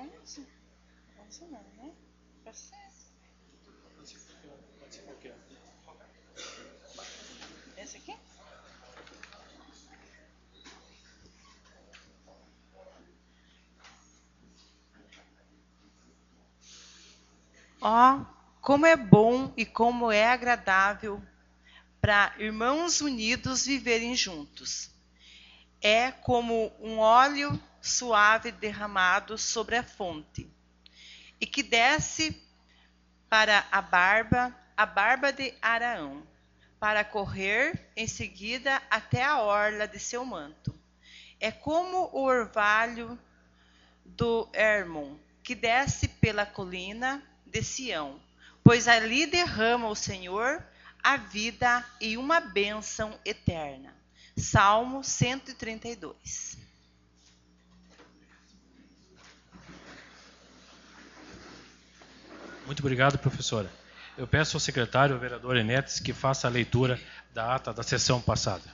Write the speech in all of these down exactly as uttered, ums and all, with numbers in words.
onze? onze não, né? Pode ser. Esse aqui? Ó, oh, como é bom e como é agradável para irmãos unidos viverem juntos. É como um óleo suave derramado sobre a fonte, e que desce para a barba, a barba de Araão, para correr em seguida até a orla de seu manto. É como o orvalho do Hermon, que desce pela colina de Sião, pois ali derrama o Senhor a vida e uma bênção eterna. Salmo cento e trinta e dois. Muito obrigado, professora. Eu peço ao secretário, o vereador Enetes, que faça a leitura da ata da sessão passada.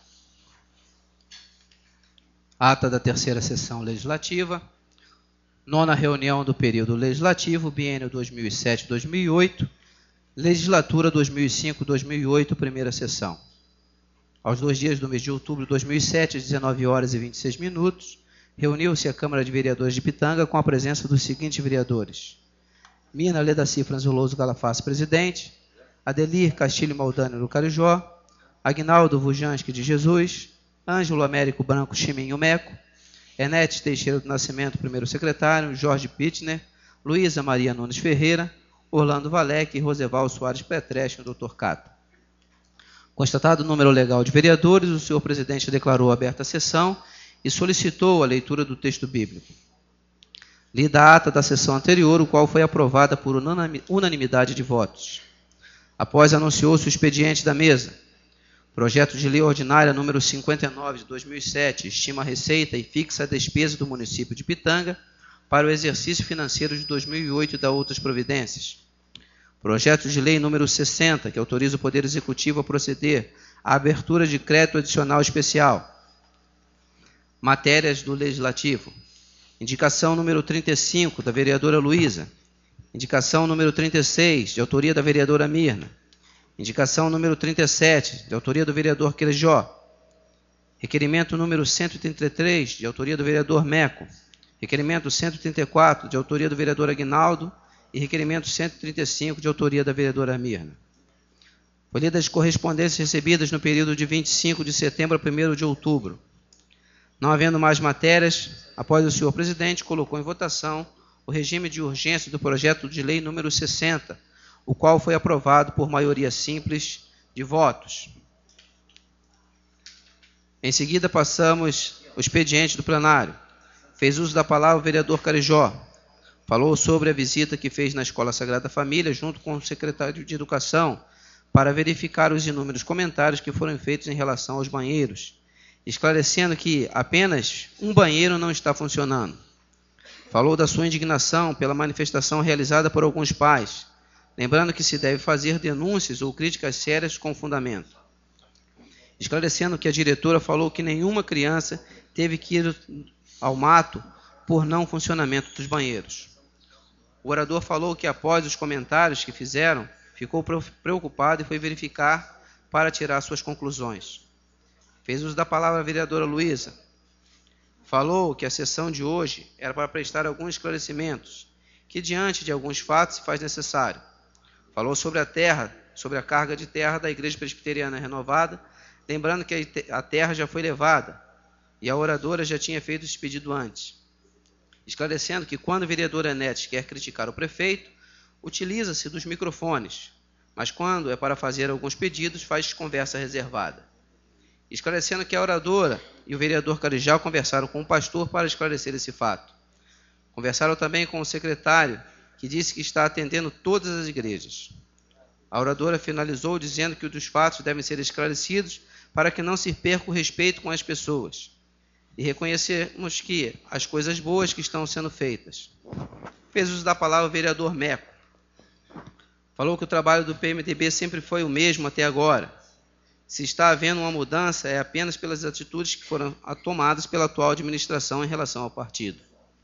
Ata da terceira sessão legislativa. Nona reunião do período legislativo, biênio dois mil e sete a dois mil e oito, legislatura dois mil e cinco a dois mil e oito, primeira sessão. Aos dois dias do mês de outubro de dois mil e sete, às dezenove horas e vinte e seis minutos, reuniu-se a Câmara de Vereadores de Pitanga com a presença dos seguintes vereadores: Mina Ledaci Franzuloso Galafaz, presidente; Adelir Castilho Maldani do Carijó; Agnaldo Vujanski de Jesus; Ângelo Américo Branco Chiminho Meco; Enete Teixeira do Nascimento, primeiro secretário; Jorge Pittner; Luísa Maria Nunes Ferreira; Orlando Valec e Roseval Soares Petreche, doutor Cato. Constatado o número legal de vereadores, o senhor presidente declarou aberta a sessão e solicitou a leitura do texto bíblico. Lida a ata da sessão anterior, o qual foi aprovada por unanimidade de votos. Após, anunciou-se o expediente da mesa. Projeto de lei ordinária número cinquenta e nove de dois mil e sete, estima a receita e fixa a despesa do município de Pitanga para o exercício financeiro de dois mil e oito e da outras providências. Projeto de lei número sessenta, que autoriza o Poder Executivo a proceder à abertura de crédito adicional especial. Matérias do Legislativo. Indicação número trinta e cinco, da vereadora Luísa. Indicação número trinta e seis, de autoria da vereadora Mirna. Indicação número trinta e sete, de autoria do vereador Querejó. Requerimento número cento e trinta e três, de autoria do vereador Meco. Requerimento cento e trinta e quatro, de autoria do vereador Aguinaldo. E requerimento cento e trinta e cinco, de autoria da vereadora Mirna. Foi lida as correspondências recebidas no período de vinte e cinco de setembro a primeiro de outubro. Não havendo mais matérias, após o senhor presidente, colocou em votação o regime de urgência do projeto de lei número sessenta, o qual foi aprovado por maioria simples de votos. Em seguida, passamos ao expediente do plenário. Fez uso da palavra o vereador Carijó. Falou sobre a visita que fez na Escola Sagrada Família, junto com o secretário de Educação, para verificar os inúmeros comentários que foram feitos em relação aos banheiros, esclarecendo que apenas um banheiro não está funcionando. Falou da sua indignação pela manifestação realizada por alguns pais, lembrando que se deve fazer denúncias ou críticas sérias com fundamento. Esclarecendo que a diretora falou que nenhuma criança teve que ir ao mato por não funcionamento dos banheiros. O orador falou que, após os comentários que fizeram, ficou preocupado e foi verificar para tirar suas conclusões. Fez uso da palavra a vereadora Luísa. Falou que a sessão de hoje era para prestar alguns esclarecimentos, que diante de alguns fatos se faz necessário. Falou sobre a terra, sobre a carga de terra da Igreja Presbiteriana Renovada, lembrando que a terra já foi levada e a oradora já tinha feito esse pedido antes. Esclarecendo que quando o vereador Enetes quer criticar o prefeito, utiliza-se dos microfones, mas quando é para fazer alguns pedidos, faz conversa reservada. Esclarecendo que a oradora e o vereador Carijó conversaram com o pastor para esclarecer esse fato. Conversaram também com o secretário, que disse que está atendendo todas as igrejas. A oradora finalizou dizendo que os fatos devem ser esclarecidos para que não se perca o respeito com as pessoas. E reconhecemos que as coisas boas que estão sendo feitas. Fez uso da palavra o vereador Meco. Falou que o trabalho do P M D B sempre foi o mesmo até agora. Se está havendo uma mudança, é apenas pelas atitudes que foram tomadas pela atual administração em relação ao partido.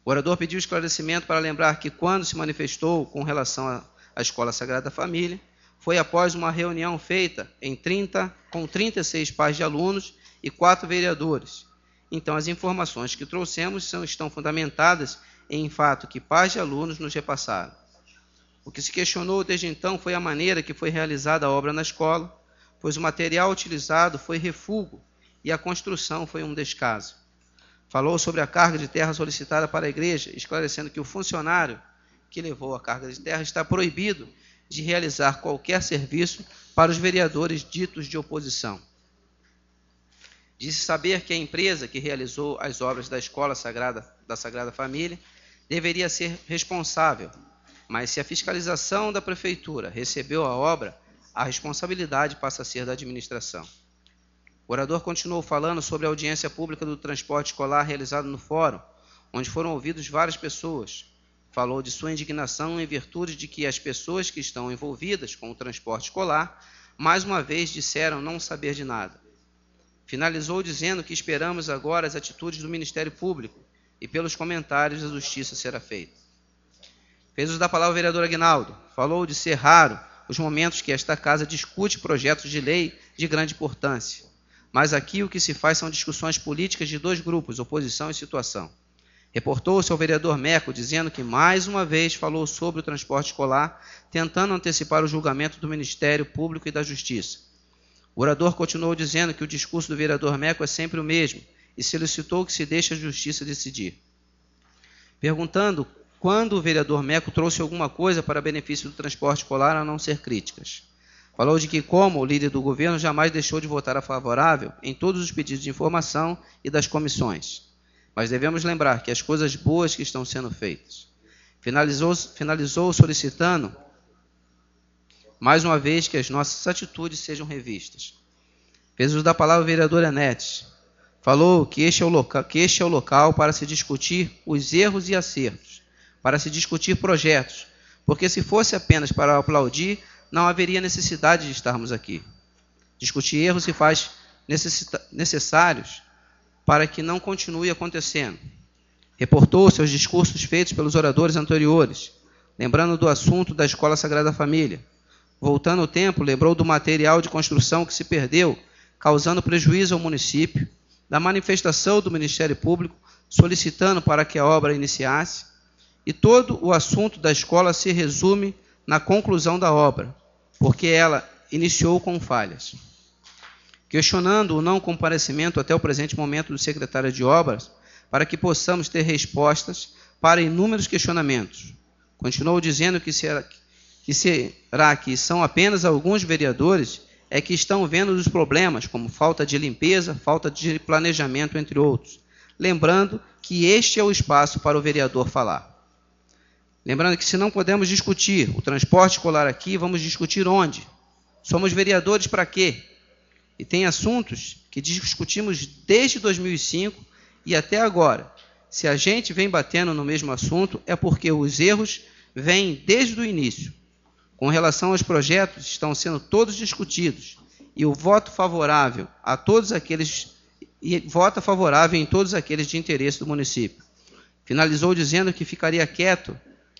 O orador pediu esclarecimento para lembrar que, quando se manifestou com relação à Escola Sagrada Família, foi após uma reunião feita em trinta, com trinta e seis pares de alunos e quatro vereadores. Então, as informações que trouxemos são, estão fundamentadas em fato que pares de alunos nos repassaram. O que se questionou desde então foi a maneira que foi realizada a obra na escola, pois o material utilizado foi refúgio e a construção foi um descaso. Falou sobre a carga de terra solicitada para a igreja, esclarecendo que o funcionário que levou a carga de terra está proibido de realizar qualquer serviço para os vereadores ditos de oposição. Disse saber que a empresa que realizou as obras da Escola Sagrada, da Sagrada Família deveria ser responsável, mas se a fiscalização da prefeitura recebeu a obra, a responsabilidade passa a ser da administração. O orador continuou falando sobre a audiência pública do transporte escolar realizada no fórum, onde foram ouvidas várias pessoas. Falou de sua indignação em virtude de que as pessoas que estão envolvidas com o transporte escolar, mais uma vez disseram não saber de nada. Finalizou dizendo que esperamos agora as atitudes do Ministério Público e pelos comentários a justiça será feita. Fez uso da palavra o vereador Aguinaldo. Falou de ser raro os momentos que esta casa discute projetos de lei de grande importância. Mas aqui o que se faz são discussões políticas de dois grupos, oposição e situação. Reportou-se ao vereador Meco, dizendo que mais uma vez falou sobre o transporte escolar, tentando antecipar o julgamento do Ministério Público e da Justiça. O orador continuou dizendo que o discurso do vereador Meco é sempre o mesmo e solicitou que se deixe a Justiça decidir. Perguntando quando o vereador Meco trouxe alguma coisa para benefício do transporte escolar a não ser críticas. Falou de que, como o líder do governo, jamais deixou de votar a favorável em todos os pedidos de informação e das comissões. Mas devemos lembrar que as coisas boas que estão sendo feitas. Finalizou, finalizou solicitando, mais uma vez, que as nossas atitudes sejam revistas. Fez uso da palavra o vereador Enetes. Falou que este, é o local, que este é o local para se discutir os erros e acertos, para se discutir projetos, porque se fosse apenas para aplaudir, não haveria necessidade de estarmos aqui. Discutir erros se faz necessários para que não continue acontecendo. Reportou seus discursos feitos pelos oradores anteriores, lembrando do assunto da Escola Sagrada Família. Voltando ao tempo, lembrou do material de construção que se perdeu, causando prejuízo ao município, da manifestação do Ministério Público, solicitando para que a obra iniciasse, e todo o assunto da escola se resume na conclusão da obra, porque ela iniciou com falhas. Questionando o não comparecimento até o presente momento do secretário de Obras, para que possamos ter respostas para inúmeros questionamentos. Continuou dizendo que será, que será que são apenas alguns vereadores é que estão vendo os problemas, como falta de limpeza, falta de planejamento, entre outros. Lembrando que este é o espaço para o vereador falar. Lembrando que se não podemos discutir o transporte escolar aqui, vamos discutir onde? Somos vereadores para quê? E tem assuntos que discutimos desde dois mil e cinco e até agora. Se a gente vem batendo no mesmo assunto, é porque os erros vêm desde o início. Com relação aos projetos, estão sendo todos discutidos. E o voto favorável a todos aqueles, e vota favorável em todos aqueles de interesse do município. Finalizou dizendo que ficaria quieto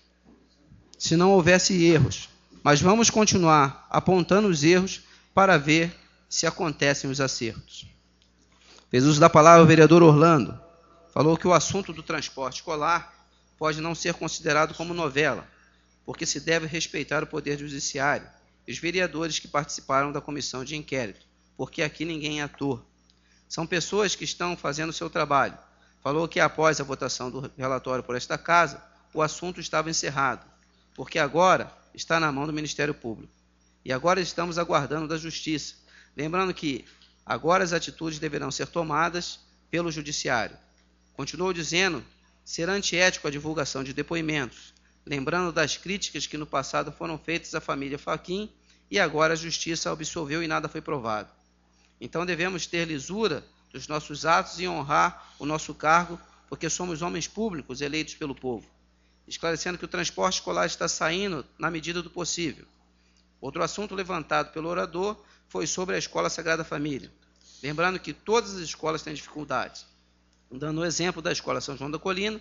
se não houvesse erros, mas vamos continuar apontando os erros para ver se acontecem os acertos. Fez uso da palavra o vereador Orlando. Falou que o assunto do transporte escolar pode não ser considerado como novela, porque se deve respeitar o poder judiciário e os vereadores que participaram da comissão de inquérito, porque aqui ninguém é ator. São pessoas que estão fazendo o seu trabalho. Falou que após a votação do relatório por esta casa, o assunto estava encerrado, porque agora está na mão do Ministério Público. E agora estamos aguardando da Justiça. Lembrando que agora as atitudes deverão ser tomadas pelo Judiciário. Continuou dizendo ser antiético a divulgação de depoimentos, lembrando das críticas que no passado foram feitas à família Fachin e agora a Justiça absolveu e nada foi provado. Então devemos ter lisura dos nossos atos e honrar o nosso cargo, porque somos homens públicos eleitos pelo povo. Esclarecendo que o transporte escolar está saindo na medida do possível. Outro assunto levantado pelo orador foi sobre a Escola Sagrada Família. Lembrando que todas as escolas têm dificuldades. Dando o exemplo da Escola São João da Colina,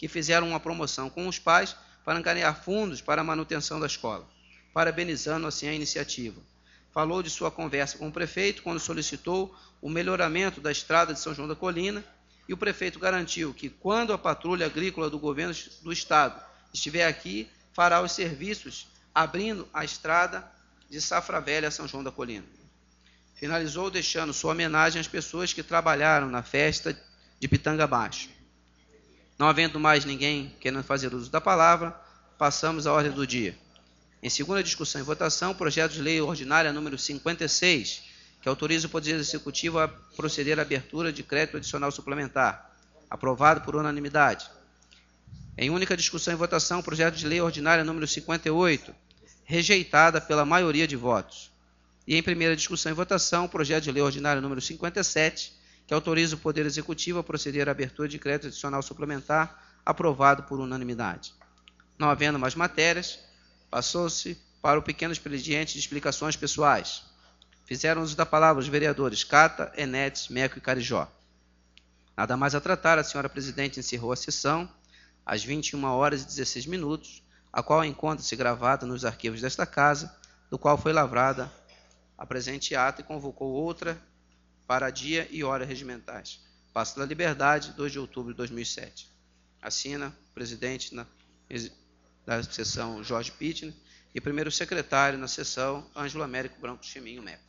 que fizeram uma promoção com os pais para angariar fundos para a manutenção da escola, parabenizando assim a iniciativa. Falou de sua conversa com o prefeito quando solicitou o melhoramento da estrada de São João da Colina, e o prefeito garantiu que, quando a patrulha agrícola do governo do estado estiver aqui, fará os serviços abrindo a estrada de Safra Velha a São João da Colina. Finalizou deixando sua homenagem às pessoas que trabalharam na festa de Pitanga Baixo. Não havendo mais ninguém querendo fazer uso da palavra, passamos à ordem do dia. Em segunda discussão e votação, projeto de lei ordinária número cinquenta e seis, que autoriza o Poder Executivo a proceder à abertura de crédito adicional suplementar, aprovado por unanimidade. Em única discussão e votação, projeto de lei ordinária número cinquenta e oito, rejeitada pela maioria de votos. E em primeira discussão e votação, projeto de lei ordinária número cinquenta e sete, que autoriza o Poder Executivo a proceder à abertura de crédito adicional suplementar, aprovado por unanimidade. Não havendo mais matérias, passou-se para o pequeno expediente de explicações pessoais. Fizeram uso da palavra os vereadores Cata, Enetes, Meco e Carijó. Nada mais a tratar, a senhora presidente encerrou a sessão às vinte e uma horas e dezesseis minutos, a qual encontra-se gravada nos arquivos desta casa, do qual foi lavrada a presente ata e convocou outra para dia e hora regimentais. Passo da Liberdade, dois de outubro de dois mil e sete. Assina o presidente na, da sessão Jorge Pittner e primeiro secretário na sessão Ângelo Américo Branco Chiminho Meco.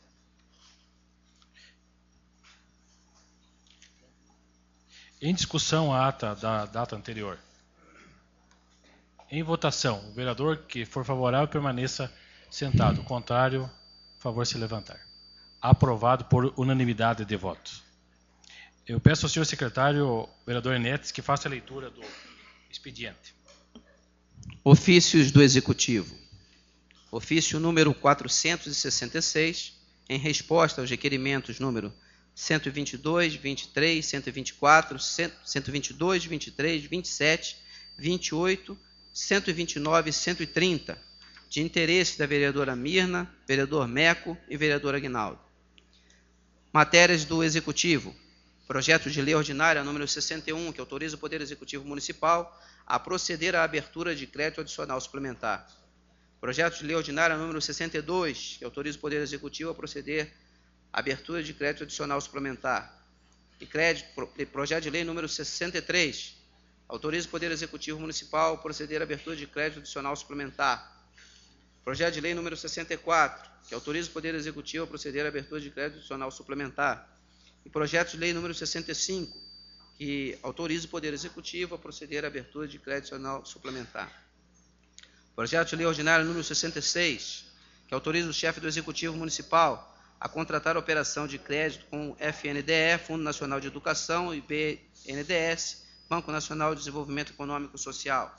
Em discussão a ata da data anterior. Em votação, o vereador que for favorável permaneça sentado. O contrário, favor se levantar. Aprovado por unanimidade de votos. Eu peço ao senhor secretário, vereador Enetes, que faça a leitura do expediente. Ofícios do Executivo. Ofício número quatrocentos e sessenta e seis, em resposta aos requerimentos número cento e vinte e dois, vinte e três, cento e vinte e quatro, cento e vinte e dois, vinte e três, vinte e sete, vinte e oito, cento e vinte e nove e cento e trinta, de interesse da vereadora Mirna, vereador Meco e vereador Aguinaldo. Matérias do Executivo. Projeto de lei ordinária número sessenta e um, que autoriza o Poder Executivo Municipal a proceder à abertura de crédito adicional suplementar. Projeto de lei ordinária número sessenta e dois, que autoriza o Poder Executivo a proceder à abertura de crédito adicional suplementar. E crédito, projeto de lei número sessenta e três, autoriza o Poder Executivo Municipal a proceder à abertura de crédito adicional suplementar. Projeto de lei número sessenta e quatro, que autoriza o Poder Executivo a proceder à abertura de crédito adicional suplementar. E projeto de lei número sessenta e cinco, que autoriza o Poder Executivo a proceder à abertura de crédito adicional suplementar. Projeto de lei ordinário número sessenta e seis, que autoriza o chefe do Executivo Municipal a contratar a operação de crédito com o F N D E, Fundo Nacional de Educação, e B N D E S, Banco Nacional de Desenvolvimento Econômico e Social.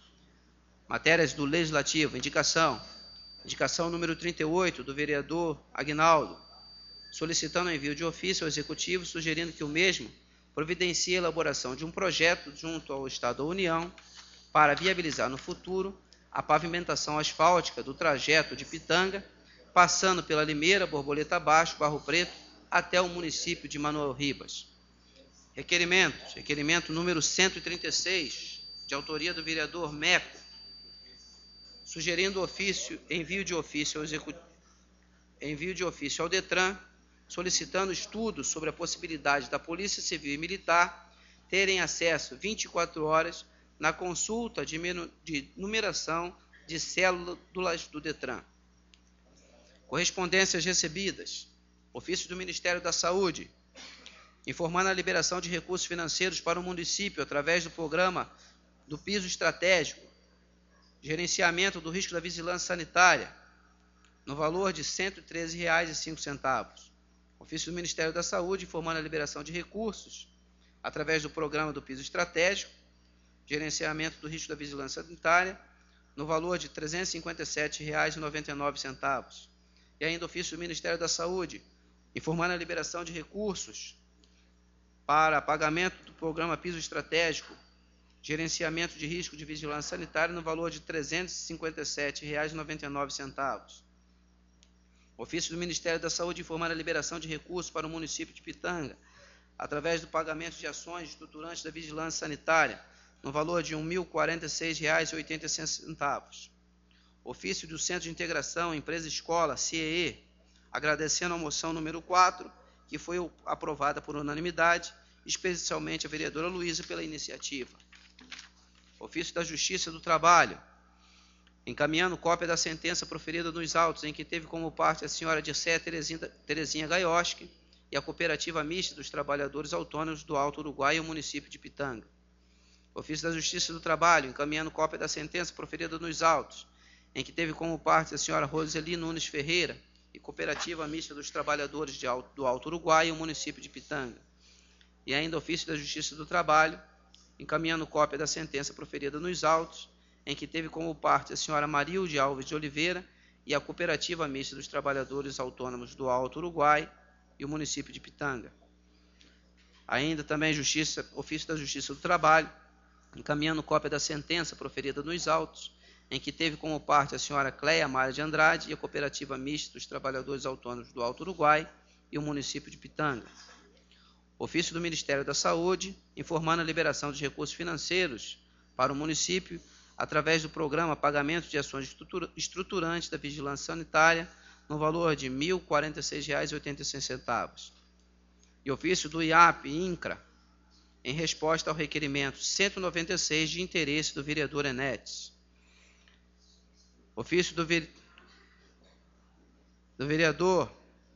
Matérias do Legislativo. Indicação. Indicação número trinta e oito, do vereador Aguinaldo, solicitando o envio de ofício ao Executivo, sugerindo que o mesmo providencie a elaboração de um projeto junto ao Estado ou União para viabilizar no futuro a pavimentação asfáltica do trajeto de Pitanga, passando pela Limeira, Borboleta Baixo, Barro Preto, até o município de Manuel Ribas. Requerimentos. Requerimento número cento e trinta e seis, de autoria do vereador Meco, sugerindo ofício, envio de ofício ao Executivo, envio de ofício ao DETRAN, solicitando estudos sobre a possibilidade da Polícia Civil e Militar terem acesso vinte e quatro horas na consulta de, de numeração de células do DETRAN. Correspondências recebidas. Ofício do Ministério da Saúde, informando a liberação de recursos financeiros para o município através do programa do piso estratégico, gerenciamento do risco da vigilância sanitária, no valor de cento e treze reais e cinco centavos. Ofício do Ministério da Saúde, informando a liberação de recursos através do programa do piso estratégico, gerenciamento do risco da vigilância sanitária, no valor de trezentos e cinquenta e sete reais e noventa e nove centavos. E ainda ofício do Ministério da Saúde, informando a liberação de recursos para pagamento do programa piso estratégico, gerenciamento de risco de vigilância sanitária, no valor de trezentos e cinquenta e sete reais e noventa e nove centavos. Ofício do Ministério da Saúde, informando a liberação de recursos para o município de Pitanga, através do pagamento de ações estruturantes da vigilância sanitária, no valor de um mil e quarenta e seis reais e oitenta e seis centavos. Ofício do Centro de Integração Empresa Escola, C E E, agradecendo a moção número quatro, que foi aprovada por unanimidade, especialmente a vereadora Luísa pela iniciativa. Ofício da Justiça do Trabalho, encaminhando cópia da sentença proferida nos autos, em que teve como parte a senhora Dircéia Terezinha, Terezinha Gaioski e a Cooperativa Mista dos Trabalhadores Autônomos do Alto Uruguai e o município de Pitanga. Ofício da Justiça do Trabalho, encaminhando cópia da sentença proferida nos autos, em que teve como parte a senhora Roseli Nunes Ferreira e Cooperativa Mista dos Trabalhadores de Alto, do Alto Uruguai e o município de Pitanga. E ainda ofício da Justiça do Trabalho, encaminhando cópia da sentença proferida nos autos, em que teve como parte a senhora Marilde Alves de Oliveira e a Cooperativa Mista dos Trabalhadores Autônomos do Alto Uruguai e o município de Pitanga. Ainda também justiça, ofício da Justiça do Trabalho, encaminhando cópia da sentença proferida nos autos, em que teve como parte a senhora Cleia Maria de Andrade e a Cooperativa Mista dos Trabalhadores Autônomos do Alto Uruguai e o município de Pitanga. Ofício do Ministério da Saúde, informando a liberação de recursos financeiros para o município através do programa Pagamento de Ações Estruturantes da Vigilância Sanitária, no valor de mil e quarenta e seis reais e oitenta e seis centavos. E ofício do I A P e INCRA, em resposta ao requerimento cento e noventa e seis de interesse do vereador Enetes. Ofício do, ver... do vereador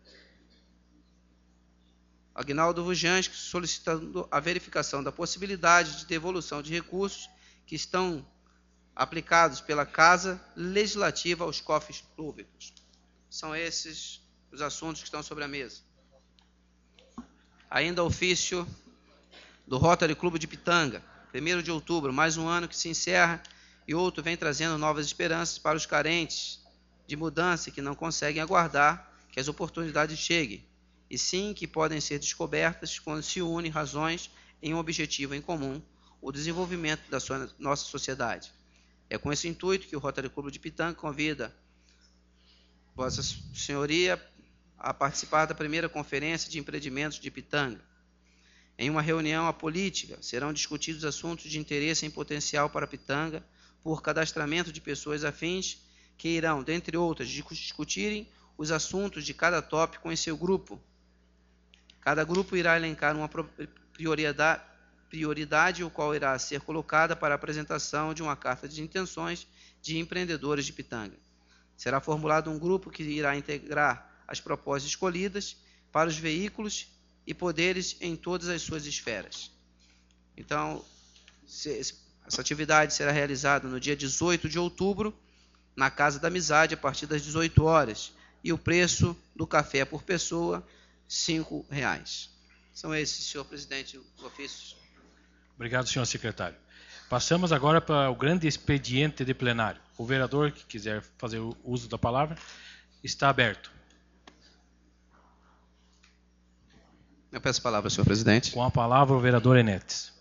Agnaldo Vujanski, solicitando a verificação da possibilidade de devolução de recursos que estão aplicados pela Casa Legislativa aos cofres públicos. São esses os assuntos que estão sobre a mesa. Ainda ofício do Rotary Clube de Pitanga, primeiro de outubro, mais um ano que se encerra e outro vem trazendo novas esperanças para os carentes de mudança que não conseguem aguardar que as oportunidades cheguem, e sim que podem ser descobertas quando se unem razões em um objetivo em comum, o desenvolvimento da sua, nossa sociedade. É com esse intuito que o Rotary Clube de Pitanga convida Vossa Senhoria a participar da primeira Conferência de Empreendimentos de Pitanga. Em uma reunião apolítica, serão discutidos assuntos de interesse em potencial para Pitanga por cadastramento de pessoas afins que irão, dentre outras, discutirem os assuntos de cada tópico em seu grupo. Cada grupo irá elencar uma prioridade, prioridade o qual irá ser colocada para a apresentação de uma carta de intenções de empreendedores de Pitanga. Será formulado um grupo que irá integrar as propostas escolhidas para os veículos e poderes em todas as suas esferas. Então, essa atividade será realizada no dia dezoito de outubro, na Casa da Amizade, a partir das dezoito horas, e o preço do café por pessoa, cinco reais. São esses, senhor presidente, os ofícios. Obrigado, senhor secretário. Passamos agora para o grande expediente de plenário. O vereador que quiser fazer o uso da palavra está aberto. Eu peço a palavra, senhor presidente. Com a palavra, o vereador Enetes.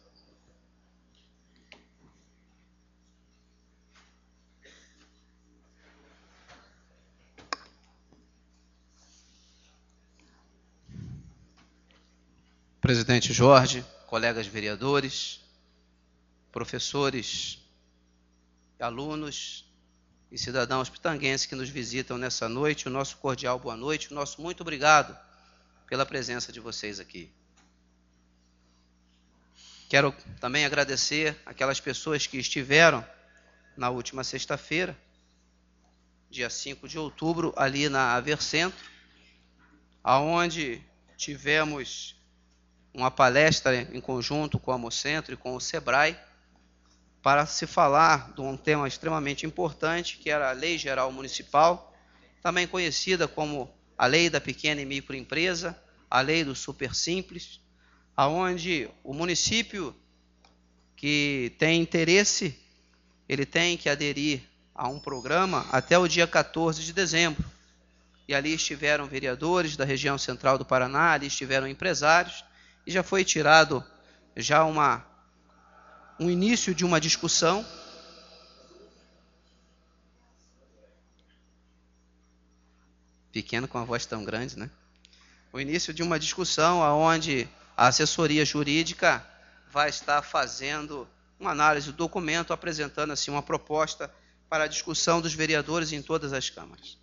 Presidente Jorge, colegas vereadores, professores, alunos e cidadãos pitanguenses que nos visitam nessa noite, o nosso cordial boa noite, o nosso muito obrigado pela presença de vocês aqui. Quero também agradecer aquelas pessoas que estiveram na última sexta-feira, dia cinco de outubro, ali na Avercentro, aonde tivemos uma palestra em conjunto com a Mocentro e com o Sebrae, para se falar de um tema extremamente importante, que era a Lei Geral Municipal, também conhecida como a Lei da Pequena e Microempresa, a Lei do Super Simples, aonde o município que tem interesse, ele tem que aderir a um programa até o dia quatorze de dezembro. E ali estiveram vereadores da região central do Paraná, ali estiveram empresários, e já foi tirado já uma, um início de uma discussão. Pequeno com a voz tão grande, né? O início de uma discussão onde a assessoria jurídica vai estar fazendo uma análise do documento, apresentando assim uma proposta para a discussão dos vereadores em todas as câmaras.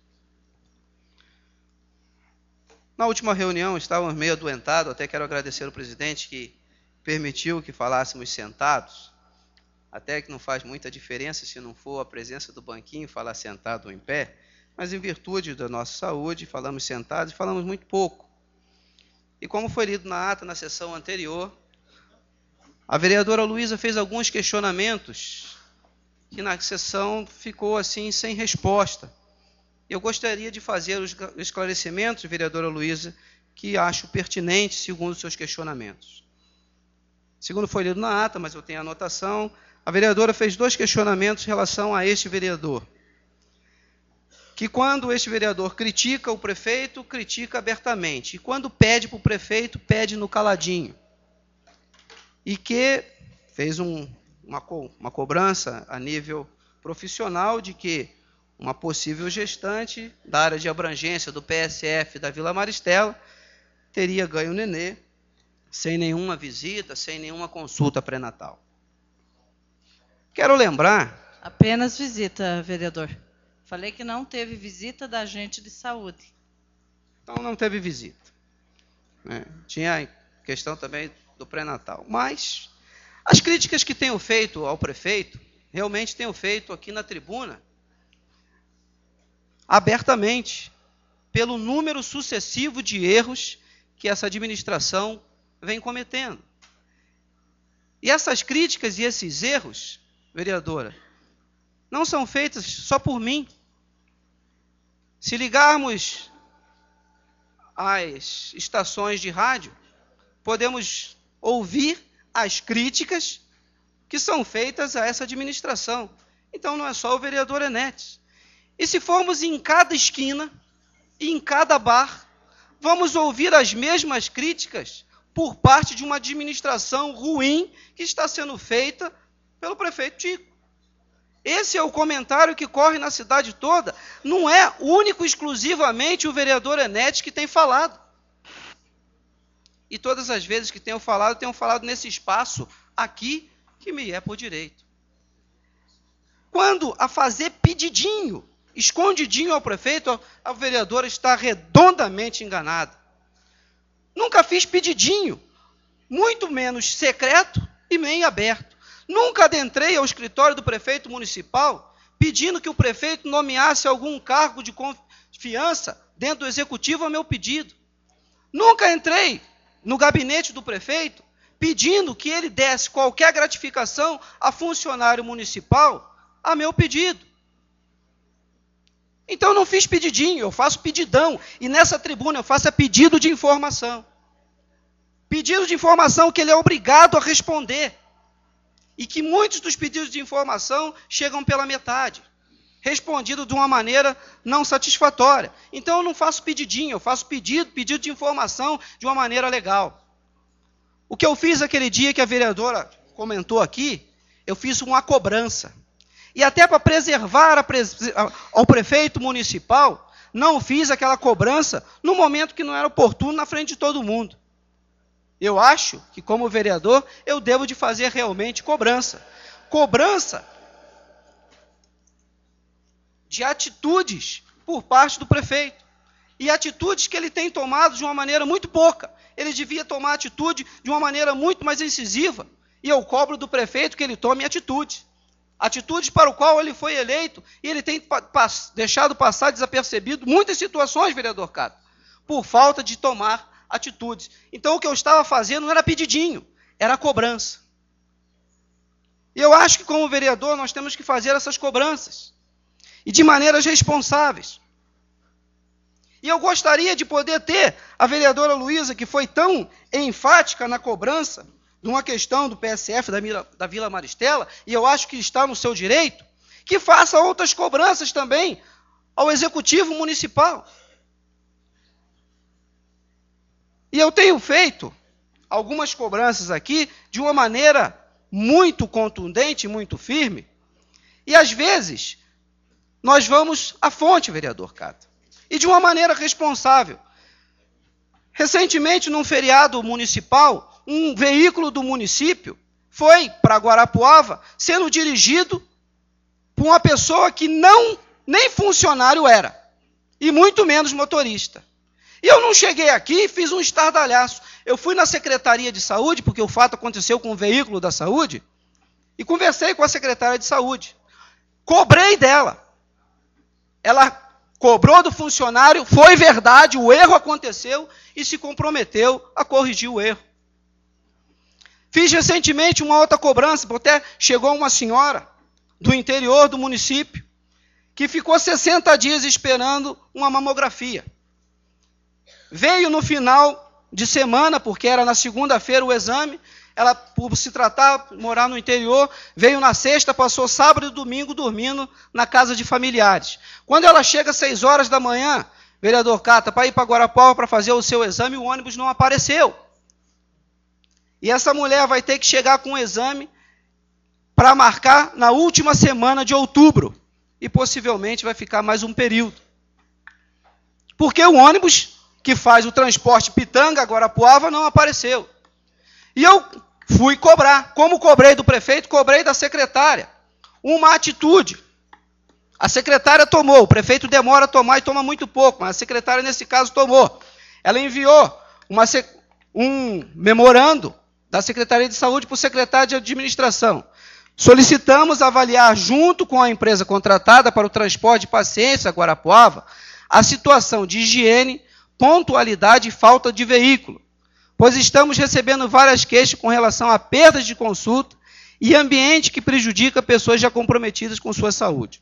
Na última reunião, estávamos meio adoentados, até quero agradecer ao presidente que permitiu que falássemos sentados, até que não faz muita diferença se não for a presença do banquinho falar sentado ou em pé, mas em virtude da nossa saúde, falamos sentados e falamos muito pouco. E como foi lido na ata na sessão anterior, a vereadora Luísa fez alguns questionamentos que na sessão ficou assim sem resposta. Eu gostaria de fazer os esclarecimentos, vereadora Luísa, que acho pertinentes segundo os seus questionamentos. Segundo foi lido na ata, mas eu tenho a anotação, a vereadora fez dois questionamentos em relação a este vereador. Que quando este vereador critica o prefeito, critica abertamente. E quando pede para o prefeito, pede no caladinho. E que fez um, uma, co, uma cobrança a nível profissional de que uma possível gestante da área de abrangência do P S F da Vila Maristela teria ganho o nenê sem nenhuma visita, sem nenhuma consulta pré-natal. Quero lembrar... Apenas visita, vereador. Falei que não teve visita da agente de saúde. Então não teve visita. É, tinha questão também do pré-natal. Mas as críticas que tenho feito ao prefeito, realmente tenho feito aqui na tribuna, abertamente, pelo número sucessivo de erros que essa administração vem cometendo. E essas críticas e esses erros, vereadora, não são feitas só por mim. Se ligarmos às estações de rádio, podemos ouvir as críticas que são feitas a essa administração. Então não é só o vereador Enéas. E se formos em cada esquina, e em cada bar, vamos ouvir as mesmas críticas por parte de uma administração ruim que está sendo feita pelo prefeito Tico. Esse é o comentário que corre na cidade toda. Não é único, exclusivamente, o vereador Enéas que tem falado. E todas as vezes que tenho falado, tenho falado nesse espaço aqui, que me é por direito. Quando a fazer pedidinho, escondidinho ao prefeito, a vereadora está redondamente enganada. Nunca fiz pedidinho, muito menos secreto e meio aberto. Nunca adentrei ao escritório do prefeito municipal pedindo que o prefeito nomeasse algum cargo de confiança dentro do executivo a meu pedido. Nunca entrei no gabinete do prefeito pedindo que ele desse qualquer gratificação a funcionário municipal a meu pedido. Então eu não fiz pedidinho, eu faço pedidão. E nessa tribuna eu faço pedido de informação. Pedido de informação que ele é obrigado a responder. E que muitos dos pedidos de informação chegam pela metade, respondido de uma maneira não satisfatória. Então eu não faço pedidinho, eu faço pedido, pedido de informação de uma maneira legal. O que eu fiz aquele dia que a vereadora comentou aqui, eu fiz uma cobrança. E até para preservar a pres... ao prefeito municipal, não fiz aquela cobrança no momento que não era oportuno na frente de todo mundo. Eu acho que, como vereador, eu devo de fazer realmente cobrança. Cobrança de atitudes por parte do prefeito. E atitudes que ele tem tomado de uma maneira muito pouca. Ele devia tomar atitude de uma maneira muito mais incisiva. E eu cobro do prefeito que ele tome atitude. Atitude para o qual ele foi eleito. E ele tem pa- pa- deixado passar desapercebido muitas situações, vereador Cato, por falta de tomar atitudes. Então o que eu estava fazendo não era pedidinho, era cobrança. E eu acho que como vereador nós temos que fazer essas cobranças. E de maneiras responsáveis. E eu gostaria de poder ter a vereadora Luísa, que foi tão enfática na cobrança de uma questão do P S F da Vila, da Vila Maristela, e eu acho que está no seu direito, que faça outras cobranças também ao Executivo Municipal. E eu tenho feito algumas cobranças aqui de uma maneira muito contundente, muito firme. E às vezes, nós vamos à fonte, vereador Cato. E de uma maneira responsável. Recentemente, num feriado municipal, um veículo do município foi para Guarapuava sendo dirigido por uma pessoa que não nem funcionário era, e muito menos motorista. E eu não cheguei aqui e fiz um estardalhaço. Eu fui na Secretaria de Saúde, porque o fato aconteceu com o veículo da saúde, e conversei com a secretária de Saúde. Cobrei dela. Ela cobrou do funcionário, foi verdade, o erro aconteceu e se comprometeu a corrigir o erro. Fiz recentemente uma outra cobrança, porque até chegou uma senhora do interior do município que ficou sessenta dias esperando uma mamografia. Veio no final de semana, porque era na segunda-feira o exame, ela, por se tratar, morar no interior, veio na sexta, passou sábado e domingo dormindo na casa de familiares. Quando ela chega às seis horas da manhã, vereador Cata, para ir para Guarapuava para fazer o seu exame, o ônibus não apareceu. E essa mulher vai ter que chegar com o exame para marcar na última semana de outubro. E possivelmente vai ficar mais um período. Porque o ônibus que faz o transporte Pitanga-Guarapuava não apareceu. E eu fui cobrar. Como cobrei do prefeito, cobrei da secretária. Uma atitude. A secretária tomou, o prefeito demora a tomar e toma muito pouco, mas a secretária, nesse caso, tomou. Ela enviou uma, um memorando da Secretaria de Saúde para o secretário de Administração. Solicitamos avaliar, junto com a empresa contratada para o transporte de pacientes a Guarapuava, a situação de higiene, pontualidade e falta de veículo, pois estamos recebendo várias queixas com relação a perdas de consulta e ambiente que prejudica pessoas já comprometidas com sua saúde.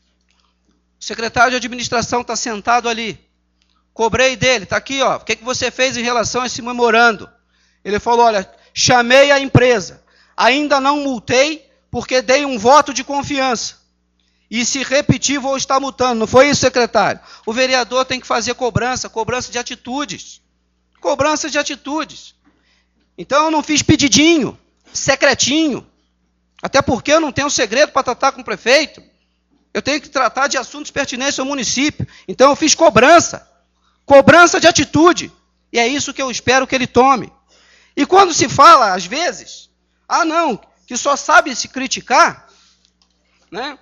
O secretário de Administração está sentado ali. Cobrei dele, está aqui, ó. O que, que você fez em relação a esse memorando? Ele falou, olha, chamei a empresa, ainda não multei, porque dei um voto de confiança. E se repetir, vou estar multando. Não foi isso, secretário? O vereador tem que fazer cobrança, cobrança de atitudes. Cobrança de atitudes. Então eu não fiz pedidinho, secretinho. Até porque eu não tenho segredo para tratar com o prefeito. Eu tenho que tratar de assuntos pertinentes ao município. Então eu fiz cobrança. Cobrança de atitude. E é isso que eu espero que ele tome. E quando se fala, às vezes, ah não, que só sabe se criticar, né?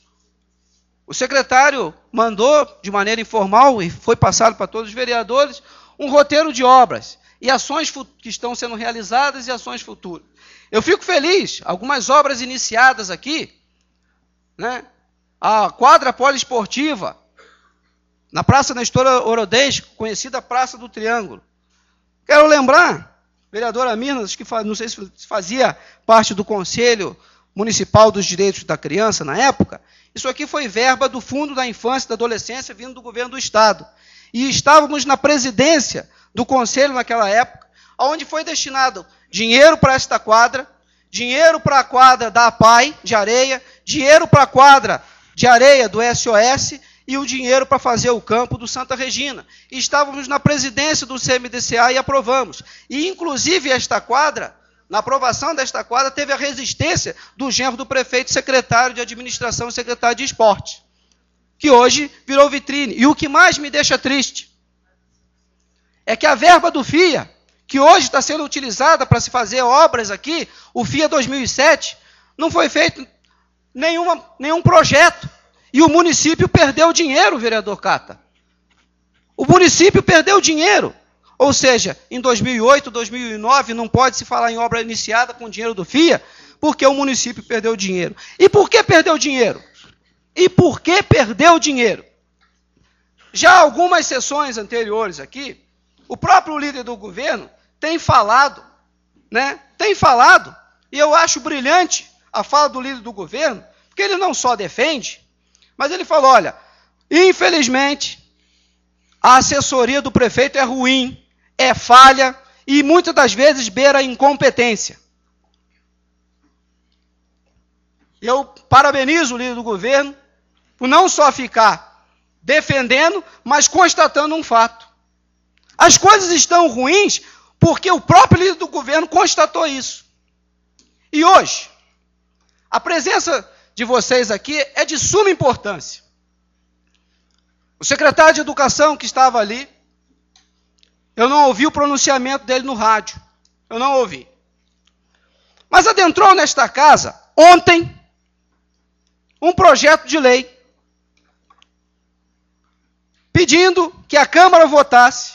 O secretário mandou, de maneira informal, e foi passado para todos os vereadores, um roteiro de obras e ações que estão sendo realizadas e ações futuras. Eu fico feliz, algumas obras iniciadas aqui, né? A quadra poliesportiva, na Praça Nestor Orodesco, conhecida Praça do Triângulo. Quero lembrar, vereadora Minas, que não sei se fazia parte do Conselho Municipal dos Direitos da Criança na época, isso aqui foi verba do Fundo da Infância e da Adolescência vindo do governo do Estado. E estávamos na presidência do Conselho naquela época, onde foi destinado dinheiro para esta quadra, dinheiro para a quadra da APAI de areia, dinheiro para a quadra de areia do S O S e o dinheiro para fazer o campo do Santa Regina. E estávamos na presidência do C M D C A e aprovamos. E, inclusive, esta quadra, na aprovação desta quadra, teve a resistência do genro do prefeito, secretário de Administração e secretário de Esporte, que hoje virou vitrine. E o que mais me deixa triste é que a verba do F I A, que hoje está sendo utilizada para se fazer obras aqui, o F I A dois mil e sete, não foi feito nenhuma, nenhum projeto. E o município perdeu dinheiro, vereador Cata. O município perdeu dinheiro. Ou seja, em dois mil e oito, dois mil e nove, não pode se falar em obra iniciada com dinheiro do F I A, porque o município perdeu dinheiro. E por que perdeu dinheiro? E por que perdeu dinheiro? Já algumas sessões anteriores aqui, o próprio líder do governo tem falado, né? Tem falado, e eu acho brilhante a fala do líder do governo, porque ele não só defende, mas ele falou, olha, infelizmente, a assessoria do prefeito é ruim, é falha, e muitas das vezes beira a incompetência. Eu parabenizo o líder do governo por não só ficar defendendo, mas constatando um fato. As coisas estão ruins porque o próprio líder do governo constatou isso. E hoje, a presença de vocês aqui é de suma importância. O secretário de Educação que estava ali, eu não ouvi o pronunciamento dele no rádio. Eu não ouvi. Mas adentrou nesta casa ontem um projeto de lei pedindo que a Câmara votasse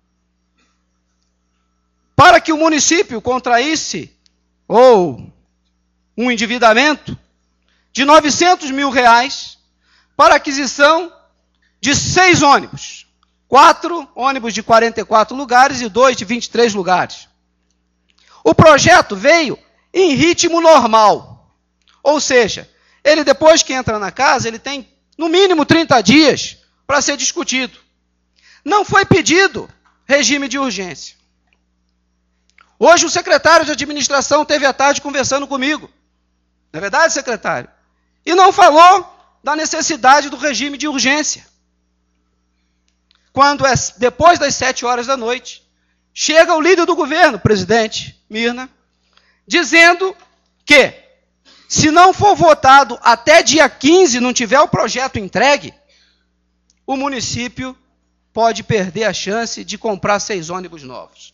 para que o município contraísse ou um endividamento de novecentos mil reais para a aquisição de seis ônibus. Quatro ônibus de quarenta e quatro lugares e dois de vinte e três lugares. O projeto veio em ritmo normal. Ou seja, ele depois que entra na casa, ele tem no mínimo trinta dias para ser discutido. Não foi pedido regime de urgência. Hoje o secretário de administração teve à tarde conversando comigo. Não é verdade, secretário? E não falou da necessidade do regime de urgência. Quando é depois das sete horas da noite, chega o líder do governo, o presidente Mirna, dizendo que, se não for votado até dia quinze, não tiver o projeto entregue, o município pode perder a chance de comprar seis ônibus novos.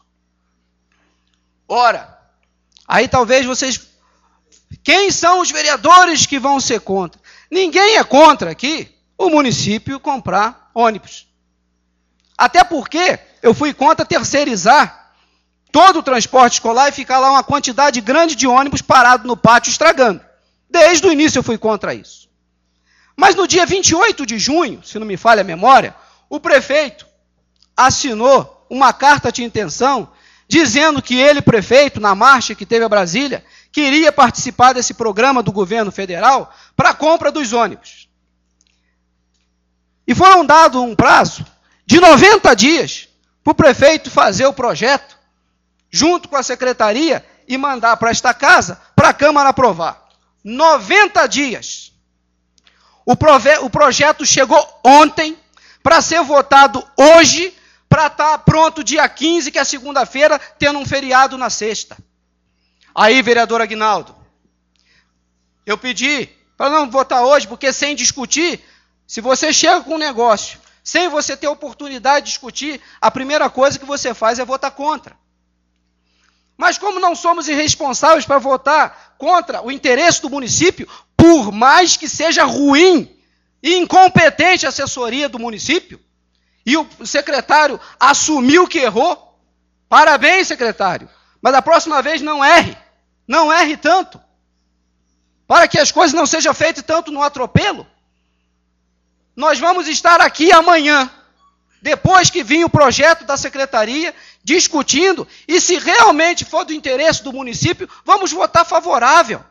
Ora, aí talvez vocês... Quem são os vereadores que vão ser contra? Ninguém é contra aqui o município comprar ônibus. Até porque eu fui contra terceirizar todo o transporte escolar e ficar lá uma quantidade grande de ônibus parado no pátio estragando. Desde o início eu fui contra isso. Mas no dia vinte e oito de junho, se não me falha a memória, o prefeito assinou uma carta de intenção dizendo que ele, prefeito, na marcha que teve a Brasília, queria participar desse programa do governo federal para a compra dos ônibus. E foram dado um prazo de noventa dias para o prefeito fazer o projeto, junto com a secretaria, e mandar para esta casa, para a Câmara aprovar. noventa dias. O, prove- o projeto chegou ontem, para ser votado hoje, para estar pronto dia quinze, que é segunda-feira, tendo um feriado na sexta. Aí, vereador Aguinaldo, eu pedi para não votar hoje, porque sem discutir, se você chega com um negócio, sem você ter oportunidade de discutir, a primeira coisa que você faz é votar contra. Mas como não somos irresponsáveis para votar contra o interesse do município, por mais que seja ruim e incompetente a assessoria do município, e o secretário assumiu que errou, parabéns, secretário, mas da próxima vez não erre, não erre tanto, para que as coisas não sejam feitas tanto no atropelo. Nós vamos estar aqui amanhã, depois que vir o projeto da secretaria, discutindo, e se realmente for do interesse do município, vamos votar favorável.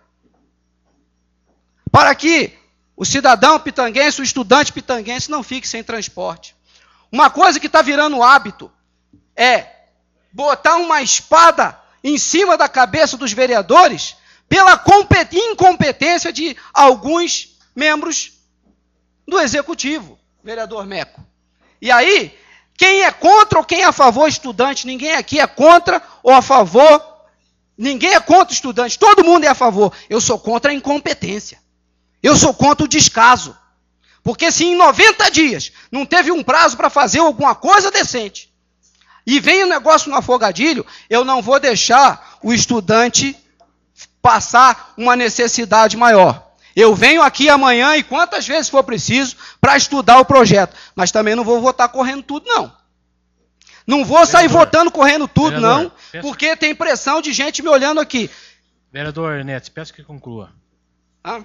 Para que o cidadão pitanguense, o estudante pitanguense não fique sem transporte. Uma coisa que está virando hábito é botar uma espada em cima da cabeça dos vereadores pela incompetência de alguns membros do Executivo, vereador Meco. E aí, quem é contra ou quem é a favor estudante? Ninguém aqui é contra ou a favor, ninguém é contra o estudante, todo mundo é a favor. Eu sou contra a incompetência, eu sou contra o descaso. Porque se em noventa dias não teve um prazo para fazer alguma coisa decente, e vem o negócio no afogadilho, eu não vou deixar o estudante passar uma necessidade maior. Eu venho aqui amanhã e quantas vezes for preciso para estudar o projeto. Mas também não vou votar correndo tudo, não. Não vou sair vereador, votando correndo tudo, vereador, não, peço... porque tem pressão de gente me olhando aqui. Vereador Neto, peço que conclua. Ah.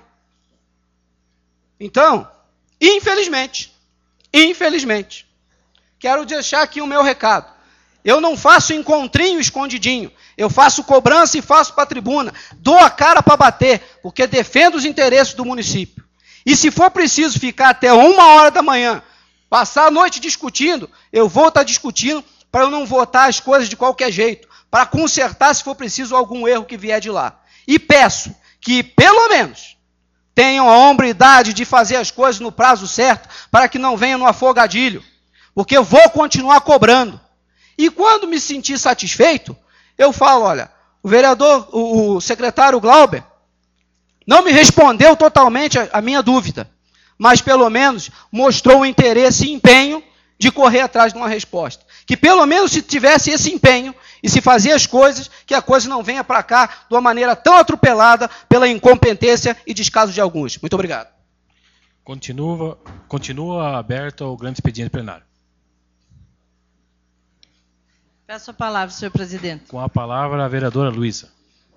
Então, infelizmente, infelizmente, quero deixar aqui o meu recado. Eu não faço encontrinho escondidinho. Eu faço cobrança e faço para a tribuna. Dou a cara para bater, porque defendo os interesses do município. E se for preciso ficar até uma hora da manhã, passar a noite discutindo, eu vou estar discutindo para eu não votar as coisas de qualquer jeito, para consertar, se for preciso, algum erro que vier de lá. E peço que, pelo menos, tenham a hombridade de fazer as coisas no prazo certo, para que não venham no afogadilho, porque eu vou continuar cobrando. E quando me sentir satisfeito, eu falo, olha, o vereador, o, o secretário Glauber, não me respondeu totalmente a, a minha dúvida, mas pelo menos mostrou o interesse e empenho de correr atrás de uma resposta. Que pelo menos se tivesse esse empenho, e se fazer as coisas, que a coisa não venha para cá de uma maneira tão atropelada pela incompetência e descaso de alguns. Muito obrigado. Continua, continua aberto o grande expediente plenário. Peço a palavra, senhor presidente. Com a palavra, a vereadora Luísa.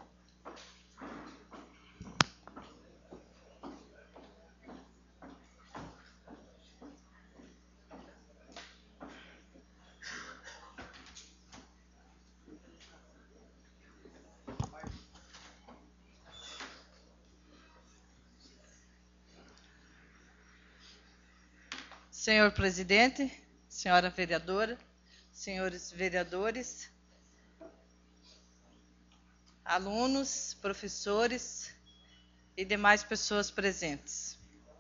Senhor presidente, senhora vereadora, senhores vereadores, alunos, professores e demais pessoas presentes.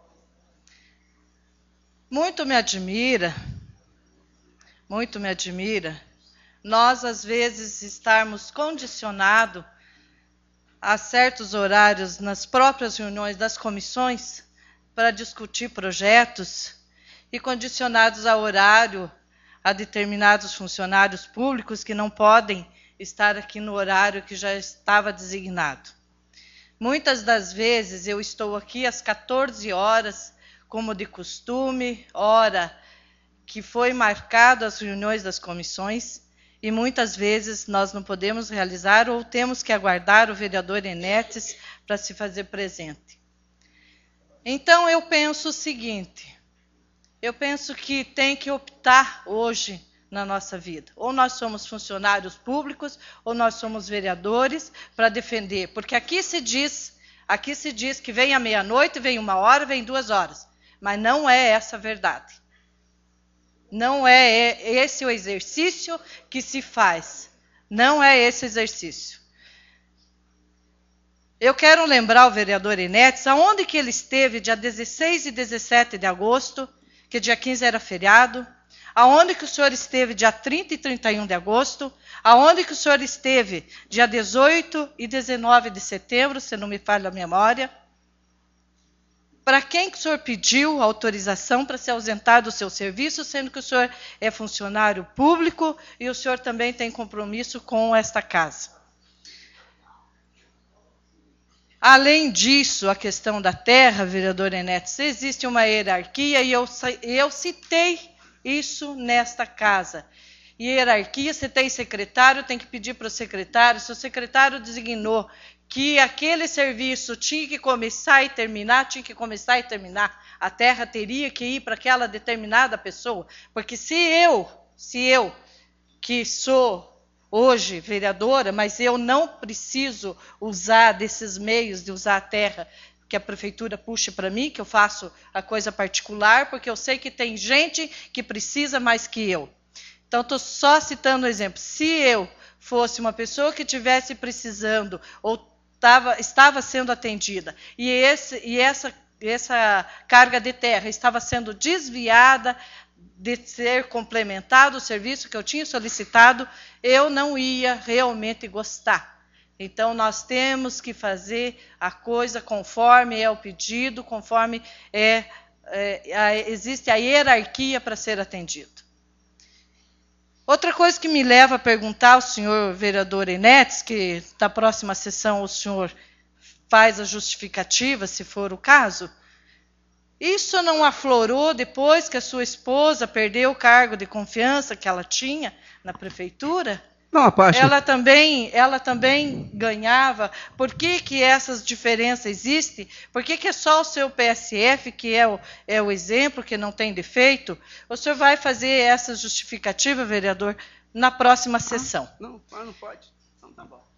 Muito me admira, muito me admira, nós às vezes estarmos condicionados a certos horários nas próprias reuniões das comissões para discutir projetos e condicionados a horário a determinados funcionários públicos que não podem estar aqui no horário que já estava designado. Muitas das vezes eu estou aqui às quatorze horas, como de costume, hora que foi marcado as reuniões das comissões, e muitas vezes nós não podemos realizar ou temos que aguardar o vereador Enéas para se fazer presente. Então eu penso o seguinte, eu penso que tem que optar hoje na nossa vida. Ou nós somos funcionários públicos, ou nós somos vereadores para defender. Porque aqui se diz, aqui se diz que vem à meia-noite, vem uma hora, vem duas horas. Mas não é essa a verdade. Não é esse o exercício que se faz. Não é esse exercício. Eu quero lembrar o vereador Enéas, aonde que ele esteve dia dezesseis e dezessete de agosto, que dia quinze era feriado, aonde que o senhor esteve dia trinta e trinta e um de agosto, aonde que o senhor esteve dia dezoito e dezenove de setembro, se não me falha a memória, para quem que o senhor pediu autorização para se ausentar do seu serviço, sendo que o senhor é funcionário público e o senhor também tem compromisso com esta casa. Além disso, a questão da terra, vereador Enéas, existe uma hierarquia e eu, eu citei isso nesta casa. Hierarquia, você tem secretário, tem que pedir para o secretário. Se o secretário designou que aquele serviço tinha que começar e terminar, tinha que começar e terminar. A terra teria que ir para aquela determinada pessoa. Porque se eu, se eu, que sou hoje vereadora, mas eu não preciso usar desses meios de usar a terra que a prefeitura puxe para mim, que eu faço a coisa particular, porque eu sei que tem gente que precisa mais que eu. Então, estou só citando um exemplo. Se eu fosse uma pessoa que estivesse precisando ou tava, estava sendo atendida e, esse, e essa, essa carga de terra estava sendo desviada de ser complementado o serviço que eu tinha solicitado, eu não ia realmente gostar. Então, nós temos que fazer a coisa conforme é o pedido, conforme é, é, a, existe a hierarquia para ser atendido. Outra coisa que me leva a perguntar ao senhor vereador Enéas, que da próxima sessão o senhor faz a justificativa, se for o caso, isso não aflorou depois que a sua esposa perdeu o cargo de confiança que ela tinha na prefeitura? Não, Apache. Ela também, ela também ganhava. Por que que essas diferenças existem? Por que que é só o seu P S F que é o, é o exemplo, que não tem defeito? O senhor vai fazer essa justificativa, vereador, na próxima ah, sessão. Não, não pode. Então tá bom.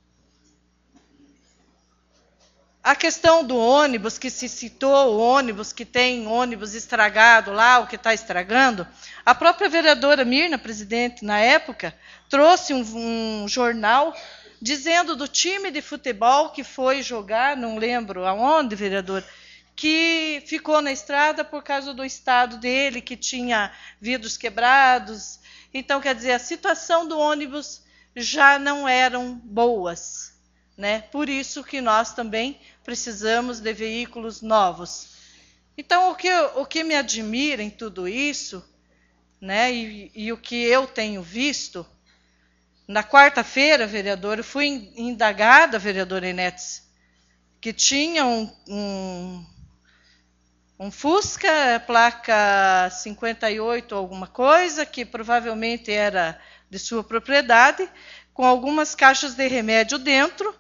A questão do ônibus, que se citou o ônibus, que tem ônibus estragado lá, o que está estragando, a própria vereadora Mirna, presidente, na época, trouxe um, um jornal dizendo do time de futebol que foi jogar, não lembro aonde, vereador, que ficou na estrada por causa do estado dele, que tinha vidros quebrados. Então, quer dizer, a situação do ônibus já não eram boas, né? Por isso que nós também precisamos de veículos novos. Então, o que, o que me admira em tudo isso, né, e, e o que eu tenho visto Na quarta-feira, vereador, eu fui indagada, vereadora Inetes, que tinha um, um, um Fusca, placa cinquenta e oito, alguma coisa, que provavelmente era de sua propriedade, com algumas caixas de remédio dentro.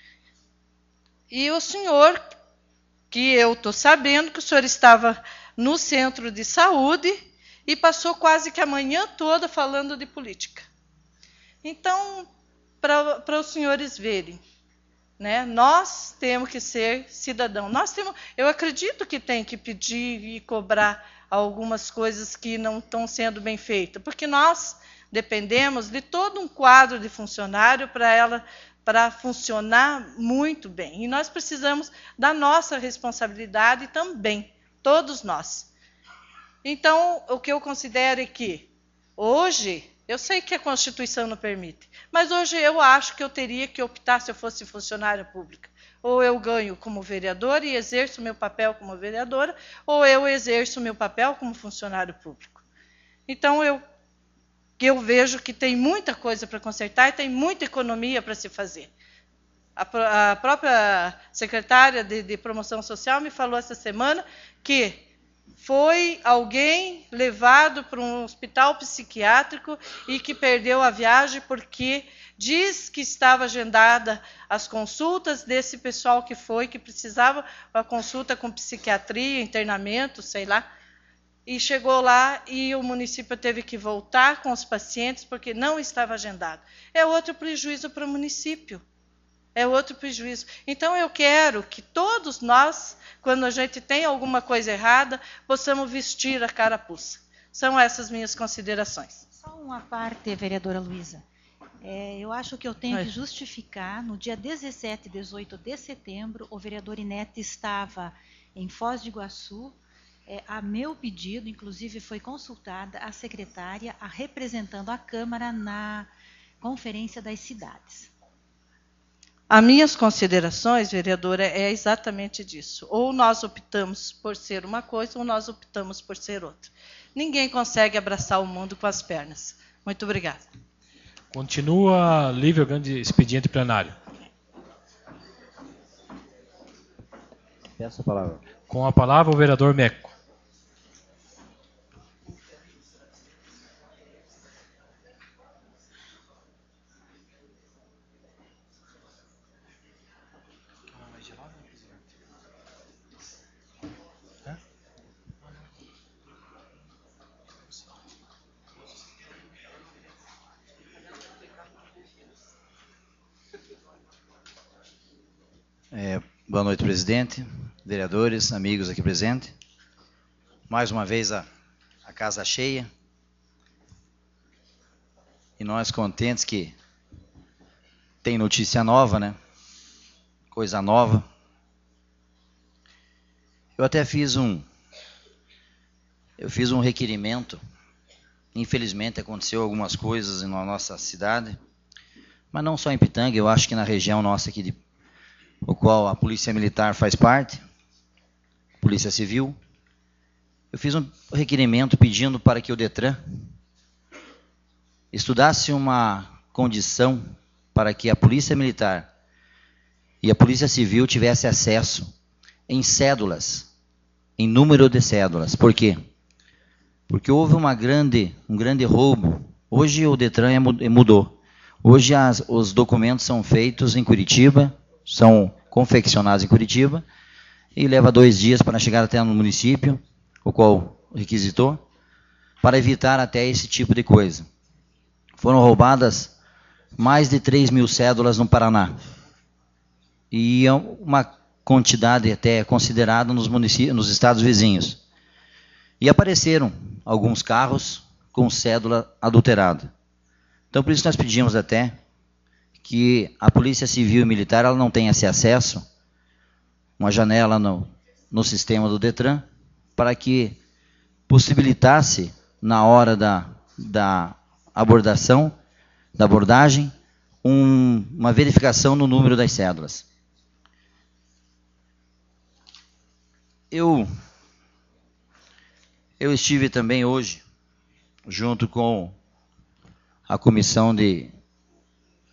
E o senhor, que eu estou sabendo que o senhor estava no centro de saúde e passou quase que a manhã toda falando de política. Então, para os senhores verem, né, nós temos que ser cidadão. Nós temos, eu acredito que tem que pedir e cobrar algumas coisas que não estão sendo bem feitas, porque nós dependemos de todo um quadro de funcionário para ela para funcionar muito bem. E nós precisamos da nossa responsabilidade também, todos nós. Então, o que eu considero é que hoje, eu sei que a Constituição não permite, mas hoje eu acho que eu teria que optar, se eu fosse funcionária pública. Ou eu ganho como vereadora e exerço meu papel como vereadora, ou eu exerço meu papel como funcionário público. Então, eu, eu vejo que tem muita coisa para consertar e tem muita economia para se fazer. A, a própria secretária de, de Promoção Social me falou essa semana que foi alguém levado para um hospital psiquiátrico e que perdeu a viagem porque diz que estava agendada as consultas desse pessoal que foi, que precisava uma consulta com psiquiatria, internamento, sei lá. E chegou lá e o município teve que voltar com os pacientes porque não estava agendado. É outro prejuízo para o município. É outro prejuízo. Então, eu quero que todos nós, quando a gente tem alguma coisa errada, possamos vestir a carapuça. São essas minhas considerações. Só uma parte, vereadora Luísa. É, eu acho que eu tenho que justificar, no dia dezessete e dezoito de setembro, o vereador Inete estava em Foz do Iguaçu, é, a meu pedido, inclusive foi consultada a secretária, a representando a Câmara na Conferência das Cidades. As minhas considerações, vereadora, é exatamente disso. Ou nós optamos por ser uma coisa, ou nós optamos por ser outra. Ninguém consegue abraçar o mundo com as pernas. Muito obrigada. Continua livre o grande expediente plenário. Peço a palavra. Com a palavra o vereador Meco. É, boa noite, presidente, vereadores, amigos aqui presentes. Mais uma vez a, a casa cheia. E nós contentes que tem notícia nova, né? Coisa nova. Eu até fiz um, eu fiz um requerimento. Infelizmente aconteceu algumas coisas na nossa cidade, mas não só em Pitanga, eu acho que na região nossa aqui de o qual a Polícia Militar faz parte, Polícia Civil. Eu fiz um requerimento pedindo para que o DETRAN estudasse uma condição para que a Polícia Militar e a Polícia Civil tivesse acesso em cédulas, em número de cédulas. Por quê? Porque houve uma grande, um grande roubo. Hoje o DETRAN mudou. Hoje as, os documentos são feitos em Curitiba, são confeccionados em Curitiba e leva dois dias para chegar até no município, o qual requisitou, para evitar até esse tipo de coisa. Foram roubadas mais de três mil cédulas no Paraná. E é uma quantidade até considerada nos, municípios, nos estados vizinhos. E apareceram alguns carros com cédula adulterada. Então, por isso nós pedimos até que a Polícia Civil e Militar ela não tenha esse acesso, uma janela no, no sistema do DETRAN, para que possibilitasse, na hora da, da abordação, da abordagem, um, uma verificação no número das cédulas. Eu, eu estive também hoje, junto com a Comissão de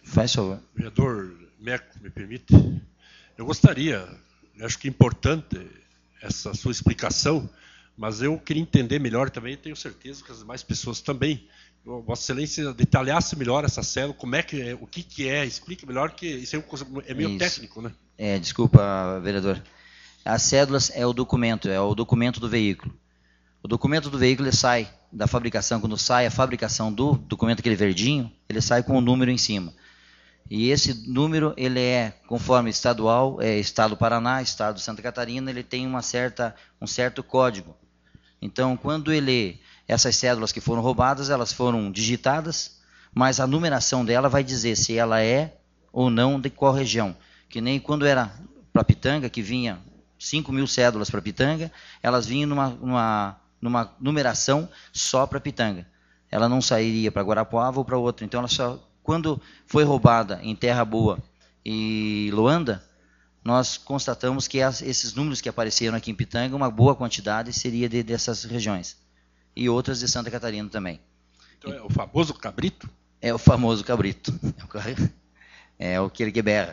Faz favor. Vereador Meco, me permite? Eu gostaria, eu acho que é importante essa sua explicação, mas eu queria entender melhor também, tenho certeza que as demais pessoas também. Vossa Excelência detalhasse melhor essa célula, como é que é, o que, que é, explique melhor, que isso é meio Isso. técnico, né? É, desculpa, vereador. As cédulas é o documento, é o documento do veículo. O documento do veículo ele sai da fabricação, quando sai a fabricação do documento, aquele verdinho, ele sai com o número em cima. E esse número, ele é, conforme estadual, é Estado do Paraná, Estado de Santa Catarina, ele tem uma certa, um certo código. Então, quando ele, essas cédulas que foram roubadas, elas foram digitadas, mas a numeração dela vai dizer se ela é ou não de qual região. Que nem quando era para Pitanga, que vinha cinco mil cédulas para Pitanga, elas vinham numa, numa, numa numeração só para Pitanga. Ela não sairia para Guarapuava ou para outra. Então, ela só, quando foi roubada em Terra Boa e Loanda, nós constatamos que as, esses números que apareceram aqui em Pitanga, uma boa quantidade seria de, dessas regiões. E outras de Santa Catarina também. Então é o famoso cabrito? É o famoso cabrito. É o que ele que berra.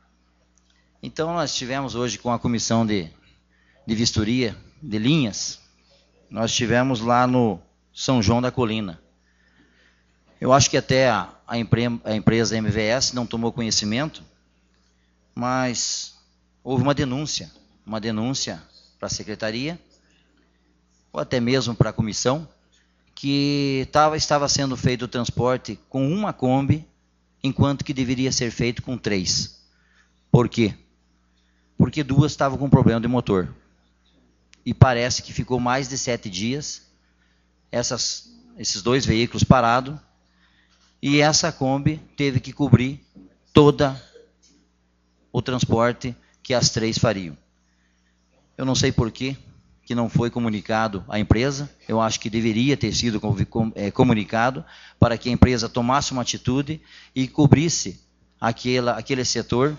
Então nós tivemos hoje com a comissão de, de vistoria de linhas, nós tivemos lá no São João da Colina. Eu acho que até a, a, empre, a empresa M V S não tomou conhecimento, mas houve uma denúncia, uma denúncia para a secretaria, ou até mesmo para a comissão, que tava, estava sendo feito o transporte com uma Kombi, enquanto que deveria ser feito com três. Por quê? Porque duas estavam com problema de motor. E parece que ficou mais de sete dias, essas, esses dois veículos parados, e essa Kombi teve que cobrir toda o transporte que as três fariam. Eu não sei por quê que não foi comunicado à empresa, eu acho que deveria ter sido comunicado para que a empresa tomasse uma atitude e cobrisse aquela, aquele setor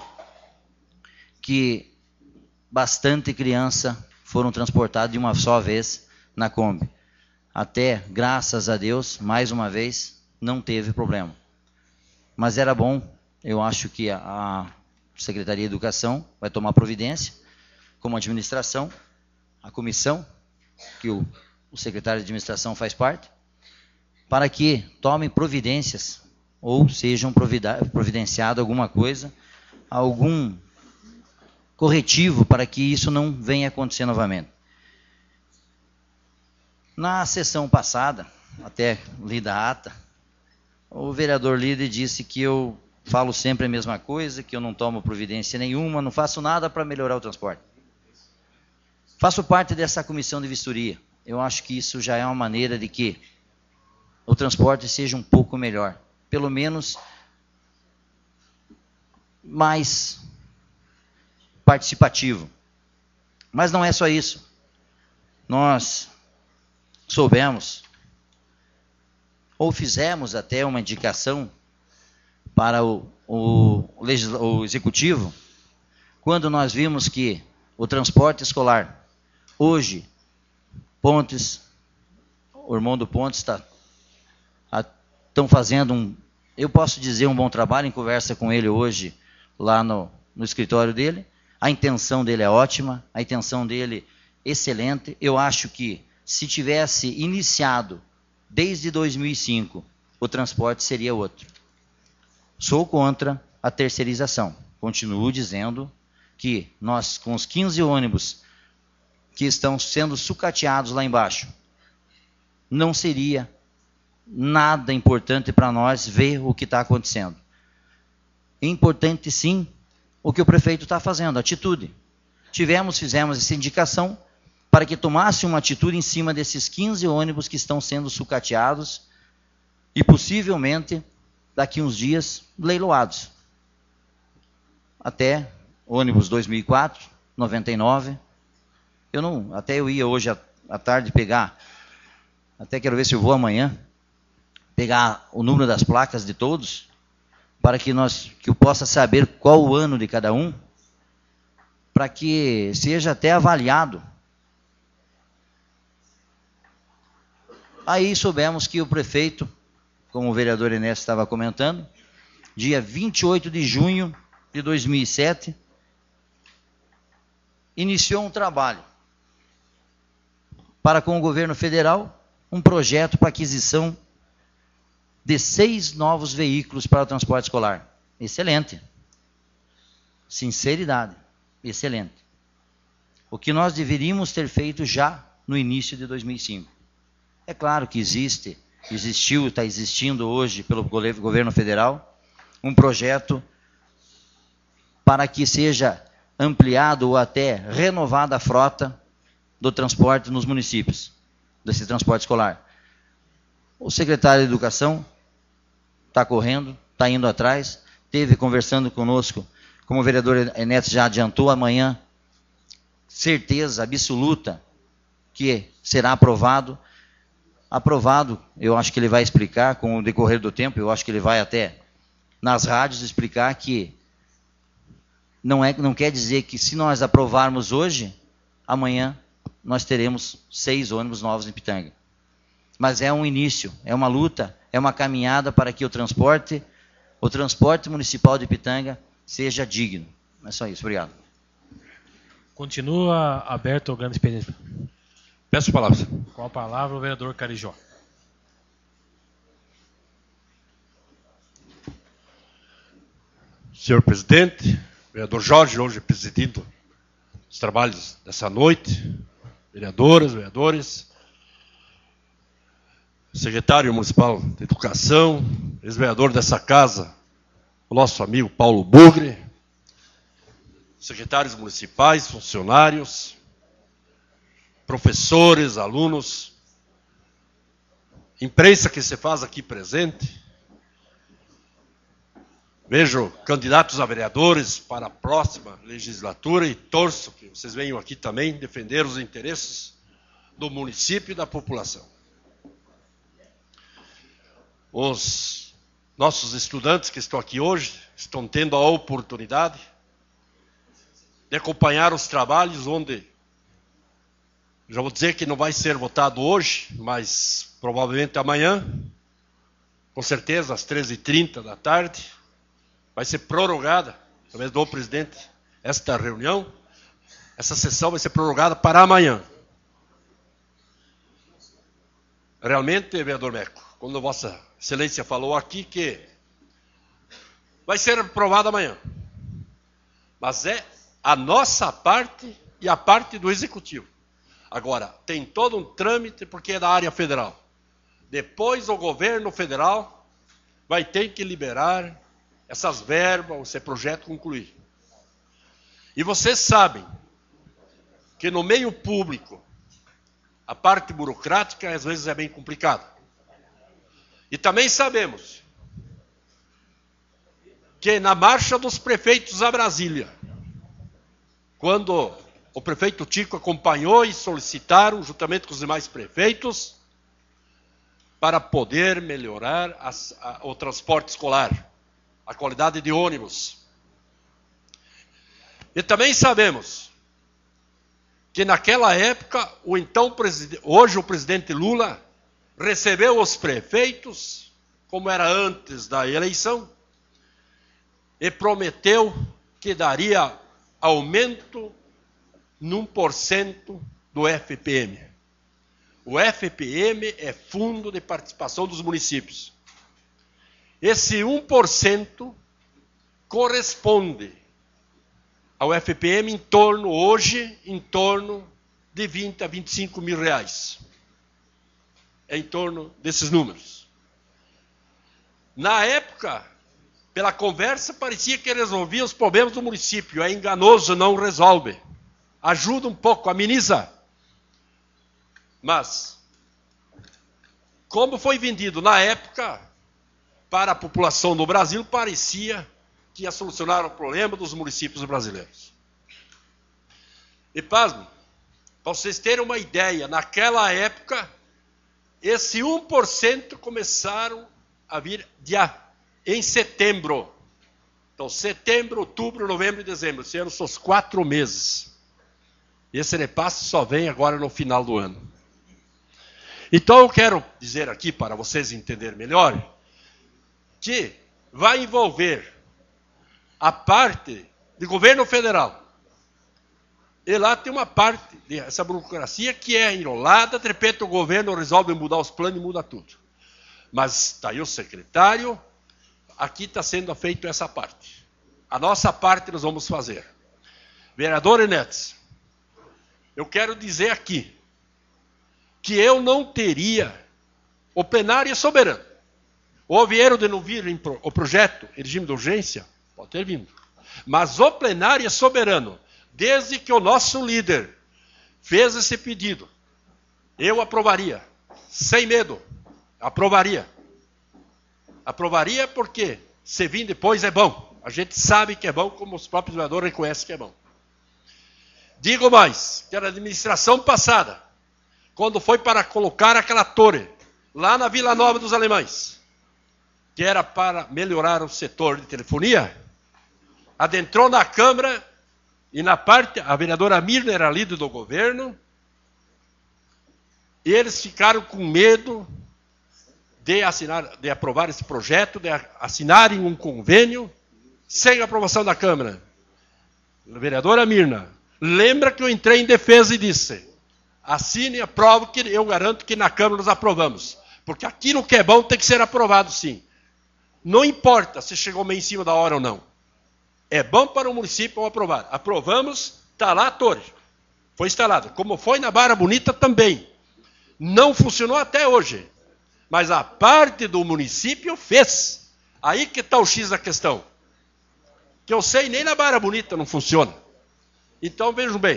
que bastante criança foram transportadas de uma só vez na Kombi. Até, graças a Deus, mais uma vez, não teve problema. Mas era bom, eu acho que a, a Secretaria de Educação vai tomar providência, como administração, a comissão, que o, o secretário de administração faz parte, para que tomem providências, ou sejam providenciado alguma coisa, algum corretivo para que isso não venha acontecer novamente. Na sessão passada, até li da ata, o vereador líder disse que eu falo sempre a mesma coisa, que eu não tomo providência nenhuma, não faço nada para melhorar o transporte. Faço parte dessa comissão de vistoria. Eu acho que isso já é uma maneira de que o transporte seja um pouco melhor. Pelo menos mais participativo. Mas não é só isso. Nós soubemos, ou fizemos até uma indicação para o, o, o executivo, quando nós vimos que o transporte escolar, hoje, Pontes, o irmão do Pontes está estão fazendo um, eu posso dizer, um bom trabalho, em conversa com ele hoje, lá no, no escritório dele. A intenção dele é ótima, a intenção dele excelente. Eu acho que se tivesse iniciado desde dois mil e cinco, o transporte seria outro. Sou contra a terceirização. Continuo dizendo que nós, com os quinze ônibus que estão sendo sucateados lá embaixo, não seria nada importante para nós ver o que está acontecendo. É importante, sim, o que o prefeito está fazendo, atitude. Tivemos, fizemos essa indicação para que tomasse uma atitude em cima desses quinze ônibus que estão sendo sucateados e possivelmente, daqui uns dias, leiloados. Até ônibus dois mil e quatro, noventa e nove. Eu não, até eu ia hoje à, à tarde pegar, até quero ver se eu vou amanhã, pegar o número das placas de todos, para que, nós, que eu possa saber qual o ano de cada um, para que seja até avaliado. Aí soubemos que o prefeito, como o vereador Enéas estava comentando, dia vinte e oito de junho de dois mil e sete, iniciou um trabalho para com o governo federal, um projeto para aquisição de seis novos veículos para o transporte escolar. Excelente. Sinceridade. Excelente. O que nós deveríamos ter feito já no início de dois mil e cinco. É claro que existe, existiu, está existindo hoje pelo governo federal, um projeto para que seja ampliado ou até renovada a frota do transporte nos municípios, desse transporte escolar. O secretário de Educação está correndo, está indo atrás, esteve conversando conosco, como o vereador Enéas já adiantou, amanhã, certeza absoluta que será aprovado. Aprovado, eu acho que ele vai explicar, com o decorrer do tempo, eu acho que ele vai até nas rádios explicar que não, é, não quer dizer que se nós aprovarmos hoje, amanhã nós teremos seis ônibus novos em Pitanga. Mas é um início, é uma luta, é uma caminhada para que o transporte, o transporte municipal de Pitanga seja digno. É só isso, obrigado. Continua aberto o grande expediente. Peço palavras. Com a palavra o vereador Carijó. Senhor presidente, vereador Jorge, hoje presidindo os trabalhos dessa noite, vereadoras, vereadores, secretário municipal de educação, ex-vereador dessa casa, o nosso amigo Paulo Bugre, secretários municipais, funcionários, professores, alunos, imprensa que se faz aqui presente. Vejo candidatos a vereadores para a próxima legislatura e torço que vocês venham aqui também defender os interesses do município e da população. Os nossos estudantes que estão aqui hoje estão tendo a oportunidade de acompanhar os trabalhos onde, já vou dizer que não vai ser votado hoje, mas provavelmente amanhã, com certeza às treze e trinta da tarde, vai ser prorrogada, através do presidente, esta reunião, essa sessão vai ser prorrogada para amanhã. Realmente, vereador Meco, quando Vossa Excelência falou aqui que vai ser aprovado amanhã, mas é a nossa parte e a parte do Executivo. Agora, tem todo um trâmite porque é da área federal. Depois o governo federal vai ter que liberar essas verbas, esse projeto concluir. E vocês sabem que no meio público a parte burocrática às vezes é bem complicada. E também sabemos que na marcha dos prefeitos a Brasília, quando o prefeito Tico acompanhou e solicitaram, juntamente com os demais prefeitos, para poder melhorar as, a, o transporte escolar, a qualidade de ônibus. E também sabemos que naquela época, o então presidente, hoje o presidente Lula, recebeu os prefeitos, como era antes da eleição, e prometeu que daria aumento num por cento do F P M. O F P M é Fundo de Participação dos Municípios. Esse um por cento corresponde ao F P M em torno, hoje, em torno de vinte a vinte e cinco mil reais. É em torno desses números. Na época, pela conversa, parecia que resolvia os problemas do município. É enganoso, não resolve. Ajuda um pouco, ameniza. Mas, como foi vendido na época, para a população do Brasil, parecia que ia solucionar o problema dos municípios brasileiros. E pasmo, para vocês terem uma ideia, naquela época, esse um por cento começaram a vir dia, em setembro. Então, setembro, outubro, novembro e dezembro. Esse ano são os quatro meses. Esse repasse só vem agora no final do ano. Então, eu quero dizer aqui, para vocês entenderem melhor, que vai envolver a parte de governo federal. E lá tem uma parte dessa burocracia que é enrolada, de repente o governo resolve mudar os planos e muda tudo. Mas está aí o secretário, aqui está sendo feita essa parte. A nossa parte nós vamos fazer. Vereador Enetes, eu quero dizer aqui que eu não teria, o plenário é soberano. Ou vieram de não vir em pro, o projeto em regime de urgência, pode ter vindo. Mas o plenário é soberano. Desde que o nosso líder fez esse pedido, eu aprovaria, sem medo, aprovaria. Aprovaria porque, se vir depois, é bom. A gente sabe que é bom, como os próprios vereadores reconhecem que é bom. Digo mais, que era a administração passada, quando foi para colocar aquela torre, lá na Vila Nova dos Alemães, que era para melhorar o setor de telefonia, adentrou na Câmara. E na parte, a vereadora Mirna era líder do governo, e eles ficaram com medo de, assinar, de aprovar esse projeto, de assinarem um convênio sem aprovação da Câmara. A vereadora Mirna, lembra que eu entrei em defesa e disse, assine e aprove, que eu garanto que na Câmara nós aprovamos. Porque aquilo que é bom tem que ser aprovado sim. Não importa se chegou meio em cima da hora ou não. É bom para o município, vamos aprovar. Aprovamos, está lá a torre. Foi instalada. Como foi na Barra Bonita também. Não funcionou até hoje. Mas a parte do município fez. Aí que está o X da questão. Que eu sei, nem na Barra Bonita não funciona. Então, vejam bem.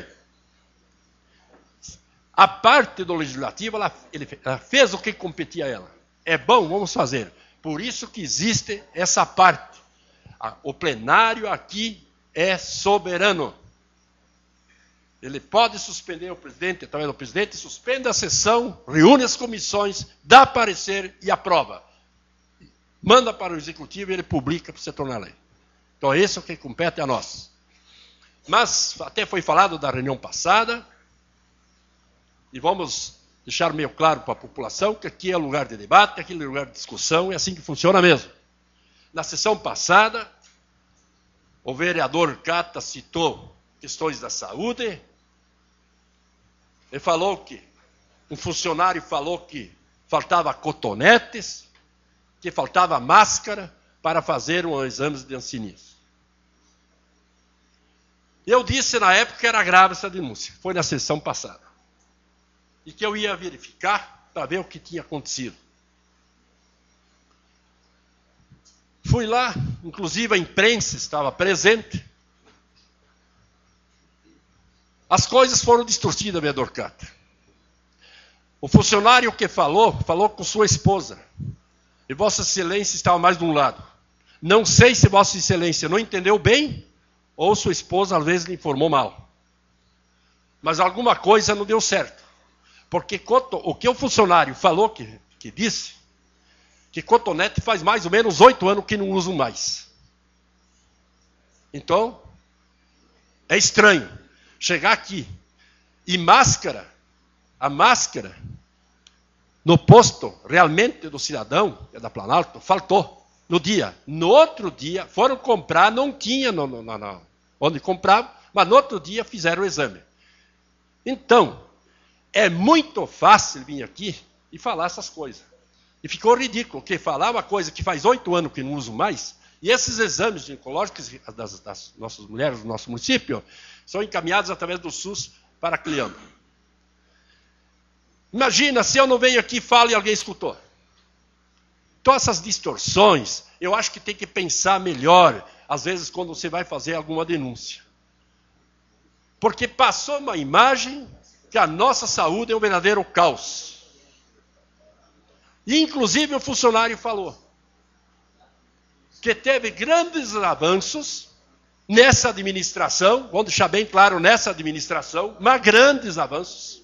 A parte do legislativo, ela, ele, ela fez o que competia a ela. É bom, vamos fazer. Por isso que existe essa parte. O plenário aqui é soberano. Ele pode suspender o presidente, através do presidente, suspende a sessão, reúne as comissões, dá parecer e aprova. Manda para o executivo e ele publica para se tornar lei. Então, esse é o que compete a nós. Mas, até foi falado da reunião passada, e vamos deixar meio claro para a população que aqui é lugar de debate, aqui é lugar de discussão, é assim que funciona mesmo. Na sessão passada, o vereador Cata citou questões da saúde. Ele falou que um funcionário falou que faltava cotonetes, que faltava máscara para fazer um exame de hanseníase. Eu disse na época que era grave essa denúncia, foi na sessão passada, e que eu ia verificar para ver o que tinha acontecido. Fui lá, inclusive a imprensa estava presente. As coisas foram distorcidas, vereador Cata. O funcionário que falou, falou com sua esposa. E Vossa Excelência estava mais de um lado. Não sei se Vossa Excelência não entendeu bem, ou sua esposa às vezes lhe informou mal. Mas alguma coisa não deu certo. Porque o que o funcionário falou, que, que disse, que cotonete faz mais ou menos oito anos que não usam mais. Então, é estranho chegar aqui e máscara, a máscara, no posto realmente do cidadão, que é da Planalto, faltou no dia. No outro dia, foram comprar, não tinha no, no, no, onde compravam, mas no outro dia fizeram o exame. Então, é muito fácil vir aqui e falar essas coisas. E ficou ridículo, porque falar uma coisa que faz oito anos que não uso mais, e esses exames ginecológicos das, das nossas mulheres do nosso município são encaminhados através do SUS para a cliente. Imagina se eu não venho aqui e falo e alguém escutou. Então essas distorções, eu acho que tem que pensar melhor, às vezes quando você vai fazer alguma denúncia. Porque passou uma imagem que a nossa saúde é um verdadeiro caos. E, inclusive, o funcionário falou que teve grandes avanços nessa administração, vamos deixar bem claro, nessa administração, mas grandes avanços.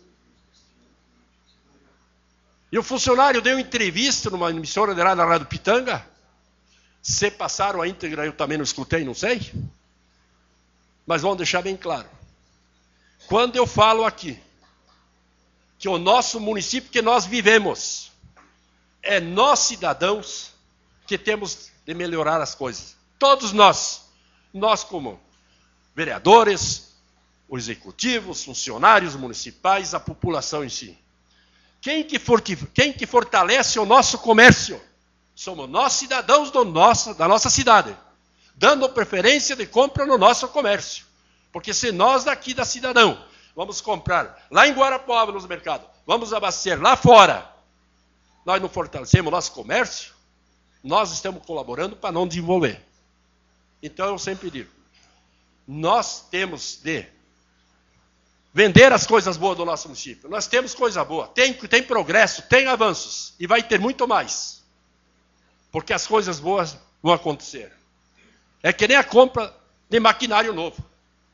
E o funcionário deu entrevista numa emissora de lá na Rádio Pitanga. Se passaram a íntegra, eu também não escutei, não sei. Mas vamos deixar bem claro. Quando eu falo aqui que o nosso município que nós vivemos, é nós cidadãos que temos de melhorar as coisas. Todos nós, nós como vereadores, o executivo, os funcionários municipais, a população em si. Quem que, for, quem que fortalece o nosso comércio? Somos nós, cidadãos do nosso, da nossa cidade, dando preferência de compra no nosso comércio. Porque se nós daqui da Cidadão vamos comprar lá em Guarapuava, nos mercados, vamos abastecer lá fora, nós não fortalecemos o nosso comércio, nós estamos colaborando para não desenvolver. Então eu sempre digo, nós temos de vender as coisas boas do nosso município. Nós temos coisa boa, tem, tem progresso, tem avanços, e vai ter muito mais. Porque as coisas boas vão acontecer. É que nem a compra de maquinário novo.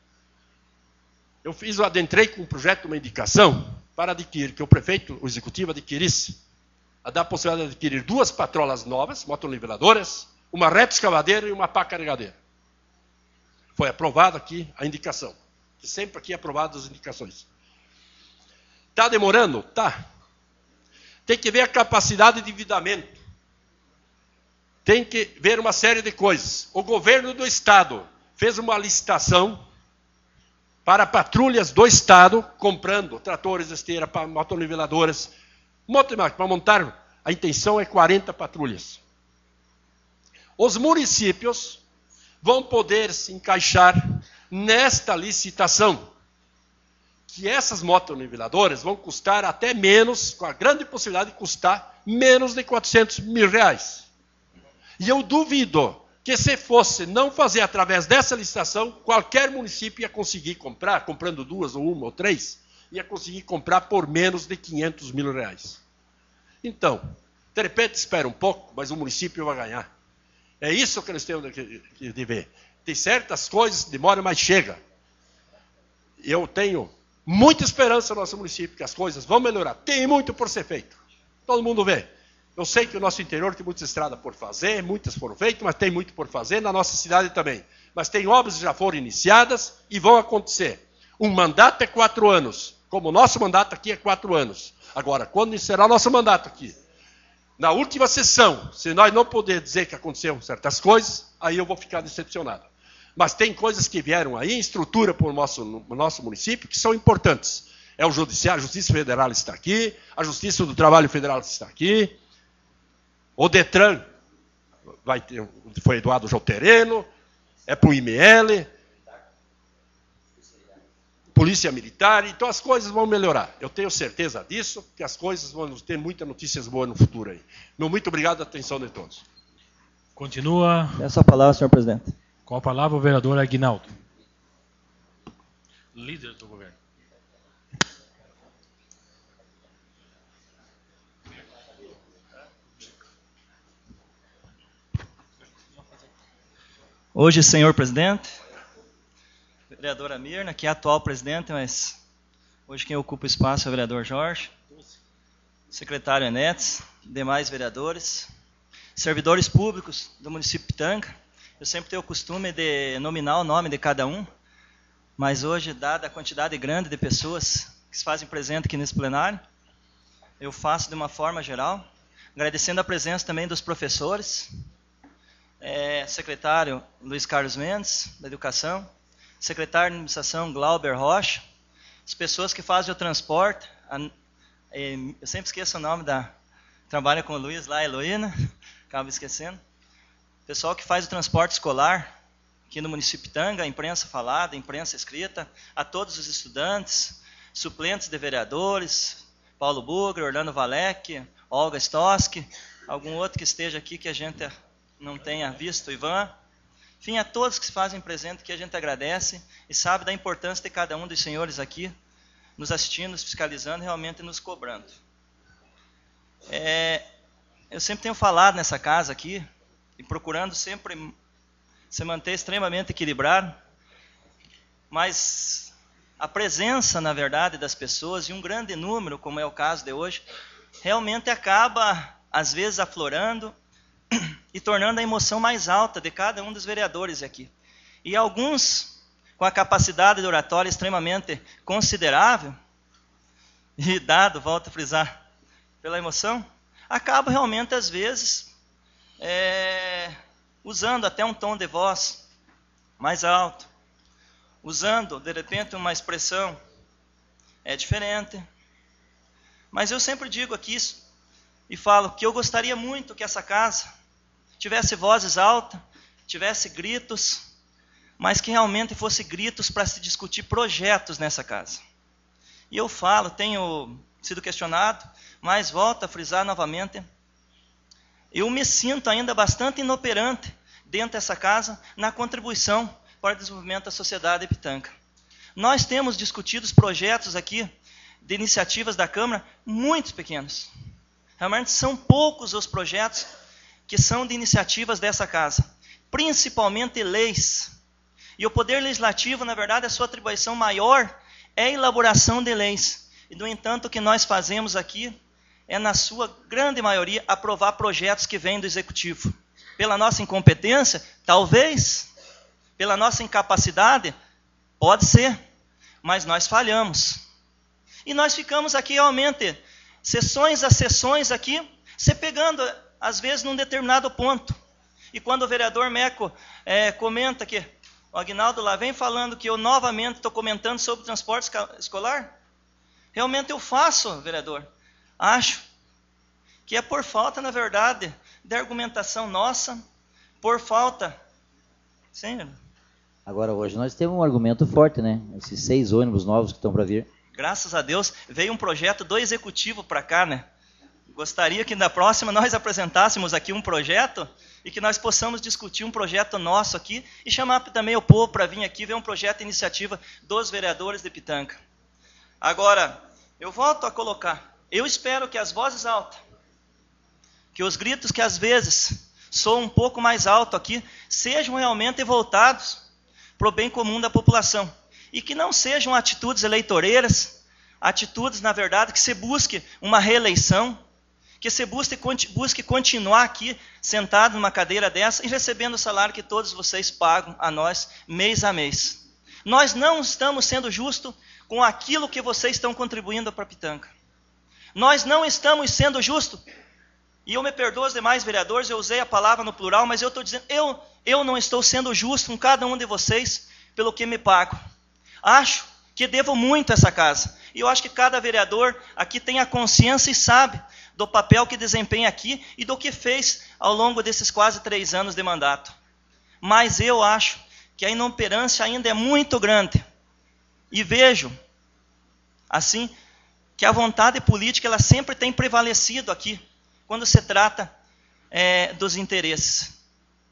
Eu fiz, eu adentrei com um projeto, uma indicação, para adquirir, que o prefeito, o executivo adquirisse, a dar a possibilidade de adquirir duas patrolas novas, motoniveladoras, uma retroescavadeira e uma pá carregadeira. Foi aprovada aqui a indicação. Que sempre aqui é aprovado as indicações. Está demorando? Tá. Tem que ver a capacidade de endividamento. Tem que ver uma série de coisas. O governo do Estado fez uma licitação para patrulhas do Estado, comprando tratores, esteira, motoniveladoras, para montar, a intenção é quarenta patrulhas. Os municípios vão poder se encaixar nesta licitação, que essas motoniveladoras vão custar até menos, com a grande possibilidade de custar menos de quatrocentos mil reais. E eu duvido que se fosse não fazer através dessa licitação, qualquer município ia conseguir comprar, comprando duas ou uma ou três, ia conseguir comprar por menos de quinhentos mil reais. Então, de repente espera um pouco, mas o município vai ganhar. É isso que nós temos de ver. Tem certas coisas que demoram, mas chega. Eu tenho muita esperança no nosso município, que as coisas vão melhorar. Tem muito por ser feito. Todo mundo vê. Eu sei que o nosso interior tem muitas estradas por fazer, muitas foram feitas, mas tem muito por fazer, na nossa cidade também. Mas tem obras que já foram iniciadas e vão acontecer. Um mandato é quatro anos, como o nosso mandato aqui é quatro anos. Agora, quando será o nosso mandato aqui? Na última sessão, se nós não pudermos dizer que aconteceram certas coisas, aí eu vou ficar decepcionado. Mas tem coisas que vieram aí, em estrutura para o nosso, no nosso município, que são importantes. É o Judiciário, a Justiça Federal está aqui, a Justiça do Trabalho Federal está aqui, o Detran vai ter, foi Eduardo Joltereno, é para o I M L, Polícia Militar, então as coisas vão melhorar. Eu tenho certeza disso, que as coisas vão ter muitas notícias boas no futuro aí. Meu muito obrigado pela atenção de todos. Continua. Essa palavra, senhor presidente. Com a palavra o vereador Aguinaldo, líder do governo. Hoje, senhor presidente, vereadora Mirna, que é atual presidente, mas hoje quem ocupa o espaço é o vereador Jorge, secretário Enetes, demais vereadores, servidores públicos do município de Pitanga. Eu sempre tenho o costume de nominar o nome de cada um, mas hoje, dada a quantidade grande de pessoas que se fazem presente aqui nesse plenário, eu faço de uma forma geral, agradecendo a presença também dos professores, é, secretário Luiz Carlos Mendes, da Educação, secretário de Administração Glauber Rocha, as pessoas que fazem o transporte, a, é, eu sempre esqueço o nome da, trabalha com o Luiz lá, a Heloína, acabo esquecendo, pessoal que faz o transporte escolar, aqui no município de Pitanga, a imprensa falada, a imprensa escrita, a todos os estudantes, suplentes de vereadores, Paulo Bugre, Orlando Valec, Olga Stoski, algum outro que esteja aqui que a gente não tenha visto, Ivan. Enfim, a todos que se fazem presente, que a gente agradece e sabe da importância de cada um dos senhores aqui, nos assistindo, nos fiscalizando, realmente nos cobrando. É, eu sempre tenho falado nessa casa aqui, e procurando sempre se manter extremamente equilibrado, mas a presença, na verdade, das pessoas, e um grande número, como é o caso de hoje, realmente acaba, às vezes, aflorando e tornando a emoção mais alta de cada um dos vereadores aqui. E alguns, com a capacidade de oratória extremamente considerável, e dado, volto a frisar, pela emoção, acabam realmente, às vezes, é, usando até um tom de voz mais alto, usando, de repente, uma expressão é diferente. Mas eu sempre digo aqui isso, e falo que eu gostaria muito que essa casa tivesse vozes altas, tivesse gritos, mas que realmente fosse gritos para se discutir projetos nessa casa. E eu falo, tenho sido questionado, mas volto a frisar novamente, eu me sinto ainda bastante inoperante dentro dessa casa na contribuição para o desenvolvimento da sociedade de Pitanga. Nós temos discutido os projetos aqui de iniciativas da Câmara muito pequenos. Realmente são poucos os projetos que são de iniciativas dessa casa, principalmente leis. E o Poder Legislativo, na verdade, a sua atribuição maior é a elaboração de leis. E, no entanto, o que nós fazemos aqui é, na sua grande maioria, aprovar projetos que vêm do Executivo. Pela nossa incompetência? Talvez. Pela nossa incapacidade? Pode ser. Mas nós falhamos. E nós ficamos aqui, realmente, sessões a sessões aqui, se pegando, às vezes, num determinado ponto. E quando o vereador Meco é, comenta que o Aguinaldo lá vem falando que eu novamente estou comentando sobre o transporte escolar, realmente eu faço, vereador. Acho que é por falta, na verdade, de argumentação nossa, por falta... Sim. Agora, hoje nós temos um argumento forte, né? Esses seis ônibus novos que estão para vir. Graças a Deus, veio um projeto do Executivo para cá, né? Gostaria que na próxima nós apresentássemos aqui um projeto e que nós possamos discutir um projeto nosso aqui e chamar também o povo para vir aqui ver um projeto de iniciativa dos vereadores de Pitanga. Agora, eu volto a colocar, eu espero que as vozes altas, que os gritos que às vezes soam um pouco mais alto aqui, sejam realmente voltados para o bem comum da população. E que não sejam atitudes eleitoreiras, atitudes, na verdade, que se busque uma reeleição, que se busque, busque continuar aqui, sentado numa cadeira dessa e recebendo o salário que todos vocês pagam a nós, mês a mês. Nós não estamos sendo justos com aquilo que vocês estão contribuindo para Pitanga. Nós não estamos sendo justos. E eu me perdoo os demais vereadores, eu usei a palavra no plural, mas eu estou dizendo, eu, eu não estou sendo justo com cada um de vocês pelo que me pago. Acho que devo muito a essa casa. E eu acho que cada vereador aqui tem a consciência e sabe do papel que desempenha aqui e do que fez ao longo desses quase três anos de mandato. Mas eu acho que a inoperância ainda é muito grande. E vejo, assim, que a vontade política ela sempre tem prevalecido aqui, quando se trata é, dos interesses.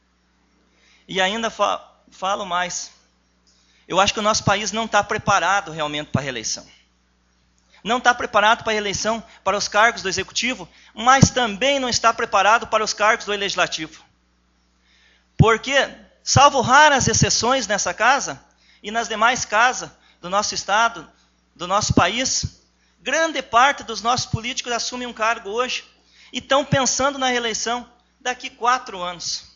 E ainda fa- falo mais. Eu acho que o nosso país não está preparado realmente para a reeleição. Não está preparado para a reeleição para os cargos do Executivo, mas também não está preparado para os cargos do Legislativo. Porque, salvo raras exceções nessa casa, e nas demais casas do nosso Estado, do nosso país, grande parte dos nossos políticos assumem um cargo hoje e estão pensando na reeleição daqui quatro anos.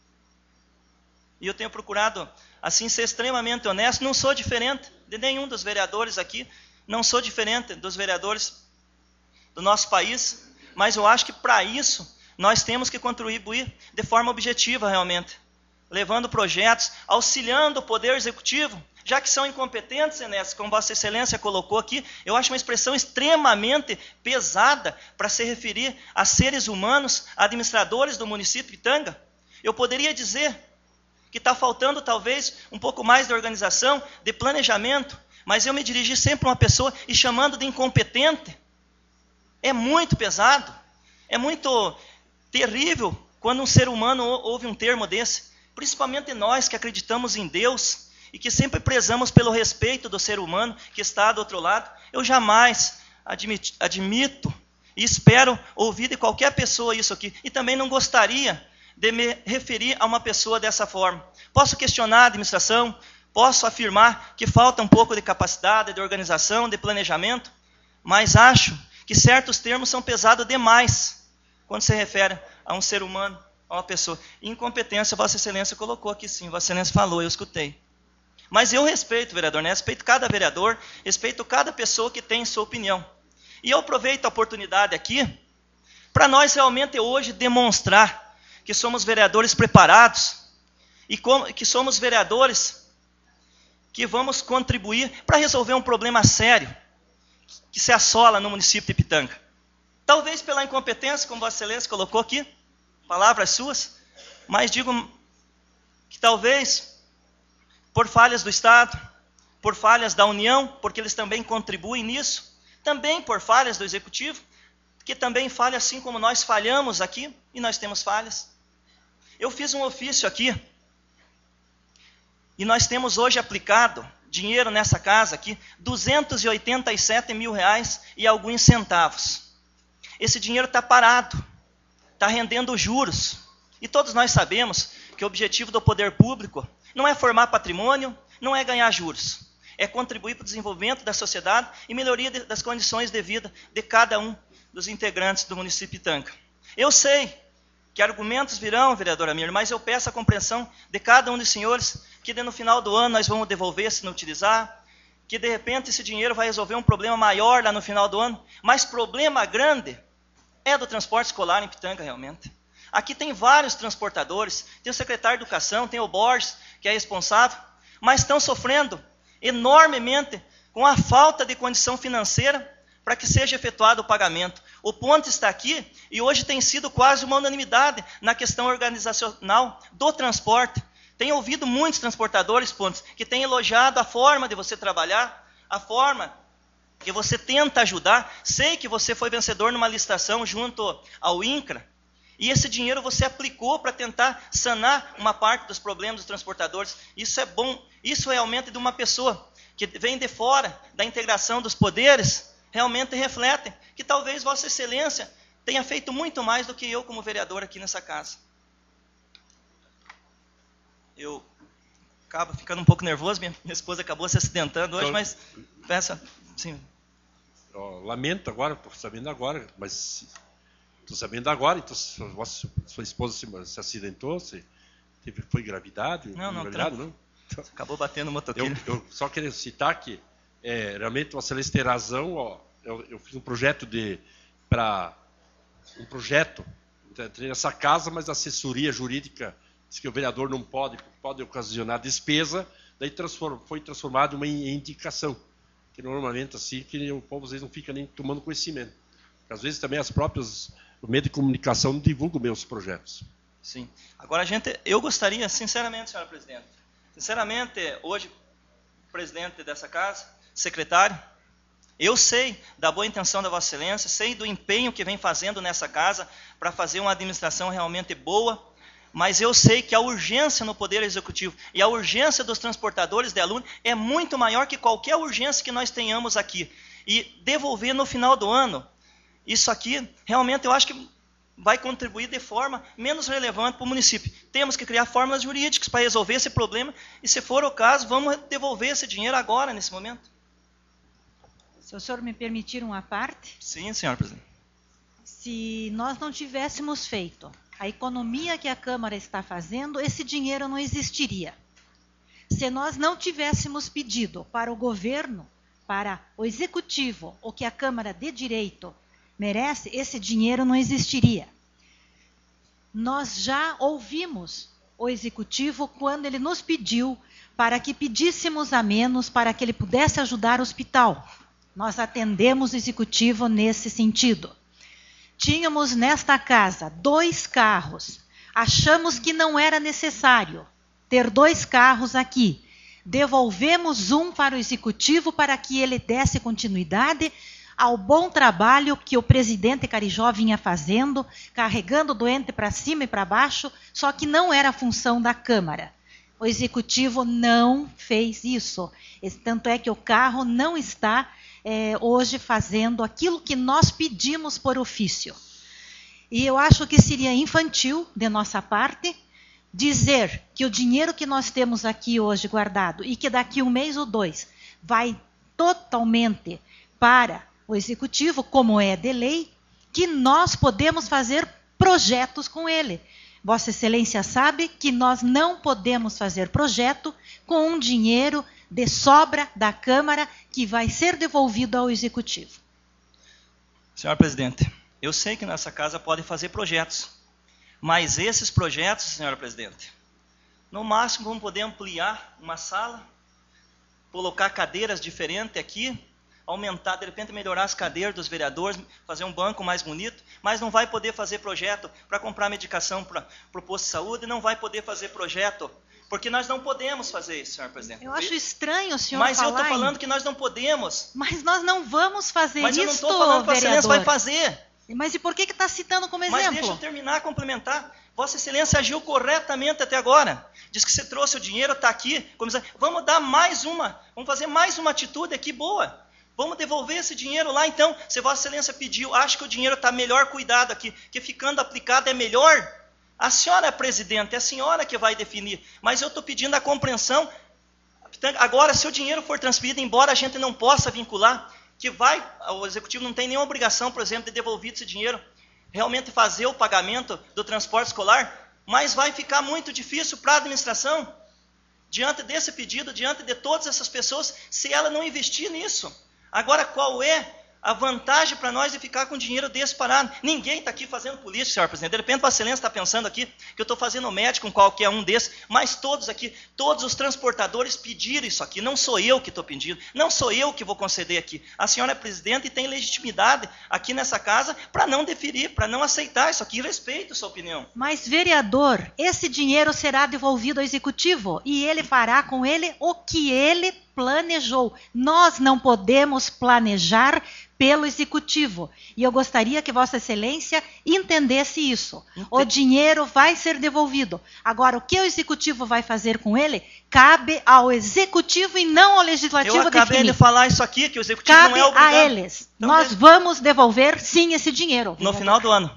E eu tenho procurado, assim, ser extremamente honesto, não sou diferente de nenhum dos vereadores aqui, não sou diferente dos vereadores do nosso país, mas eu acho que para isso nós temos que contribuir de forma objetiva realmente, levando projetos, auxiliando o Poder Executivo, já que são incompetentes, Enéas, como Vossa Excelência colocou aqui, eu acho uma expressão extremamente pesada para se referir a seres humanos, administradores do município de Pitanga. Eu poderia dizer que está faltando talvez um pouco mais de organização, de planejamento, mas eu me dirigi sempre a uma pessoa e chamando de incompetente, é muito pesado, é muito terrível quando um ser humano ouve um termo desse, principalmente nós que acreditamos em Deus e que sempre prezamos pelo respeito do ser humano que está do outro lado. Eu jamais admito, admito e espero ouvir de qualquer pessoa isso aqui, e também não gostaria de me referir a uma pessoa dessa forma. Posso questionar a administração, posso afirmar que falta um pouco de capacidade, de organização, de planejamento, mas acho que certos termos são pesados demais quando se refere a um ser humano, a uma pessoa. Incompetência, Vossa Excelência colocou aqui sim, Vossa Excelência falou, eu escutei. Mas eu respeito, vereador, né? Respeito cada vereador, respeito cada pessoa que tem sua opinião. E eu aproveito a oportunidade aqui para nós realmente hoje demonstrar que somos vereadores preparados e como, que somos vereadores que vamos contribuir para resolver um problema sério que se assola no município de Pitanga. Talvez pela incompetência, como Vossa Excelência colocou aqui, palavras suas, mas digo que talvez por falhas do Estado, por falhas da União, porque eles também contribuem nisso, também por falhas do Executivo, que também falha assim como nós falhamos aqui, e nós temos falhas. Eu fiz um ofício aqui, e nós temos hoje aplicado dinheiro nessa casa aqui, duzentos e oitenta e sete mil reais e alguns centavos. Esse dinheiro está parado, está rendendo juros. E todos nós sabemos que o objetivo do poder público não é formar patrimônio, não é ganhar juros. É contribuir para o desenvolvimento da sociedade e melhoria de, das condições de vida de cada um dos integrantes do município de Pitanga. Eu sei que argumentos virão, vereadora Mir, mas eu peço a compreensão de cada um dos senhores que no final do ano nós vamos devolver se não utilizar, que de repente esse dinheiro vai resolver um problema maior lá no final do ano, mas problema grande é do transporte escolar em Pitanga realmente. Aqui tem vários transportadores, tem o secretário de Educação, tem o Borges, que é responsável, mas estão sofrendo enormemente com a falta de condição financeira para que seja efetuado o pagamento. O ponto está aqui e hoje tem sido quase uma unanimidade na questão organizacional do transporte. Tenho ouvido muitos transportadores, pontos, que têm elogiado a forma de você trabalhar, a forma que você tenta ajudar. Sei que você foi vencedor numa licitação junto ao INCRA, e esse dinheiro você aplicou para tentar sanar uma parte dos problemas dos transportadores. Isso é bom, isso realmente de uma pessoa que vem de fora da integração dos poderes, realmente reflete que talvez Vossa Excelência tenha feito muito mais do que eu como vereador aqui nessa casa. Eu acabo ficando um pouco nervoso, minha, minha esposa acabou se acidentando hoje, mas peça, sim. Oh, lamento agora, estou sabendo agora, mas estou sabendo agora, então sua, sua esposa se, se acidentou, se teve, foi gravidade? Não, não, gravidade, não. Então, acabou batendo no motoqueiro. Eu, eu só queria citar que é, realmente Vossa Excelência tem razão. Ó, eu, eu fiz um projeto de para um projeto entrei nessa casa, mas a assessoria jurídica disse que o vereador não pode pode ocasionar despesa, daí transform, foi transformado em, em indicação, que normalmente assim que o povo às vezes não fica nem tomando conhecimento. Porque, às vezes também as próprias o meio de comunicação não divulgam bem os projetos. Sim. Agora a gente, eu gostaria, sinceramente, senhora presidente, sinceramente, hoje presidente dessa casa, secretário, eu sei da boa intenção da Vossa Excelência, sei do empenho que vem fazendo nessa casa para fazer uma administração realmente boa, mas eu sei que a urgência no Poder Executivo e a urgência dos transportadores de alunos é muito maior que qualquer urgência que nós tenhamos aqui. E devolver no final do ano, isso aqui, realmente, eu acho que vai contribuir de forma menos relevante para o município. Temos que criar fórmulas jurídicas para resolver esse problema e, se for o caso, vamos devolver esse dinheiro agora, nesse momento. Se o senhor me permitir uma parte? Sim, senhora presidente. Se nós não tivéssemos feito a economia que a Câmara está fazendo, esse dinheiro não existiria. Se nós não tivéssemos pedido para o governo, para o Executivo, o que a Câmara de Direito merece, esse dinheiro não existiria. Nós já ouvimos o Executivo quando ele nos pediu para que pedíssemos a menos para que ele pudesse ajudar o hospital. Nós atendemos o Executivo nesse sentido. Tínhamos nesta casa dois carros. Achamos que não era necessário ter dois carros aqui. Devolvemos um para o Executivo para que ele desse continuidade ao bom trabalho que o presidente Carijó vinha fazendo, carregando o doente para cima e para baixo, só que não era função da Câmara. O Executivo não fez isso. Tanto é que o carro não está é, hoje fazendo aquilo que nós pedimos por ofício. E eu acho que seria infantil, de nossa parte, dizer que o dinheiro que nós temos aqui hoje guardado e que daqui um mês ou dois vai totalmente para o Executivo, como é de lei, que nós podemos fazer projetos com ele. Vossa Excelência sabe que nós não podemos fazer projeto com um dinheiro de sobra da Câmara que vai ser devolvido ao Executivo. Senhora presidente, eu sei que nessa casa pode fazer projetos, Mas esses projetos, senhora presidente, no máximo vamos poder ampliar uma sala, colocar cadeiras diferentes aqui, aumentar, de repente melhorar as cadeiras dos vereadores, fazer um banco mais bonito, mas não vai poder fazer projeto para comprar medicação para o posto de saúde, não vai poder fazer projeto, porque nós não podemos fazer isso, senhor presidente. Eu acho estranho o senhor mas falar... Mas eu estou falando em... que nós não podemos. Mas nós não vamos fazer mas isso, Mas eu não estou falando que a excelência vai fazer. Mas e por que está citando como exemplo? Mas deixa eu terminar, complementar. Vossa Excelência agiu corretamente até agora. Diz que você trouxe o dinheiro, está aqui. Vamos dar mais uma, vamos fazer mais uma atitude aqui boa. Vamos devolver esse dinheiro lá, então. Se Vossa Excelência pediu, acha que o dinheiro está melhor cuidado aqui, que ficando aplicado é melhor, a senhora é presidente, é a senhora que vai definir. Mas eu estou pedindo a compreensão. Agora, se o dinheiro for transferido, embora a gente não possa vincular, que vai, o executivo não tem nenhuma obrigação, por exemplo, de devolver esse dinheiro, realmente fazer o pagamento do transporte escolar, mas vai ficar muito difícil para a administração, diante desse pedido, diante de todas essas pessoas, se ela não investir nisso. Agora, qual é a vantagem para nós de ficar com dinheiro desse parado? Ninguém está aqui fazendo política, senhor presidente. De repente, Vossa Excelência está pensando aqui que eu estou fazendo médico com qualquer um desses, mas todos aqui, todos os transportadores pediram isso aqui. Não sou eu que estou pedindo, não sou eu que vou conceder aqui. A senhora é presidente e tem legitimidade aqui nessa casa para não deferir, para não aceitar isso aqui. Respeito a sua opinião. Mas, vereador, esse dinheiro será devolvido ao executivo e ele fará com ele o que ele planejou. Nós não podemos planejar pelo executivo. E eu gostaria que Vossa Excelência entendesse isso. Entendi. O dinheiro vai ser devolvido. Agora, o que o executivo vai fazer com ele, cabe ao executivo e não ao legislativo definir. Eu acabei definir. de falar isso aqui, que o executivo cabe não é obrigado. a eles. Então, Nós mesmo. vamos devolver, sim, esse dinheiro. No final do ano.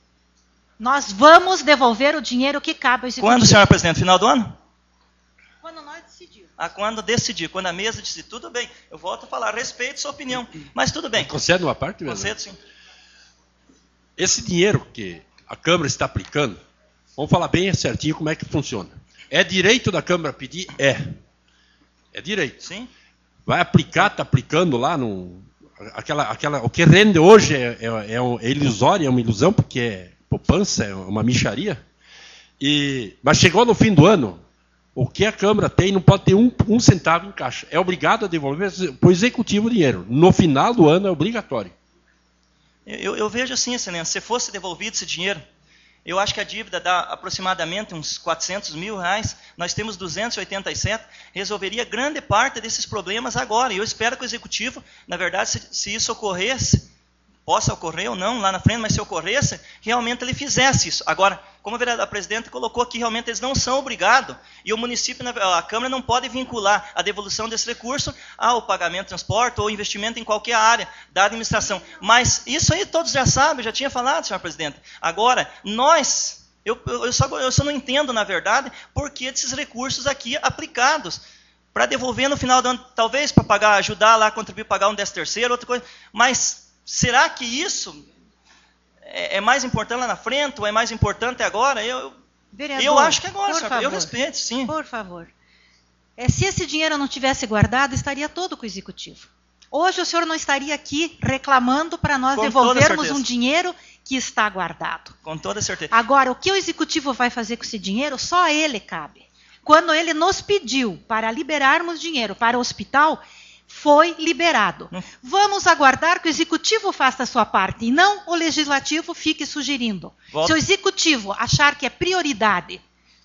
Nós vamos devolver o dinheiro que cabe ao executivo. Quando, senhora presidente? Final do ano? Quando nós decidirmos. Ah, quando decidir, quando a mesa decidir, tudo bem. Eu volto a falar, respeito sua opinião, mas tudo bem. Concede uma parte mesmo? Concedo, sim. Esse dinheiro que a Câmara está aplicando, vamos falar bem certinho como é que funciona. É direito da Câmara pedir? É. É direito. Sim. Vai aplicar, está aplicando lá no... Aquela, aquela, o que rende hoje é, é, é, é ilusório, é uma ilusão, porque é poupança, é uma mixaria. E, mas chegou no fim do ano, o que a Câmara tem não pode ter um, um centavo em caixa. É obrigado a devolver para o Executivo o dinheiro. No final do ano é obrigatório. Eu, eu vejo assim, Excelência, se fosse devolvido esse dinheiro, eu acho que a dívida dá aproximadamente uns quatrocentos mil reais, nós temos duzentos e oitenta e sete, resolveria grande parte desses problemas agora. E eu espero que o Executivo, na verdade, se, se isso ocorresse, possa ocorrer ou não lá na frente, mas se ocorresse, realmente ele fizesse isso. Agora, como a vereadora presidente colocou aqui, realmente eles não são obrigados, e o município, a Câmara não pode vincular a devolução desse recurso ao pagamento de transporte ou investimento em qualquer área da administração. Mas isso aí todos já sabem, eu já tinha falado, senhora presidente. Agora, nós, eu, eu, só, eu só não entendo, na verdade, por que esses recursos aqui aplicados para devolver no final do ano, talvez para pagar, ajudar lá, contribuir, pagar um décimo terceiro, outra coisa, mas será que isso é mais importante lá na frente ou é mais importante agora? Eu, Vereador, eu acho que agora, por senhora, favor, eu respeito, sim. Por favor. É, se esse dinheiro não tivesse guardado, estaria todo com o Executivo. Hoje o senhor não estaria aqui reclamando para nós Com devolvermos um dinheiro que está guardado. Com toda certeza. Agora, o que o Executivo vai fazer com esse dinheiro, só a ele cabe. Quando ele nos pediu para liberarmos dinheiro para o hospital, foi liberado. Hum. Vamos aguardar que o Executivo faça a sua parte e não o Legislativo fique sugerindo. Volta. Se o Executivo achar que é prioridade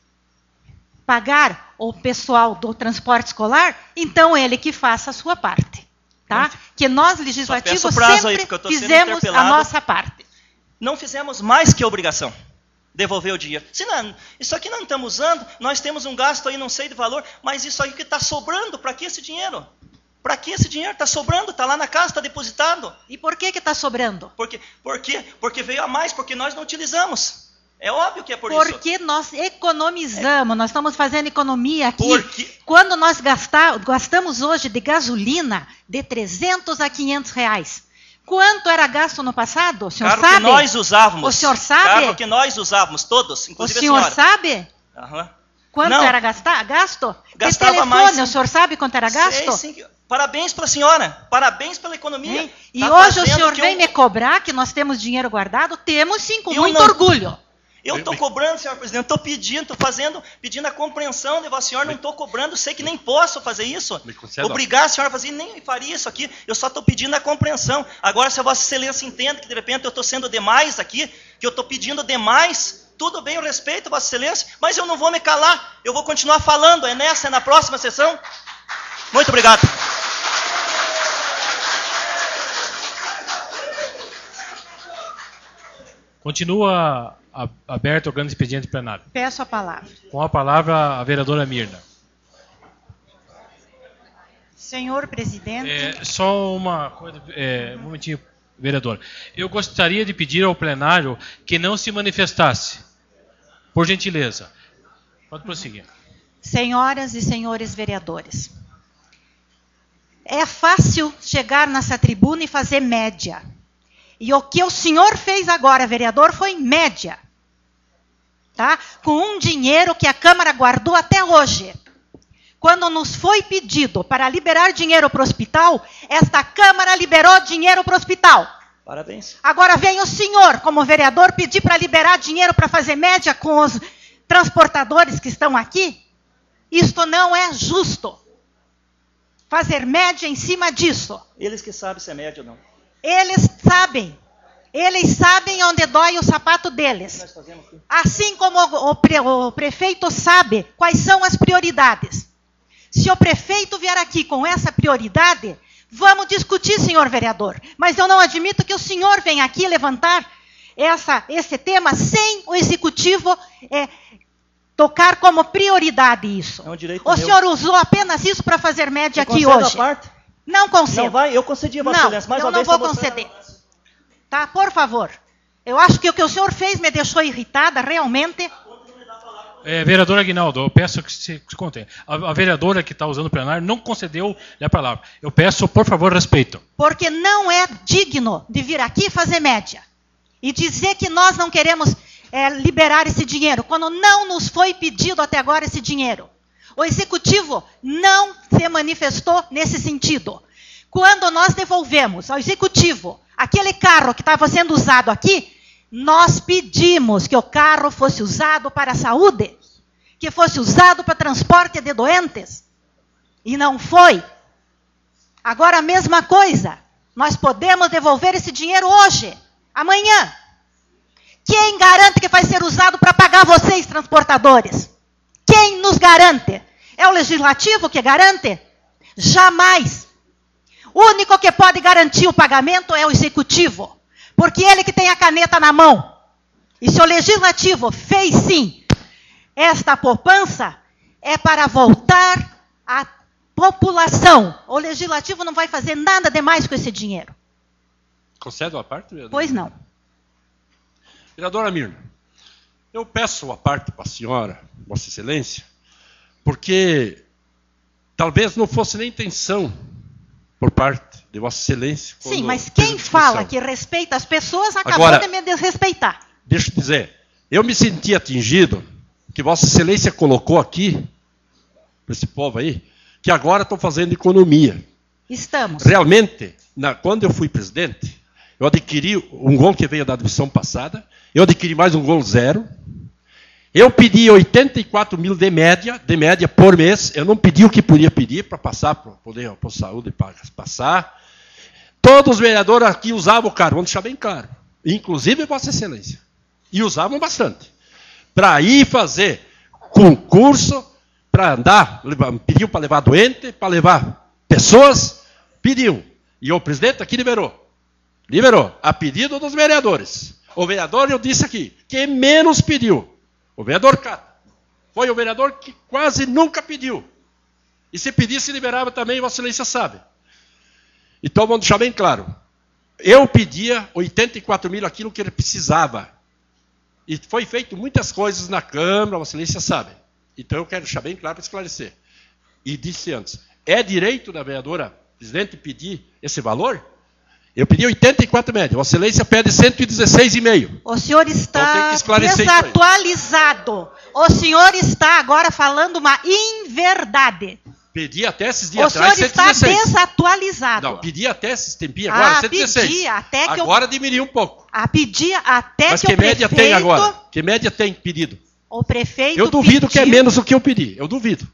pagar o pessoal do transporte escolar, então ele que faça a sua parte. Tá? Hum. Que nós, Legislativo, sempre aí, fizemos a nossa parte. Não fizemos mais que obrigação. Devolver o dinheiro. Se não, isso aqui não estamos usando, nós temos um gasto aí, não sei de valor, mas isso aí que está sobrando, para que esse dinheiro? Para que esse dinheiro está sobrando? Está lá na casa, está depositado. E por que está sobrando? Porque, porque, porque veio a mais, porque nós não utilizamos. É óbvio que é por porque isso. Porque nós economizamos, é. Nós estamos fazendo economia aqui. Porque... Quando nós gastar, gastamos hoje de gasolina de trezentos a quinhentos reais. Quanto era gasto no passado? O senhor carro sabe? Que nós usávamos. O senhor sabe? Carro que nós usávamos, todos, inclusive a senhora. O senhor sabe? Uhum. Quanto não. era gastar, gasto? Gastava e telefone, mais. O senhor sabe quanto era gasto? Sei, sim. Parabéns para a senhora. Parabéns pela economia. E tá hoje o senhor vem eu... me cobrar que nós temos dinheiro guardado? Temos sim, com eu muito não... orgulho. Eu estou cobrando, senhor presidente, estou pedindo, estou fazendo, pedindo a compreensão de vossa senhora, não estou cobrando, sei que nem posso fazer isso. Obrigar a senhora a fazer, nem faria isso aqui, eu só estou pedindo a compreensão. Agora, se a vossa excelência entende que de repente eu estou sendo demais aqui, que eu estou pedindo demais, tudo bem, eu respeito vossa excelência, mas eu não vou me calar, eu vou continuar falando, é nessa, é na próxima sessão. Muito obrigado. Continua aberto o grande expediente plenário. Peço a palavra. Com a palavra, a vereadora Mirna. Senhor presidente. É, só uma coisa, é, um momentinho, vereador. Eu gostaria de pedir ao plenário que não se manifestasse. Por gentileza. Pode prosseguir. Senhoras e senhores vereadores. É fácil chegar nessa tribuna e fazer média. E o que o senhor fez agora, vereador, foi média. Tá? Com um dinheiro que a Câmara guardou até hoje. Quando nos foi pedido para liberar dinheiro para o hospital, esta Câmara liberou dinheiro para o hospital. Parabéns. Agora vem o senhor, como vereador, pedir para liberar dinheiro para fazer média com os transportadores que estão aqui? Isto não é justo. Fazer média em cima disso. Eles que sabem se é média ou não. Eles sabem. Eles sabem onde dói o sapato deles. Assim como o, pre, o prefeito sabe quais são as prioridades. Se o prefeito vier aqui com essa prioridade, vamos discutir, senhor vereador. Mas eu não admito que o senhor venha aqui levantar essa, esse tema sem o executivo é, tocar como prioridade isso. É um direito o meu. senhor usou apenas isso para fazer média Você aqui concede hoje. a parte? Não concedo. Não vai? Eu concedi a vossa não, excelência. Mais eu uma não vez, vou tá conceder. Tá, por favor. Eu acho que o que o senhor fez me deixou irritada, realmente. É, vereador Aguinaldo, eu peço que se, se contenha. A, a vereadora que está usando o plenário não concedeu a palavra. Eu peço, por favor, respeito. Porque não é digno de vir aqui fazer média. E dizer que nós não queremos é, liberar esse dinheiro, quando não nos foi pedido até agora esse dinheiro. O executivo não se manifestou nesse sentido. Quando nós devolvemos ao executivo aquele carro que estava sendo usado aqui, nós pedimos que o carro fosse usado para a saúde, que fosse usado para transporte de doentes. E não foi. Agora a mesma coisa. Nós podemos devolver esse dinheiro hoje, amanhã. Quem garante que vai ser usado para pagar vocês, transportadores? Quem nos garante? É o legislativo que garante? Jamais. O único que pode garantir o pagamento é o executivo. Porque ele que tem a caneta na mão. E se o legislativo fez sim esta poupança, é para voltar à população. O legislativo não vai fazer nada demais com esse dinheiro. Concede uma parte, vereador? Pois não. Vereadora Mirna, eu peço uma parte para a senhora, Vossa Excelência, porque talvez não fosse nem intenção por parte de Vossa Excelência. Sim, mas quem fala que respeita as pessoas acabou Agora, de me desrespeitar. Deixa eu dizer, eu me senti atingido que Vossa Excelência colocou aqui, para esse povo aí, que agora estão fazendo economia. Estamos. Realmente, na, quando eu fui presidente, eu adquiri um gol que veio da divisão passada, eu adquiri mais um gol zero, eu pedi oitenta e quatro mil de média, de média por mês, eu não pedi o que podia pedir para passar, para poder para saúde para passar. Todos os vereadores aqui usavam o carro, vamos deixar bem claro, inclusive Vossa Excelência, e usavam bastante, para ir fazer concurso, para andar, pediam para levar doente, para levar pessoas, pediam, e o presidente aqui liberou, liberou, a pedido dos vereadores. O vereador, eu disse aqui, que menos pediu, o vereador Cata, foi o vereador que quase nunca pediu. E se pedisse, liberava também, Vossa Excelência sabe. Então, vamos deixar bem claro. Eu pedia oitenta e quatro mil aquilo que ele precisava. E foi feito muitas coisas na Câmara, Vossa Excelência sabe. Então, eu quero deixar bem claro para esclarecer. E disse antes, é direito da vereadora presidente pedir esse valor? Eu pedi oitenta e quatro média, Vossa Excelência pede cento e dezesseis vírgula cinco. O senhor está desatualizado. O senhor está agora falando uma inverdade. Pedi até esses dias o atrás cento e dezesseis. O senhor está desatualizado. Não, pedi até esses tempinhos agora, ah, cento e dezesseis. Pedi, até que agora eu... diminuiu um pouco. a pedir até Mas que, que o média prefeito... tem agora? Que média tem pedido? O prefeito Eu duvido pediu, que é menos do que eu pedi. Eu duvido.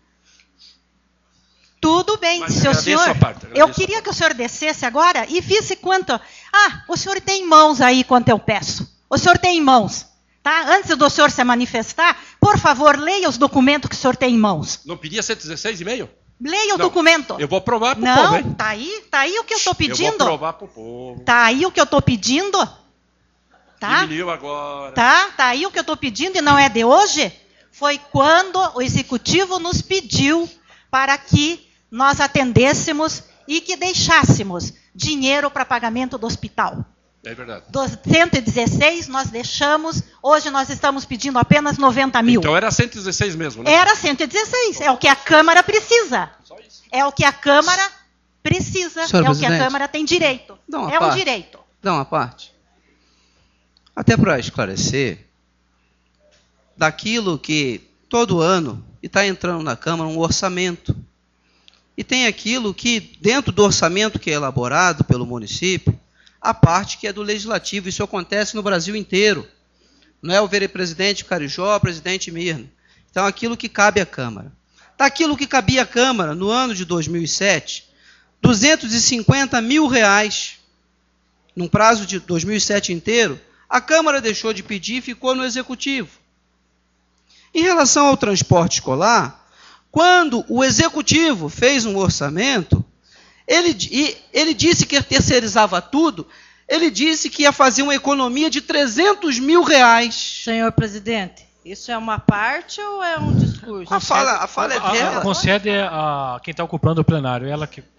Tudo bem, Mas seu agradeço senhor. a parte, agradeço Eu a queria que o senhor descesse agora e visse quanto... Ah, o senhor tem em mãos aí quanto eu peço. O senhor tem em mãos. Tá? Antes do senhor se manifestar, por favor, leia os documentos que o senhor tem em mãos. Não pedia cento e dezesseis e meio? Leia o Não, documento. Eu vou provar para o Não, povo, hein? tá aí, tá aí o que eu estou Eu pedindo. vou provar para o povo. Tá aí o que eu estou pedindo. Tá? Diminuiu agora. Tá, tá aí o que eu estou pedindo e não é de hoje. Foi quando o executivo nos pediu para que nós atendêssemos e que deixássemos dinheiro para pagamento do hospital. É verdade. Dos cento e dezesseis nós deixamos, hoje nós estamos pedindo apenas noventa mil. Então era cento e dezesseis mesmo, né? Era cento e dezesseis, é o que a Câmara precisa. É o que a Câmara precisa, Senhor é o que a presidente, Câmara tem direito. dá uma É um parte. direito. Dá uma parte. Até para esclarecer, daquilo que todo ano está entrando na Câmara um orçamento. E tem aquilo que, dentro do orçamento que é elaborado pelo município, a parte que é do legislativo. Isso acontece no Brasil inteiro. Não é o vice-presidente Carijó, o presidente Mirna. Então, aquilo que cabe à Câmara. Daquilo que cabia à Câmara no ano de dois mil e sete, duzentos e cinquenta mil reais, num prazo de dois mil e sete inteiro, a Câmara deixou de pedir e ficou no Executivo. Em relação ao transporte escolar, quando o Executivo fez um orçamento, ele, ele disse que terceirizava tudo, ele disse que ia fazer uma economia de trezentos mil reais. Senhor presidente, isso é uma parte ou é um discurso? A fala, a fala é dela. Concede a quem está ocupando o plenário. Ela que...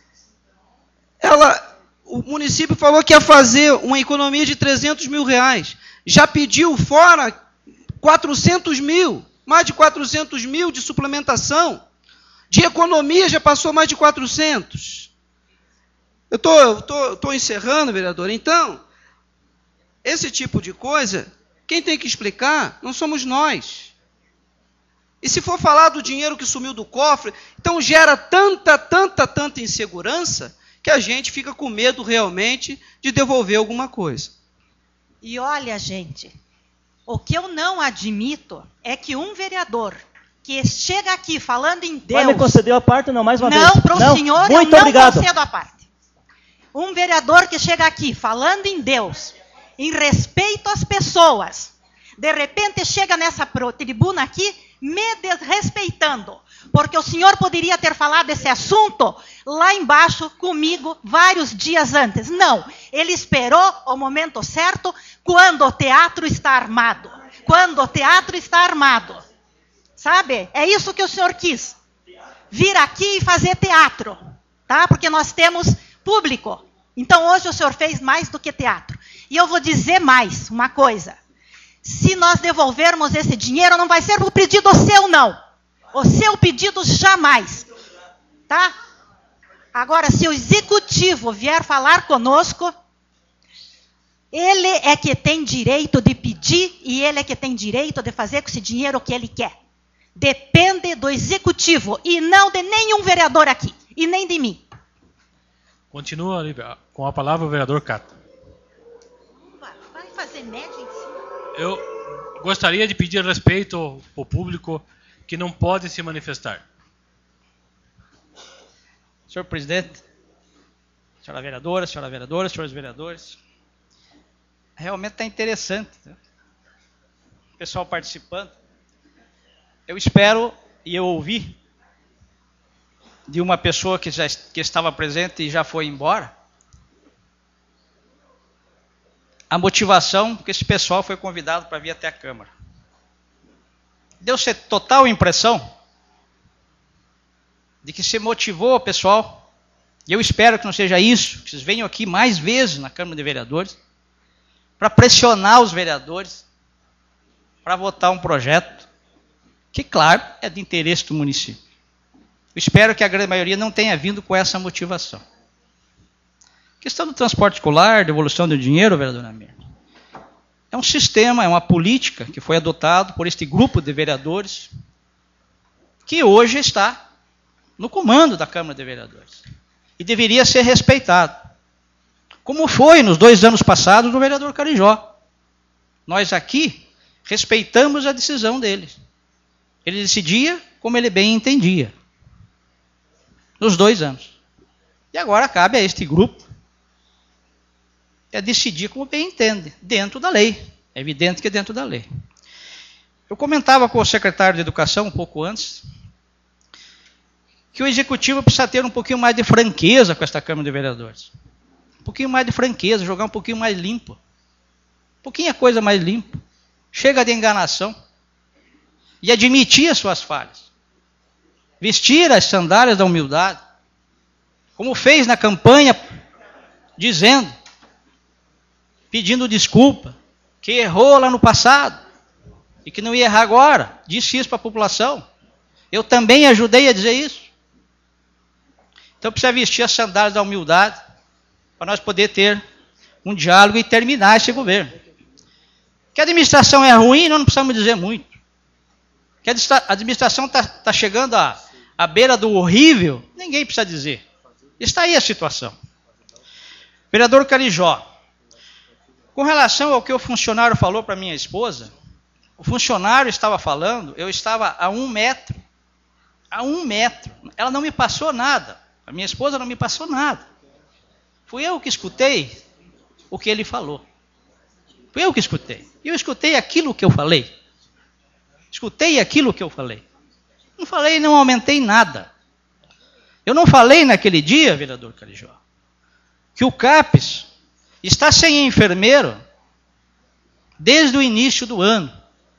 Ela, o município falou que ia fazer uma economia de trezentos mil reais. Já pediu fora quatrocentos mil, mais de quatrocentos mil de suplementação. De economia já passou mais de quatrocentos. Eu tô, tô, tô encerrando, vereador. Então, esse tipo de coisa, quem tem que explicar não somos nós. E se for falar do dinheiro que sumiu do cofre, então gera tanta, tanta, tanta insegurança que a gente fica com medo realmente de devolver alguma coisa. E olha, gente, o que eu não admito é que um vereador que chega aqui falando em Deus... Vai me conceder a parte ou não? Mais uma não, vez. Não, para o senhor muito eu não obrigado. concedo a parte. Um vereador que chega aqui falando em Deus, em respeito às pessoas, de repente chega nessa tribuna aqui me desrespeitando, porque o senhor poderia ter falado esse assunto lá embaixo comigo vários dias antes. Não, ele esperou o momento certo, quando o teatro está armado. Quando o teatro está armado. Sabe? É isso que o senhor quis. Vir aqui e fazer teatro. Tá? Porque nós temos público. Então hoje o senhor fez mais do que teatro. E eu vou dizer mais uma coisa. Se nós devolvermos esse dinheiro, não vai ser o pedido seu, não. O seu pedido jamais. Tá? Agora, se o executivo vier falar conosco, ele é que tem direito de pedir e ele é que tem direito de fazer com esse dinheiro o que ele quer. Depende do executivo e não de nenhum vereador aqui, e nem de mim. Continua com a palavra o vereador Cato. Vai fazer média em cima. Eu gostaria de pedir respeito ao público que não pode se manifestar. Senhor presidente, senhora vereadora, senhora vereadora, senhores vereadores, realmente está interessante, né? O pessoal participando. Eu espero, e eu ouvi de uma pessoa que, já, que estava presente e já foi embora, a motivação que esse pessoal foi convidado para vir até a Câmara. Deu-se total impressão de que se motivou o pessoal, e eu espero que não seja isso, que vocês venham aqui mais vezes na Câmara de Vereadores, para pressionar os vereadores para votar um projeto que, claro, é de interesse do município. Eu espero que a grande maioria não tenha vindo com essa motivação. A questão do transporte escolar, devolução do dinheiro, vereadora Mirna, é um sistema, é uma política que foi adotado por este grupo de vereadores que hoje está no comando da Câmara de Vereadores. E deveria ser respeitado. como foi nos dois anos passados do vereador Carijó. Nós aqui respeitamos a decisão dele. Ele decidia como ele bem entendia. Nos dois anos. E agora cabe a este grupo é decidir como bem entende, dentro da lei. É evidente que é dentro da lei. Eu comentava com o secretário de Educação um pouco antes que o Executivo precisa ter um pouquinho mais de franqueza com esta Câmara de Vereadores. Um pouquinho mais de franqueza, jogar um pouquinho mais limpo. Um pouquinho a coisa mais limpa. Chega de enganação. E admitir as suas falhas. Vestir as sandálias da humildade. Como fez na campanha, dizendo, pedindo desculpa, que errou lá no passado e que não ia errar agora. Disse isso para a população. Eu também ajudei a dizer isso. Então precisa vestir as sandálias da humildade para nós poder ter um diálogo e terminar esse governo. Que a administração é ruim, nós não precisamos dizer muito. Que a administração está tá chegando à, à beira do horrível, ninguém precisa dizer. Está aí a situação. Vereador Carijó, com relação ao que o funcionário falou para minha esposa, o funcionário estava falando, eu estava a um metro. A um metro. Ela não me passou nada. A minha esposa não me passou nada. Fui eu que escutei o que ele falou. Fui eu que escutei. E eu escutei aquilo que eu falei. Escutei aquilo que eu falei. Não falei, não aumentei nada. Eu não falei naquele dia, vereador Carijó, que o CAPES está sem enfermeiro desde o início do ano.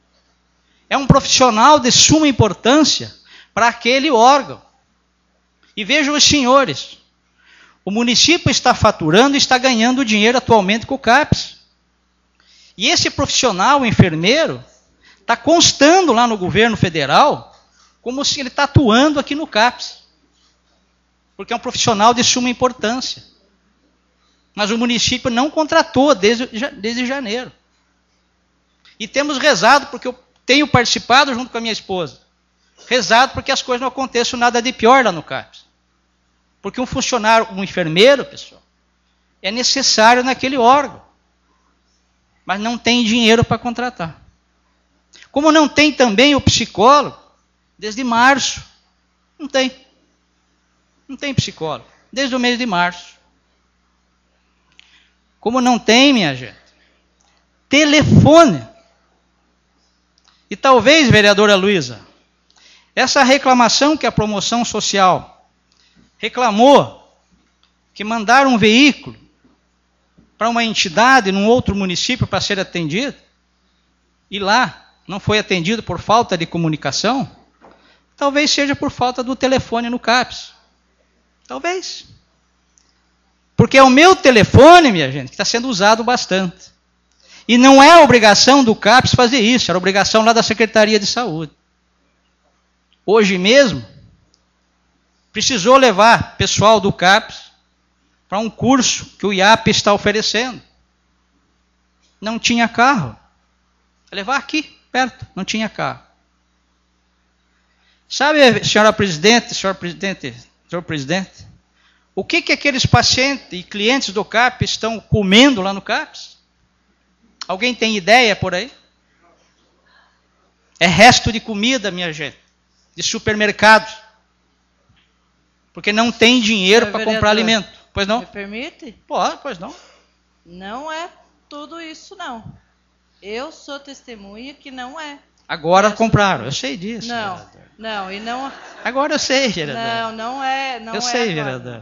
É um profissional de suma importância para aquele órgão. E vejam os senhores, o município está faturando e está ganhando dinheiro atualmente com o CAPES. E esse profissional, o enfermeiro, está constando lá no governo federal como se ele está atuando aqui no CAPES. Porque é um profissional de suma importância. Mas o município não contratou desde, desde janeiro. E temos rezado, porque eu tenho participado junto com a minha esposa. Rezado porque as coisas não aconteçam nada de pior lá no CAPES. Porque um funcionário, um enfermeiro, pessoal, é necessário naquele órgão. Mas não tem dinheiro para contratar. Como não tem também o psicólogo, desde março. Não tem. Não tem psicólogo. Desde o mês de março. Como não tem, minha gente, telefone. E talvez, vereadora Luísa, essa reclamação que a promoção social reclamou, que mandaram um veículo para uma entidade num outro município para ser atendido, e lá não foi atendido por falta de comunicação, talvez seja por falta do telefone no CAPES. Talvez. Porque é o meu telefone, minha gente, que está sendo usado bastante. E não é a obrigação do CAPES fazer isso, era obrigação lá da Secretaria de Saúde. Hoje mesmo, precisou levar pessoal do CAPES para um curso que o I A P está oferecendo. Não tinha carro. Levar aqui, perto, não tinha carro. Sabe, senhora presidente, senhor presidente, senhor presidente, o que, que aqueles pacientes e clientes do CAPES estão comendo lá no CAPES? Alguém tem ideia por aí? É resto de comida, minha gente, de supermercados. Porque não tem dinheiro para comprar alimento. Pois não? Me permite? Pode, pois não. Não é tudo isso, não. Eu sou testemunha que não é. Agora compraram, eu sei disso. Não, vereador. não, e não... Agora eu sei, vereador. Não, não é, não eu é sei, agora. vereador.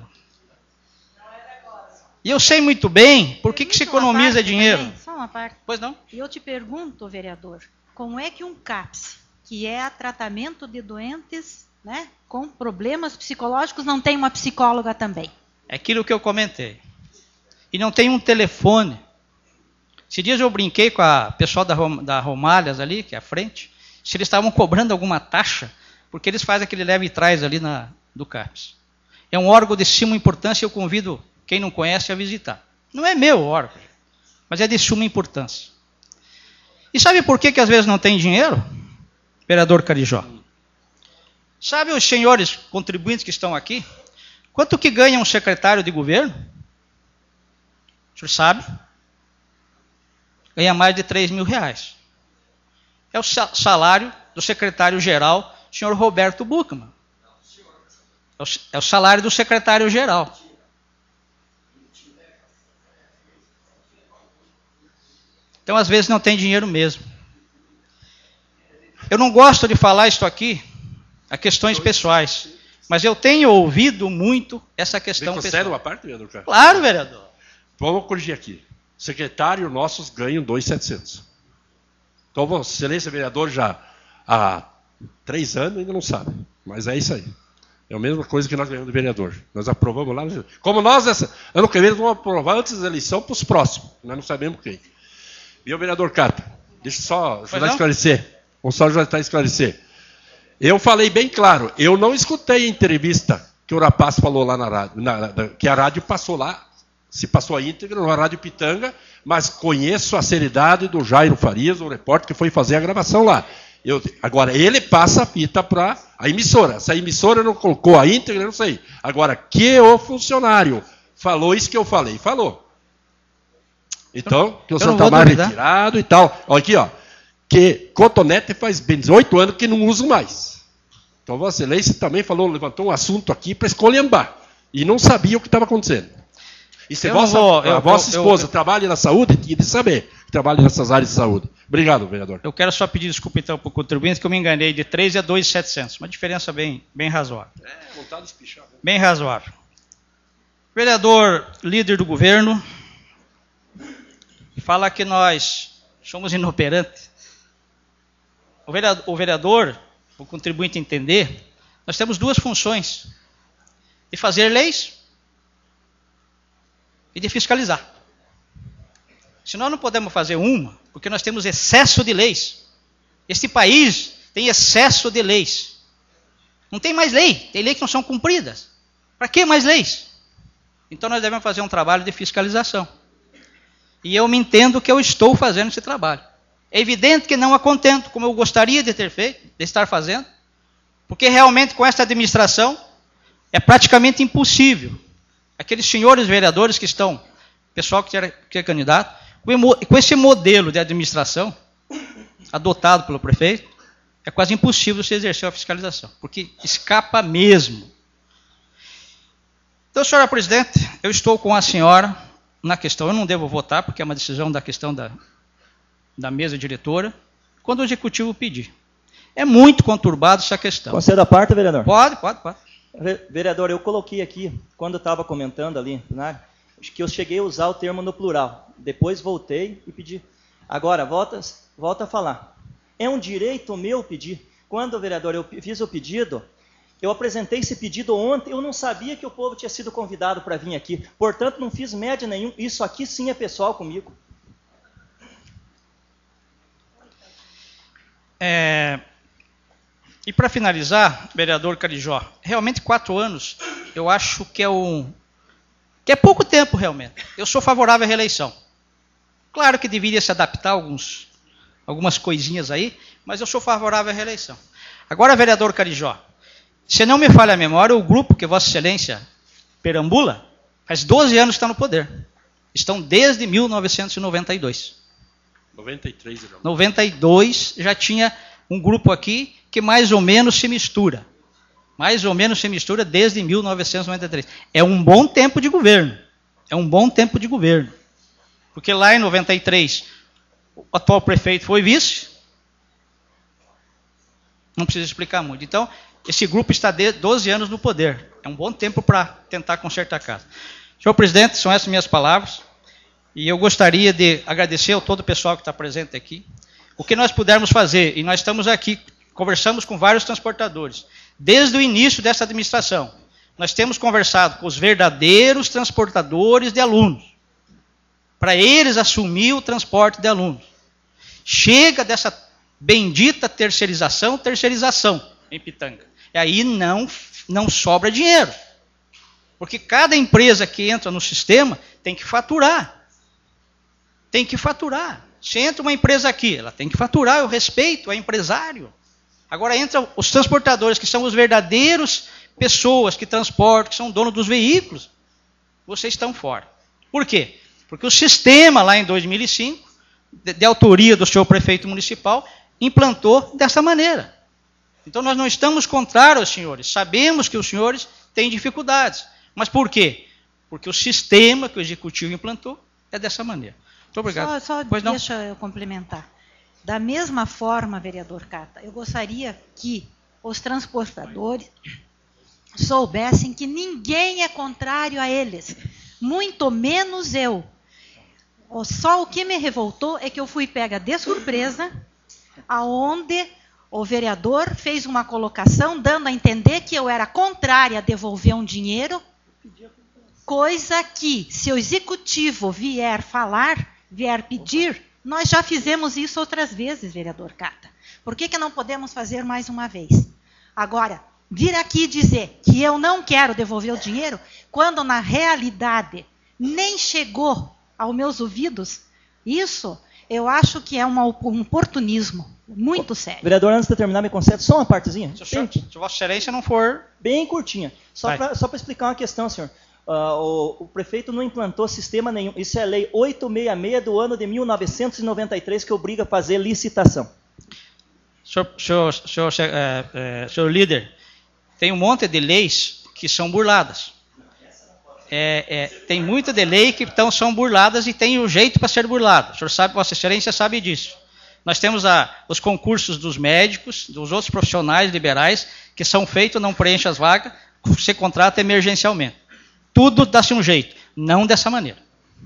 E eu sei muito bem por que, que se economiza dinheiro. Também, só uma parte. Pois não? E eu te pergunto, vereador, como é que um CAPES, que é tratamento de doentes, né, com problemas psicológicos, não tem uma psicóloga também? É aquilo que eu comentei. E não tem um telefone. Esses dias eu brinquei com a pessoal da, da Romalhas ali, que é a frente, se eles estavam cobrando alguma taxa, porque eles fazem aquele leve e traz ali na, do CAPES. É um órgão de suma importância, eu convido quem não conhece a visitar. Não é meu órgão, mas é de suma importância. E sabe por que, que às vezes não tem dinheiro, vereador Carijó? Sabe os senhores contribuintes que estão aqui? Quanto que ganha um secretário de governo? O senhor sabe? Ganha mais de três mil reais. É o salário do secretário-geral, senhor Roberto Buchmann. É o salário do secretário-geral. Então, às vezes, não tem dinheiro mesmo. Eu não gosto de falar isso aqui a questões pessoais, mas eu tenho ouvido muito essa questão pessoal. Sério uma parte, vereador Carlos? Claro, vereador. Vamos corrigir aqui. Secretário nossos ganham dois mil e setecentos. Então, Vossa Excelência, vereador, já há três anos ainda não sabe. Mas é isso aí. É a mesma coisa que nós ganhamos do vereador. Nós aprovamos lá. Como nós, essa, ano que vem, vamos aprovar antes da eleição para os próximos. Nós não sabemos quem. E o vereador Cata, deixa eu só ajudar a esclarecer. Vamos só ajudar a esclarecer. Eu falei bem claro, eu não escutei a entrevista que o rapaz falou lá na rádio, na, na, que a rádio passou lá, se passou a íntegra na Rádio Pitanga, mas conheço a seriedade do Jairo Farias, o repórter que foi fazer a gravação lá. Eu, agora, ele passa a fita para a emissora. Se a emissora não colocou a íntegra, eu não sei. Agora, que o funcionário falou isso que eu falei, falou. Então, que o senhor está mais retirado e tal. Olha aqui, ó. Que cotonete faz bem dezoito anos que não uso mais. Então, Vossa Excelência também falou, levantou um assunto aqui para escolhambar. E não sabia o que estava acontecendo. E se vossa, vou, eu, a vossa eu, esposa eu, eu, trabalha na saúde, tinha de saber que trabalha nessas áreas de saúde. Obrigado, vereador. Eu quero só pedir desculpa, então, para o contribuinte, que eu me enganei de três a dois mil e setecentos. Uma diferença bem, bem razoável. É, vontade de espichar. Né? Bem razoável. Vereador, líder do governo, fala que nós somos inoperantes. O vereador, o vereador, o contribuinte entender, nós temos duas funções: de fazer leis e de fiscalizar. Se nós não podemos fazer uma, porque nós temos excesso de leis. Este país tem excesso de leis. Não tem mais lei, tem leis que não são cumpridas. Para que mais leis? Então nós devemos fazer um trabalho de fiscalização. E eu me entendo que eu estou fazendo esse trabalho. É evidente que não a contento, como eu gostaria de ter feito, de estar fazendo, porque realmente com esta administração é praticamente impossível. Aqueles senhores vereadores que estão, pessoal que é, que é candidato, com esse modelo de administração adotado pelo prefeito, é quase impossível você exercer a fiscalização, porque escapa mesmo. Então, senhora presidente, eu estou com a senhora na questão, eu não devo votar, porque é uma decisão da questão da, da mesa diretora, quando o executivo pedir. É muito conturbado essa questão. Concedo a parte, vereador? Pode, pode, pode. Vereador, eu coloquei aqui, quando eu estava comentando ali, né, acho que eu cheguei a usar o termo no plural. Depois voltei e pedi. Agora, volta, volta a falar. É um direito meu pedir. Quando, vereador, eu fiz o pedido, eu apresentei esse pedido ontem, eu não sabia que o povo tinha sido convidado para vir aqui. Portanto, não fiz média nenhum. Isso aqui sim é pessoal comigo. É... E para finalizar, vereador Carijó, realmente quatro anos, eu acho que é um que é pouco tempo realmente. Eu sou favorável à reeleição. Claro que deveria se adaptar a alguns, algumas coisinhas aí, mas eu sou favorável à reeleição. Agora, vereador Carijó, se não me falha a memória, o grupo que Vossa Excelência perambula, faz doze anos que está no poder. Estão desde mil novecentos e noventa e dois. noventa e três, não. noventa e dois já tinha um grupo aqui que mais ou menos se mistura. Mais ou menos se mistura desde mil novecentos e noventa e três. É um bom tempo de governo. É um bom tempo de governo. Porque lá em noventa e três, o atual prefeito foi vice. Não precisa explicar muito. Então, esse grupo está de doze anos no poder. É um bom tempo para tentar consertar a casa. Senhor presidente, são essas minhas palavras. E eu gostaria de agradecer a todo o pessoal que está presente aqui. O que nós pudermos fazer, e nós estamos aqui, conversamos com vários transportadores. Desde o início dessa administração, nós temos conversado com os verdadeiros transportadores de alunos, para eles assumir o transporte de alunos. Chega dessa bendita terceirização, terceirização em Pitanga. E aí não, não sobra dinheiro. Porque cada empresa que entra no sistema tem que faturar. Tem que faturar. Se entra uma empresa aqui, ela tem que faturar, eu respeito, é empresário. Agora entram os transportadores, que são os verdadeiros pessoas que transportam, que são donos dos veículos. Vocês estão fora. Por quê? Porque o sistema, lá em dois mil e cinco, de, de autoria do senhor prefeito municipal, implantou dessa maneira. Então, nós não estamos contrários aos senhores. Sabemos que os senhores têm dificuldades. Mas por quê? Porque o sistema que o executivo implantou é dessa maneira. Muito obrigado. Só, só pois deixa não? eu complementar. Da mesma forma, vereador Cata, eu gostaria que os transportadores soubessem que ninguém é contrário a eles, muito menos eu. Só o que me revoltou é que eu fui pega de surpresa, aonde o vereador fez uma colocação dando a entender que eu era contrária a devolver um dinheiro, coisa que, se o executivo vier falar, vier pedir, nós já fizemos isso outras vezes, vereador Cata. Por que que não podemos fazer mais uma vez? Agora, vir aqui dizer que eu não quero devolver o dinheiro, quando na realidade nem chegou aos meus ouvidos, isso eu acho que é uma, um oportunismo muito sério. Vereador, antes de eu terminar, me concede só uma partezinha? Se, senhor, se Vossa Excelência não for... Bem curtinha. Só para só para explicar uma questão, senhor. Uh, o, o prefeito não implantou sistema nenhum. Isso é a lei oitocentos e sessenta e seis do ano de mil novecentos e noventa e três, que obriga a fazer licitação. Senhor, senhor, senhor, é, é, senhor líder, tem um monte de leis que são burladas. É, é, tem muita de lei que então, são burladas e tem o jeito para ser burlado. O senhor sabe, Vossa Excelência sabe disso. Nós temos a, os concursos dos médicos, dos outros profissionais liberais, que são feitos, não preenchem as vagas, você contrata emergencialmente. Tudo dá-se um jeito, não dessa maneira.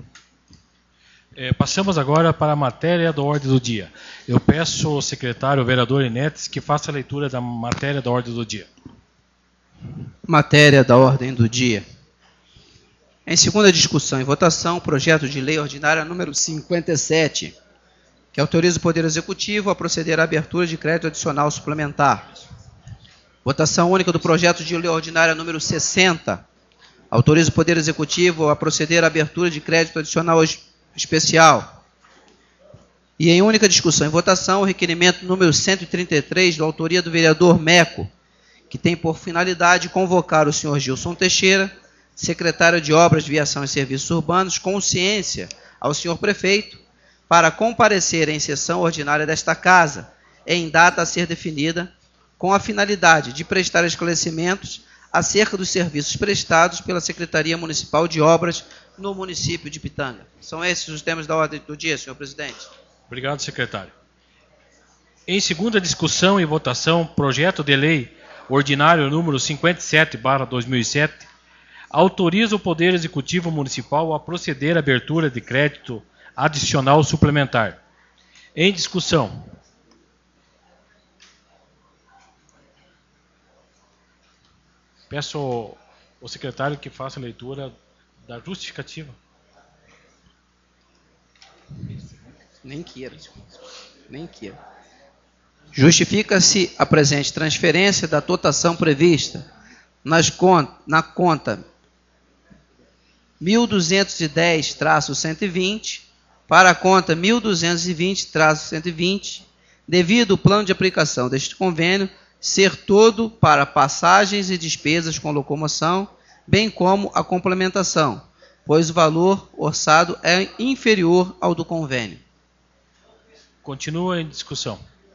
É, passamos agora para a matéria da ordem do dia. Eu peço ao secretário, o vereador Inetes, que faça a leitura da matéria da ordem do dia. Matéria da ordem do dia. Em segunda discussão e votação, o projeto de lei ordinária número cinquenta e sete, que autoriza o Poder Executivo a proceder à abertura de crédito adicional suplementar. Votação única do projeto de lei ordinária número sessenta, autoriza o Poder Executivo a proceder à abertura de crédito adicional especial. E em única discussão e votação, o requerimento número cento e trinta e três, da autoria do vereador Meco, que tem por finalidade convocar o senhor Gilson Teixeira, secretário de Obras, Viação e Serviços Urbanos, com ciência ao senhor prefeito, para comparecer em sessão ordinária desta Casa, em data a ser definida, com a finalidade de prestar esclarecimentos acerca dos serviços prestados pela Secretaria Municipal de Obras no município de Pitanga. São esses os temas da ordem do dia, senhor presidente. Obrigado, secretário. Em segunda discussão e votação, projeto de lei ordinário número cinquenta e sete barra dois mil e sete, autoriza o Poder Executivo Municipal a proceder à abertura de crédito adicional suplementar. Em discussão. Peço ao, ao secretário que faça a leitura da justificativa. Nem queira. Nem queira. Justifica-se a presente transferência da dotação prevista nas cont na conta mil duzentos e dez traço cento e vinte para a conta mil duzentos e vinte traço cento e vinte, devido o plano de aplicação deste convênio ser todo para passagens e despesas com locomoção, bem como a complementação, pois o valor orçado é inferior ao do convênio. Continua em discussão.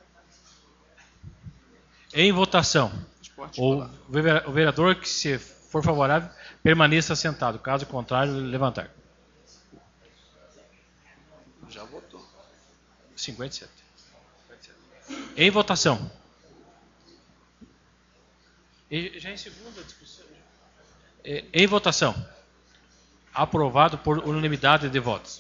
Em votação. O vereador que, se for favorável, permaneça sentado. Caso contrário, levantar. Já votou. cinquenta e sete. Em votação. E, já em segunda discussão. E, em votação. Aprovado por unanimidade de votos.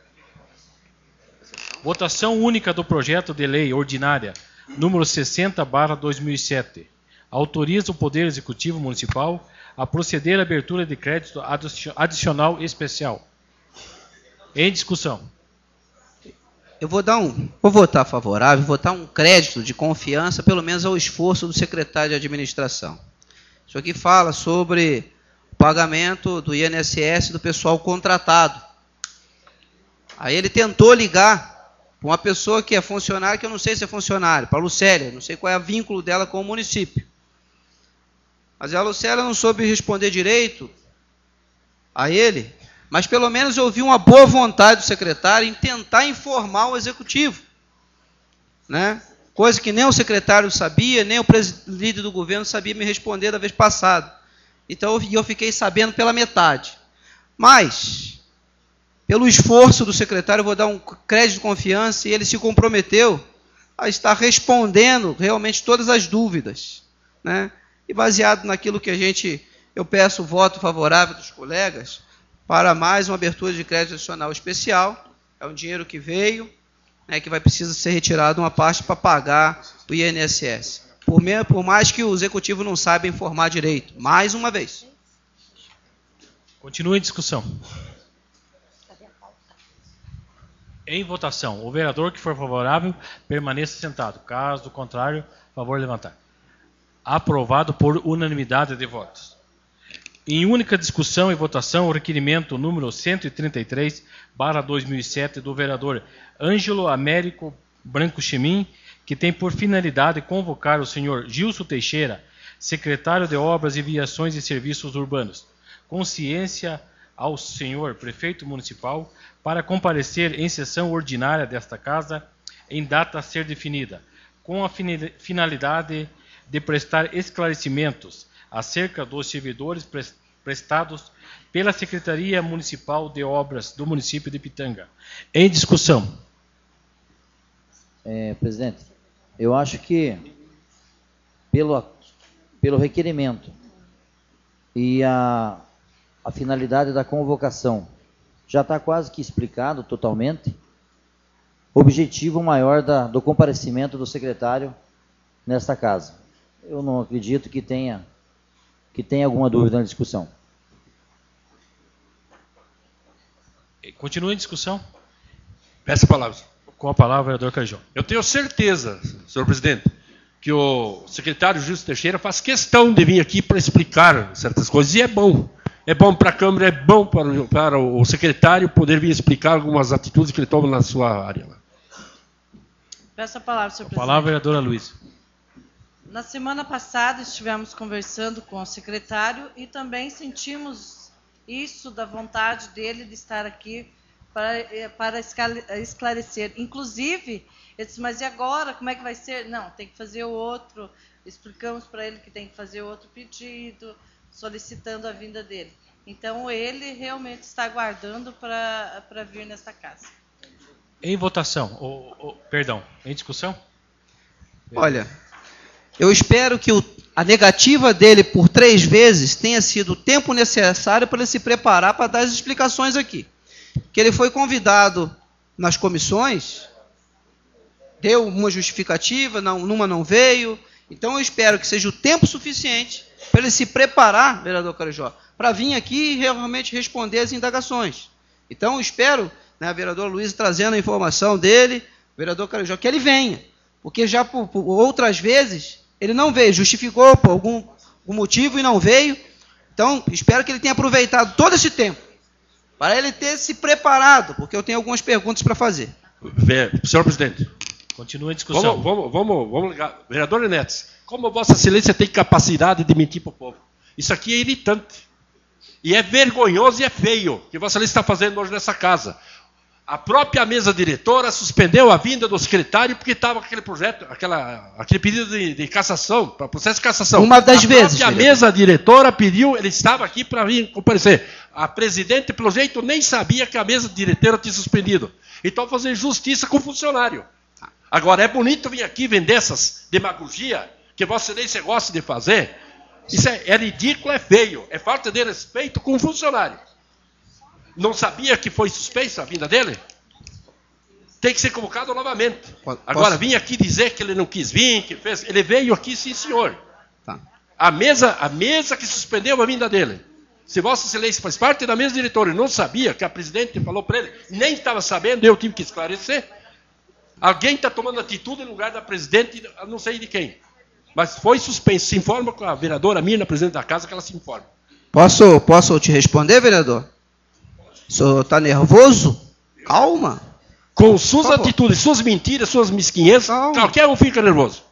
Votação única do projeto de lei ordinária número sessenta barra dois mil e sete. Autoriza o Poder Executivo Municipal a proceder à abertura de crédito adicional especial. Em discussão. Eu vou dar um, vou votar favorável, vou dar um crédito de confiança, pelo menos ao esforço do secretário de administração. Isso aqui fala sobre o pagamento do I N S S do pessoal contratado. Aí ele tentou ligar para uma pessoa que é funcionária, que eu não sei se é funcionária, para a Lucélia, não sei qual é o vínculo dela com o município. Mas a Lucélia não soube responder direito a ele, mas pelo menos eu vi uma boa vontade do secretário em tentar informar o executivo, né? Coisa que nem o secretário sabia, nem o líder do governo sabia me responder da vez passada. Então eu fiquei sabendo pela metade. Mas, pelo esforço do secretário, eu vou dar um crédito de confiança e ele se comprometeu a estar respondendo realmente todas as dúvidas, né? E baseado naquilo que a gente, eu peço o voto favorável dos colegas para mais uma abertura de crédito adicional especial. É um dinheiro que veio, né, que vai precisar ser retirado uma parte para pagar o I N S S. Por, me, por mais que o executivo não saiba informar direito. Mais uma vez. Continua em discussão. Em votação, o vereador que for favorável permaneça sentado. Caso contrário, favor levantar. Aprovado por unanimidade de votos. Em única discussão e votação, o requerimento número cento e trinta e três, barra dois mil e sete, do vereador Ângelo Américo Branco Chemin, que tem por finalidade convocar o senhor Gilson Teixeira, secretário de Obras e Viações e Serviços Urbanos, com ciência ao senhor prefeito municipal, para comparecer em sessão ordinária desta casa, em data a ser definida, com a finalidade de prestar esclarecimentos acerca dos servidores prestados pela Secretaria Municipal de Obras do município de Pitanga. Em discussão. É, presidente, eu acho que pelo, pelo requerimento e a, a finalidade da convocação já está quase que explicado totalmente o objetivo maior da, do comparecimento do secretário nesta casa. Eu não acredito que tenha que tenha alguma dúvida na discussão. Continua em discussão. Peço a palavra. Com a palavra, vereador Carijó. Eu tenho certeza, senhor presidente, que o secretário Gilson Teixeira faz questão de vir aqui para explicar certas coisas. E é bom. É bom para a Câmara, é bom para o, para o secretário poder vir explicar algumas atitudes que ele toma na sua área. Peço a palavra, senhor presidente. A palavra, vereadora Luiza. Na semana passada estivemos conversando com o secretário e também sentimos isso da vontade dele de estar aqui para, para esclarecer. Inclusive, ele disse, mas e agora? Como é que vai ser? Não, tem que fazer o outro. Explicamos para ele que tem que fazer outro pedido, solicitando a vinda dele. Então, ele realmente está aguardando para, para vir nesta casa. Em votação, ou, ou, perdão, em discussão? Olha, eu espero que o, a negativa dele por três vezes tenha sido o tempo necessário para ele se preparar para dar as explicações aqui. Que ele foi convidado nas comissões, deu uma justificativa, não, numa não veio. Então eu espero que seja o tempo suficiente para ele se preparar, vereador Carijó, para vir aqui e realmente responder as indagações. Então eu espero, né, a vereadora Luiza trazendo a informação dele, vereador Carijó, que ele venha. Porque já por, por outras vezes ele não veio, justificou por algum, algum motivo e não veio. Então espero que ele tenha aproveitado todo esse tempo para ele ter se preparado, porque eu tenho algumas perguntas para fazer. Senhor presidente. Continua a discussão. Vamos, vamos, vamos, vamos ligar. Vereador Enetes, como Vossa Excelência tem capacidade de mentir para o povo? Isso aqui é irritante. E é vergonhoso e é feio que Vossa Excelência está fazendo hoje nessa casa. A própria mesa diretora suspendeu a vinda do secretário porque estava aquele projeto, aquela, aquele pedido de, de cassação, para processo de cassação. Uma das a vezes. A própria mesa diretora pediu, ele estava aqui para vir comparecer. A presidente, pelo jeito, nem sabia que a mesa diretora tinha suspendido. Então, fazer justiça com o funcionário. Agora, é bonito vir aqui vender essas demagogia que Vossa Excelência gosta de fazer. Isso é, é ridículo, é feio. É falta de respeito com o funcionário. Não sabia que foi suspensa a vinda dele? Tem que ser convocado novamente. Posso? Agora, vim aqui dizer que ele não quis vir, que fez. Ele veio aqui, sim, senhor. Tá. A mesa, a mesa que suspendeu a vinda dele. Se Vossa Excelência faz parte da mesa diretora e não sabia que a presidente falou para ele, nem estava sabendo, eu tive que esclarecer. Alguém está tomando atitude no lugar da presidente, não sei de quem. Mas foi suspenso. Se informa com a vereadora Mirna, presidente da casa, que ela se informa. Posso, posso te responder, vereador? O senhor está nervoso? Calma. Com suas atitudes, suas mentiras, suas mesquinhez, qualquer um fica nervoso.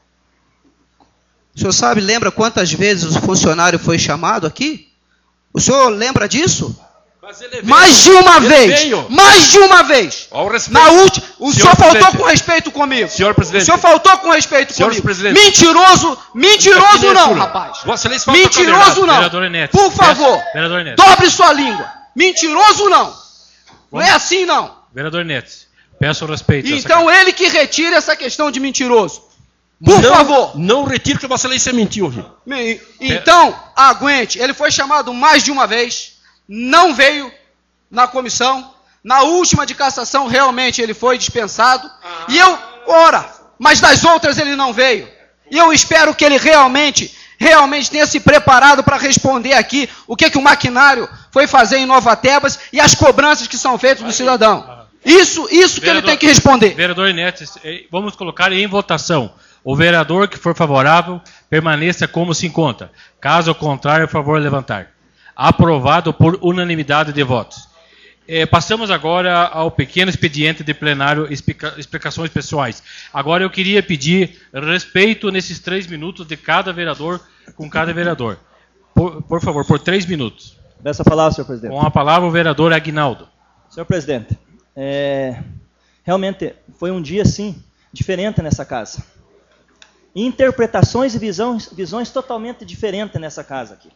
O senhor sabe, lembra quantas vezes o funcionário foi chamado aqui? O senhor lembra disso? Mas ele veio. Mais de uma Ele vez. veio. Mais de uma vez. Ao respeito. Na última, o senhor, Senhor faltou presidente. com respeito comigo. Senhor presidente. O senhor faltou com respeito Senhor comigo. presidente. Mentiroso, mentiroso Aqui não, censura. rapaz. Vossa Excelência falta com a Mentiroso verdade. não. Vereador Enéas. Por favor, Peço- Vereador Enéas. dobre sua língua. Mentiroso não. Não é assim não. Vereador Netes, peço respeito. a essa Então ele que retire essa questão de mentiroso. Por não, favor. Não retiro que Vossa Excelência mentiu, Rio. Me- Então, aguente. Ele foi chamado mais de uma vez, não veio na comissão. Na última de cassação, realmente, ele foi dispensado. Ah. E eu, ora, mas das outras ele não veio. E eu espero que ele realmente, realmente tenha se preparado para responder aqui o que, que o maquinário foi fazer em Nova Tebas e as cobranças que são feitas do cidadão. Isso, isso que ele Vereador- tem que responder. Vereador Netes, eh, vamos colocar em votação. O vereador que for favorável, permaneça como se encontra. Caso contrário, por favor, levantar. Aprovado por unanimidade de votos. Eh, passamos agora ao pequeno expediente de plenário, explica- explicações pessoais. Agora eu queria pedir respeito nesses três minutos de cada vereador com cada vereador. Por, por favor, por três minutos. Peço a palavra, senhor presidente. Com a palavra o vereador Aguinaldo. Senhor presidente, é, realmente foi um dia, sim, diferente nessa casa. Interpretações e visões, visões totalmente diferentes nessa casa aqui.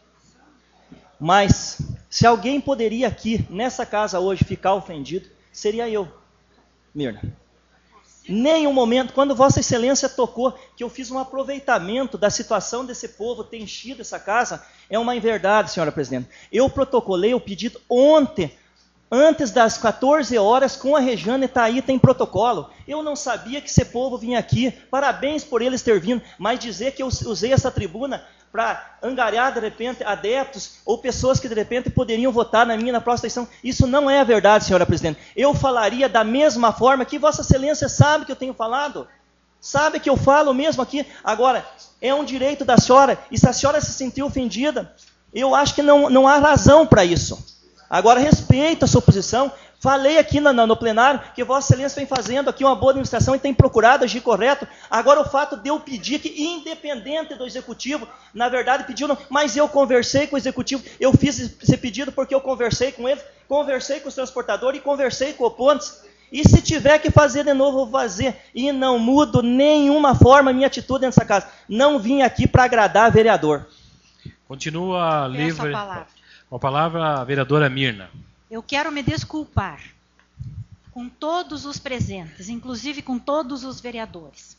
Mas, se alguém poderia aqui, nessa casa hoje, ficar ofendido, seria eu, Mirna. Nenhum momento, quando Vossa Excelência tocou, que eu fiz um aproveitamento da situação desse povo ter enchido essa casa, é uma inverdade, senhora presidente. Eu protocolei o pedido ontem, antes das quatorze horas, com a Regiane Itaí, tem protocolo. Eu não sabia que esse povo vinha aqui. Parabéns por eles ter vindo. Mas dizer que eu usei essa tribuna para angariar, de repente, adeptos ou pessoas que, de repente, poderiam votar na minha na próxima eleição, isso não é a verdade, senhora presidente. Eu falaria da mesma forma que Vossa Excelência sabe que eu tenho falado. Sabe que eu falo mesmo aqui. Agora, é um direito da senhora. E se a senhora se sentiu ofendida, eu acho que não, não há razão para isso. Agora, respeito a sua posição. Falei aqui no, no, no plenário que Vossa Excelência vem fazendo aqui uma boa administração e tem procurado agir correto. Agora, o fato de eu pedir que, independente do Executivo, na verdade pediu, não, mas eu conversei com o Executivo, eu fiz esse pedido porque eu conversei com eles, conversei com os transportadores e conversei com o Pontes. E se tiver que fazer de novo, eu vou fazer. E não mudo nenhuma forma a minha atitude nessa casa. Não vim aqui para agradar vereador. Continua Peço livre. a palavra. Com a palavra a vereadora Mirna. Eu quero me desculpar com todos os presentes, inclusive com todos os vereadores.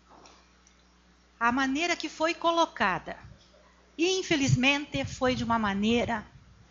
A maneira que foi colocada, infelizmente, foi de uma maneira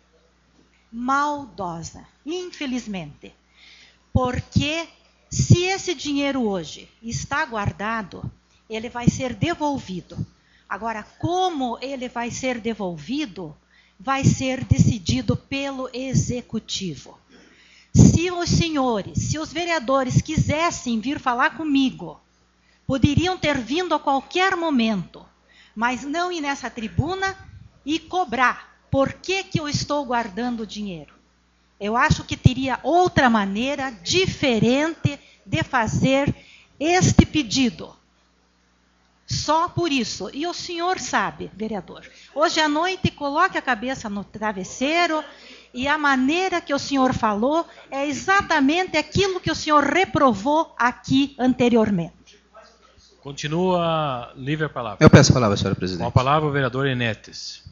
maldosa. Infelizmente. Porque se esse dinheiro hoje está guardado, ele vai ser devolvido. Agora, como ele vai ser devolvido, vai ser decidido pelo Executivo. Se os senhores, se os vereadores quisessem vir falar comigo, poderiam ter vindo a qualquer momento, mas não ir nessa tribuna e cobrar. Por que que eu estou guardando o dinheiro? Eu acho que teria outra maneira diferente de fazer este pedido. Só por isso. E o senhor sabe, vereador, hoje à noite coloque a cabeça no travesseiro e a maneira que o senhor falou é exatamente aquilo que o senhor reprovou aqui anteriormente. Continua livre a palavra. Eu peço a palavra, senhora presidente. Com a palavra o vereador Enéas.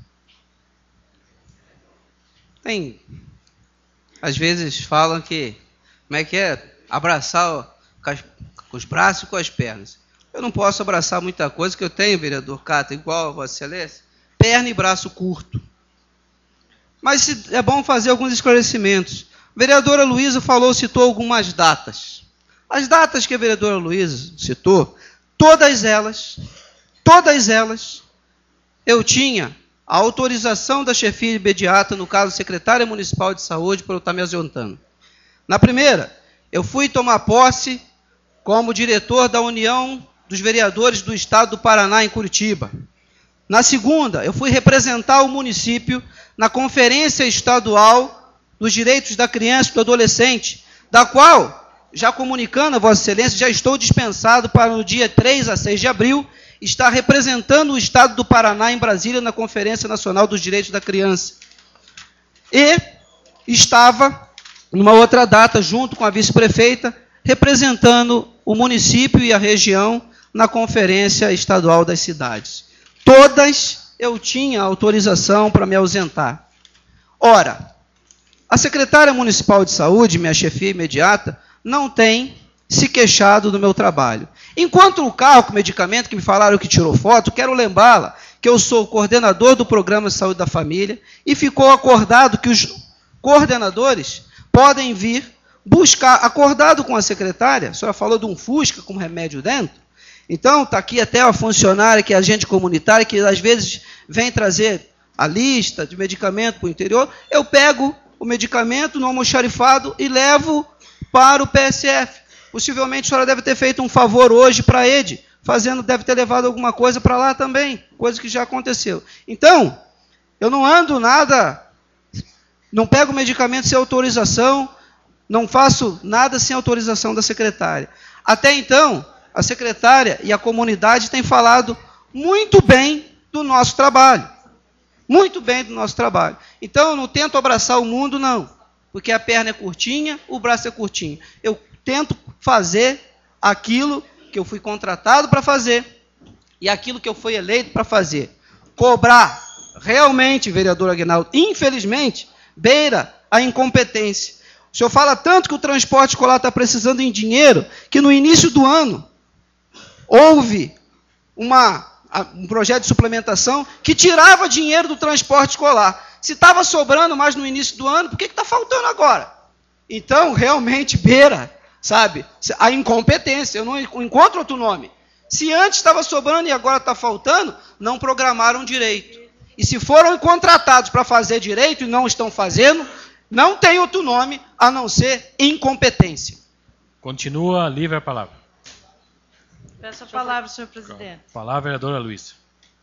Tem, às vezes falam que, como é que é, abraçar com, as, com os braços e com as pernas. Eu não posso abraçar muita coisa que eu tenho, vereador Cata, igual a Vossa Excelência, perna e braço curto. Mas é bom fazer alguns esclarecimentos. A vereadora Luísa falou, citou algumas datas. As datas que a vereadora Luísa citou, todas elas, todas elas, eu tinha a autorização da chefia imediata, no caso, secretária municipal de saúde, para eu estar me ausentando. Na primeira, eu fui tomar posse como diretor da União dos Vereadores do Estado do Paraná, em Curitiba. Na segunda, eu fui representar o município na Conferência Estadual dos Direitos da Criança e do Adolescente, da qual, já comunicando a Vossa Excelência, já estou dispensado para no dia três a seis de abril, estar representando o Estado do Paraná em Brasília na Conferência Nacional dos Direitos da Criança. E estava, numa outra data, junto com a vice-prefeita, representando o município e a região na Conferência Estadual das Cidades. Todas eu tinha autorização para me ausentar. Ora, a secretária municipal de saúde, minha chefia imediata, não tem se queixado do meu trabalho. Enquanto o carro com medicamento, que me falaram que tirou foto, quero lembrá-la que eu sou coordenador do Programa de Saúde da Família e ficou acordado que os coordenadores podem vir buscar, acordado com a secretária, a senhora falou de um Fusca com remédio dentro, então está aqui até a funcionária, que é agente comunitária, que às vezes vem trazer a lista de medicamento para o interior, eu pego o medicamento no almoxarifado e levo para o P S F. Possivelmente a senhora deve ter feito um favor hoje para a E D, fazendo, deve ter levado alguma coisa para lá também, coisa que já aconteceu. Então, eu não ando nada, não pego medicamento sem autorização, não faço nada sem autorização da secretária. Até então, a secretária e a comunidade têm falado muito bem do nosso trabalho. Muito bem do nosso trabalho. Então, eu não tento abraçar o mundo, não. Porque a perna é curtinha, o braço é curtinho. Eu tento fazer aquilo que eu fui contratado para fazer e aquilo que eu fui eleito para fazer. Cobrar, realmente, vereador Aguinaldo, infelizmente, beira a incompetência. O senhor fala tanto que o transporte escolar está precisando em dinheiro, que no início do ano houve uma, um projeto de suplementação que tirava dinheiro do transporte escolar. Se estava sobrando mais no início do ano, por que está faltando agora? Então, realmente, beira, sabe, a incompetência. Eu não encontro outro nome. Se antes estava sobrando e agora está faltando, não programaram direito. E se foram contratados para fazer direito e não estão fazendo, não tem outro nome a não ser incompetência. Continua livre a palavra. Peço a palavra, senhor presidente. Palavra, vereadora Luísa.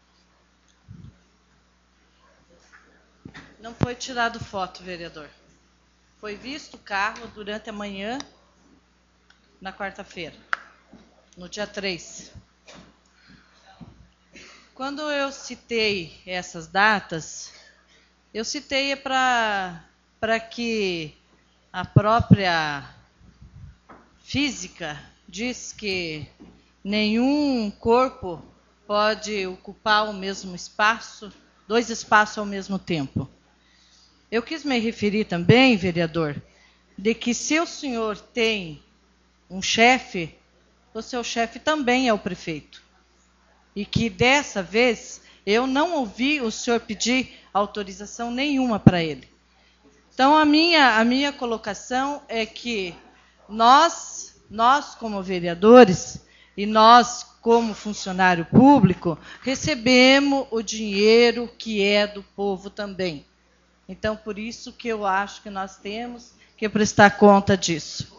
Não foi tirado foto, vereador. Foi visto o carro durante a manhã, na quarta-feira, no dia três. Quando eu citei essas datas, eu citei para para que a própria física diz que nenhum corpo pode ocupar o mesmo espaço, dois espaços ao mesmo tempo. Eu quis me referir também, vereador, de que se o senhor tem um chefe, o seu chefe também é o prefeito. E que dessa vez eu não ouvi o senhor pedir autorização nenhuma para ele. Então, a minha, a minha colocação é que nós, nós como vereadores e nós como funcionário público, recebemos o dinheiro que é do povo também. Então, por isso que eu acho que nós temos que prestar conta disso.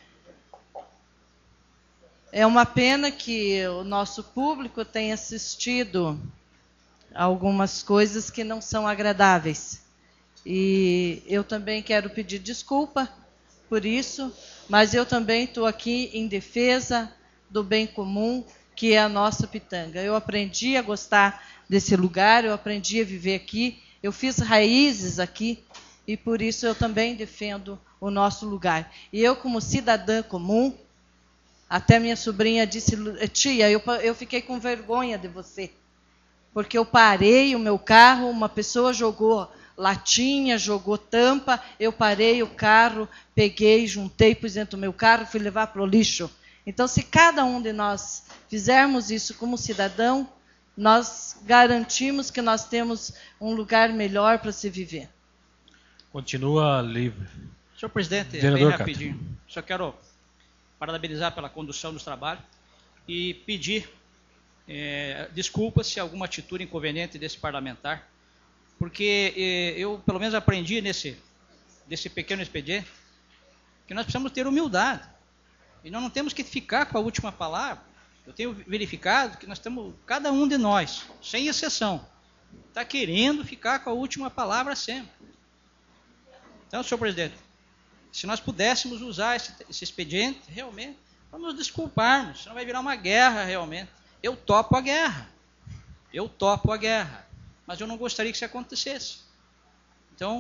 É uma pena que o nosso público tenha assistido a algumas coisas que não são agradáveis. E eu também quero pedir desculpa por isso, mas eu também estou aqui em defesa do bem comum, que é a nossa Pitanga. Eu aprendi a gostar desse lugar, eu aprendi a viver aqui, eu fiz raízes aqui, e por isso eu também defendo o nosso lugar. E eu, como cidadã comum, até minha sobrinha disse, tia, eu, eu fiquei com vergonha de você, porque eu parei o meu carro, uma pessoa jogou latinha, jogou tampa, eu parei o carro, peguei, juntei, pus dentro do meu carro, fui levar para o lixo. Então, se cada um de nós fizermos isso como cidadão, nós garantimos que nós temos um lugar melhor para se viver. Continua livre. Senhor presidente, Vereador bem rapidinho. Só quero parabenizar pela condução dos trabalhos e pedir é, desculpas se alguma atitude inconveniente desse parlamentar, porque é, eu, pelo menos, aprendi nesse, nesse pequeno expediente que nós precisamos ter humildade. E nós não temos que ficar com a última palavra. Eu tenho verificado que nós estamos, cada um de nós, sem exceção, está querendo ficar com a última palavra sempre. Então, senhor presidente, se nós pudéssemos usar esse, esse expediente, realmente, vamos nos desculparmos, senão vai virar uma guerra realmente. Eu topo a guerra. Eu topo a guerra. Mas eu não gostaria que isso acontecesse. Então,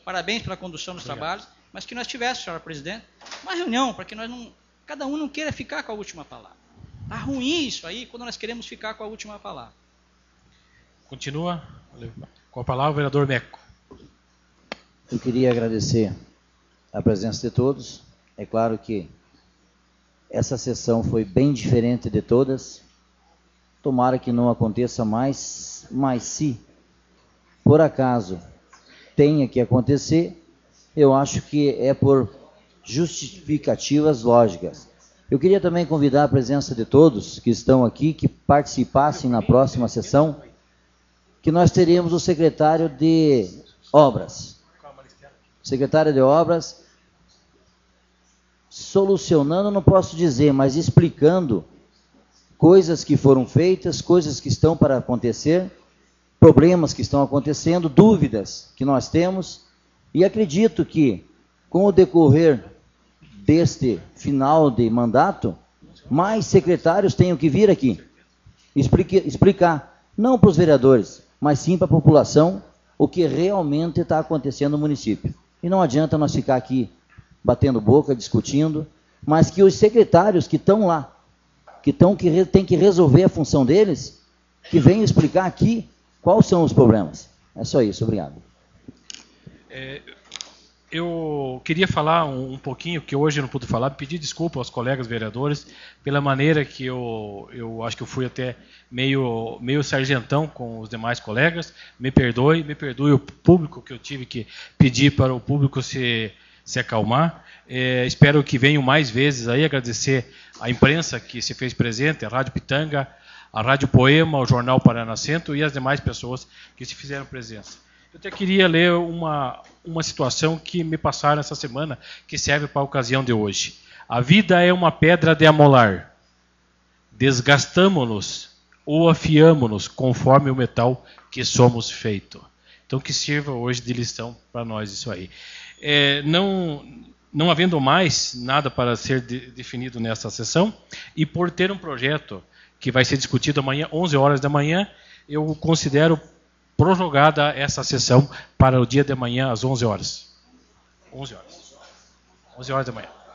parabéns pela condução dos Obrigado. trabalhos, mas que nós tivéssemos, senhora presidente, uma reunião, para que nós não, cada um não queira ficar com a última palavra. Está ruim isso aí, quando nós queremos ficar com a última palavra. Continua com a palavra o vereador Meco. Eu queria agradecer a presença de todos. É claro que essa sessão foi bem diferente de todas. Tomara que não aconteça mais, mas se por acaso tenha que acontecer, eu acho que é por justificativas lógicas. Eu queria também convidar a presença de todos que estão aqui, que participassem na próxima sessão, que nós teremos o secretário de Obras. Secretário de Obras, solucionando, não posso dizer, mas explicando coisas que foram feitas, coisas que estão para acontecer, problemas que estão acontecendo, dúvidas que nós temos, e acredito que, com o decorrer deste final de mandato, mais secretários tenham que vir aqui, explique, explicar, não para os vereadores, mas sim para a população, o que realmente está acontecendo no município. E não adianta nós ficar aqui batendo boca, discutindo, mas que os secretários que estão lá, que estão que têm que resolver a função deles, que venham explicar aqui quais são os problemas. É só isso, obrigado. É, eu queria falar um, um pouquinho, que hoje eu não pude falar, pedir desculpa aos colegas vereadores pela maneira que eu, eu acho que eu fui até meio, meio sargentão com os demais colegas. Me perdoe, me perdoe o público, que eu tive que pedir para o público se, se acalmar. É, espero que venham mais vezes aí, agradecer a imprensa que se fez presente, a Rádio Pitanga, a Rádio Poema, o Jornal Paranacento e as demais pessoas que se fizeram presença. Eu até queria ler uma, uma situação que me passaram essa semana, que serve para a ocasião de hoje. A vida é uma pedra de amolar. Desgastamo-nos ou afiamo-nos conforme o metal que somos feito. Então, que sirva hoje de lição para nós isso aí. É, não... Não havendo mais nada para ser de, definido nessa sessão, e por ter um projeto que vai ser discutido amanhã, onze horas da manhã, eu considero prorrogada essa sessão para o dia de amanhã, às onze horas. onze horas. onze horas da manhã.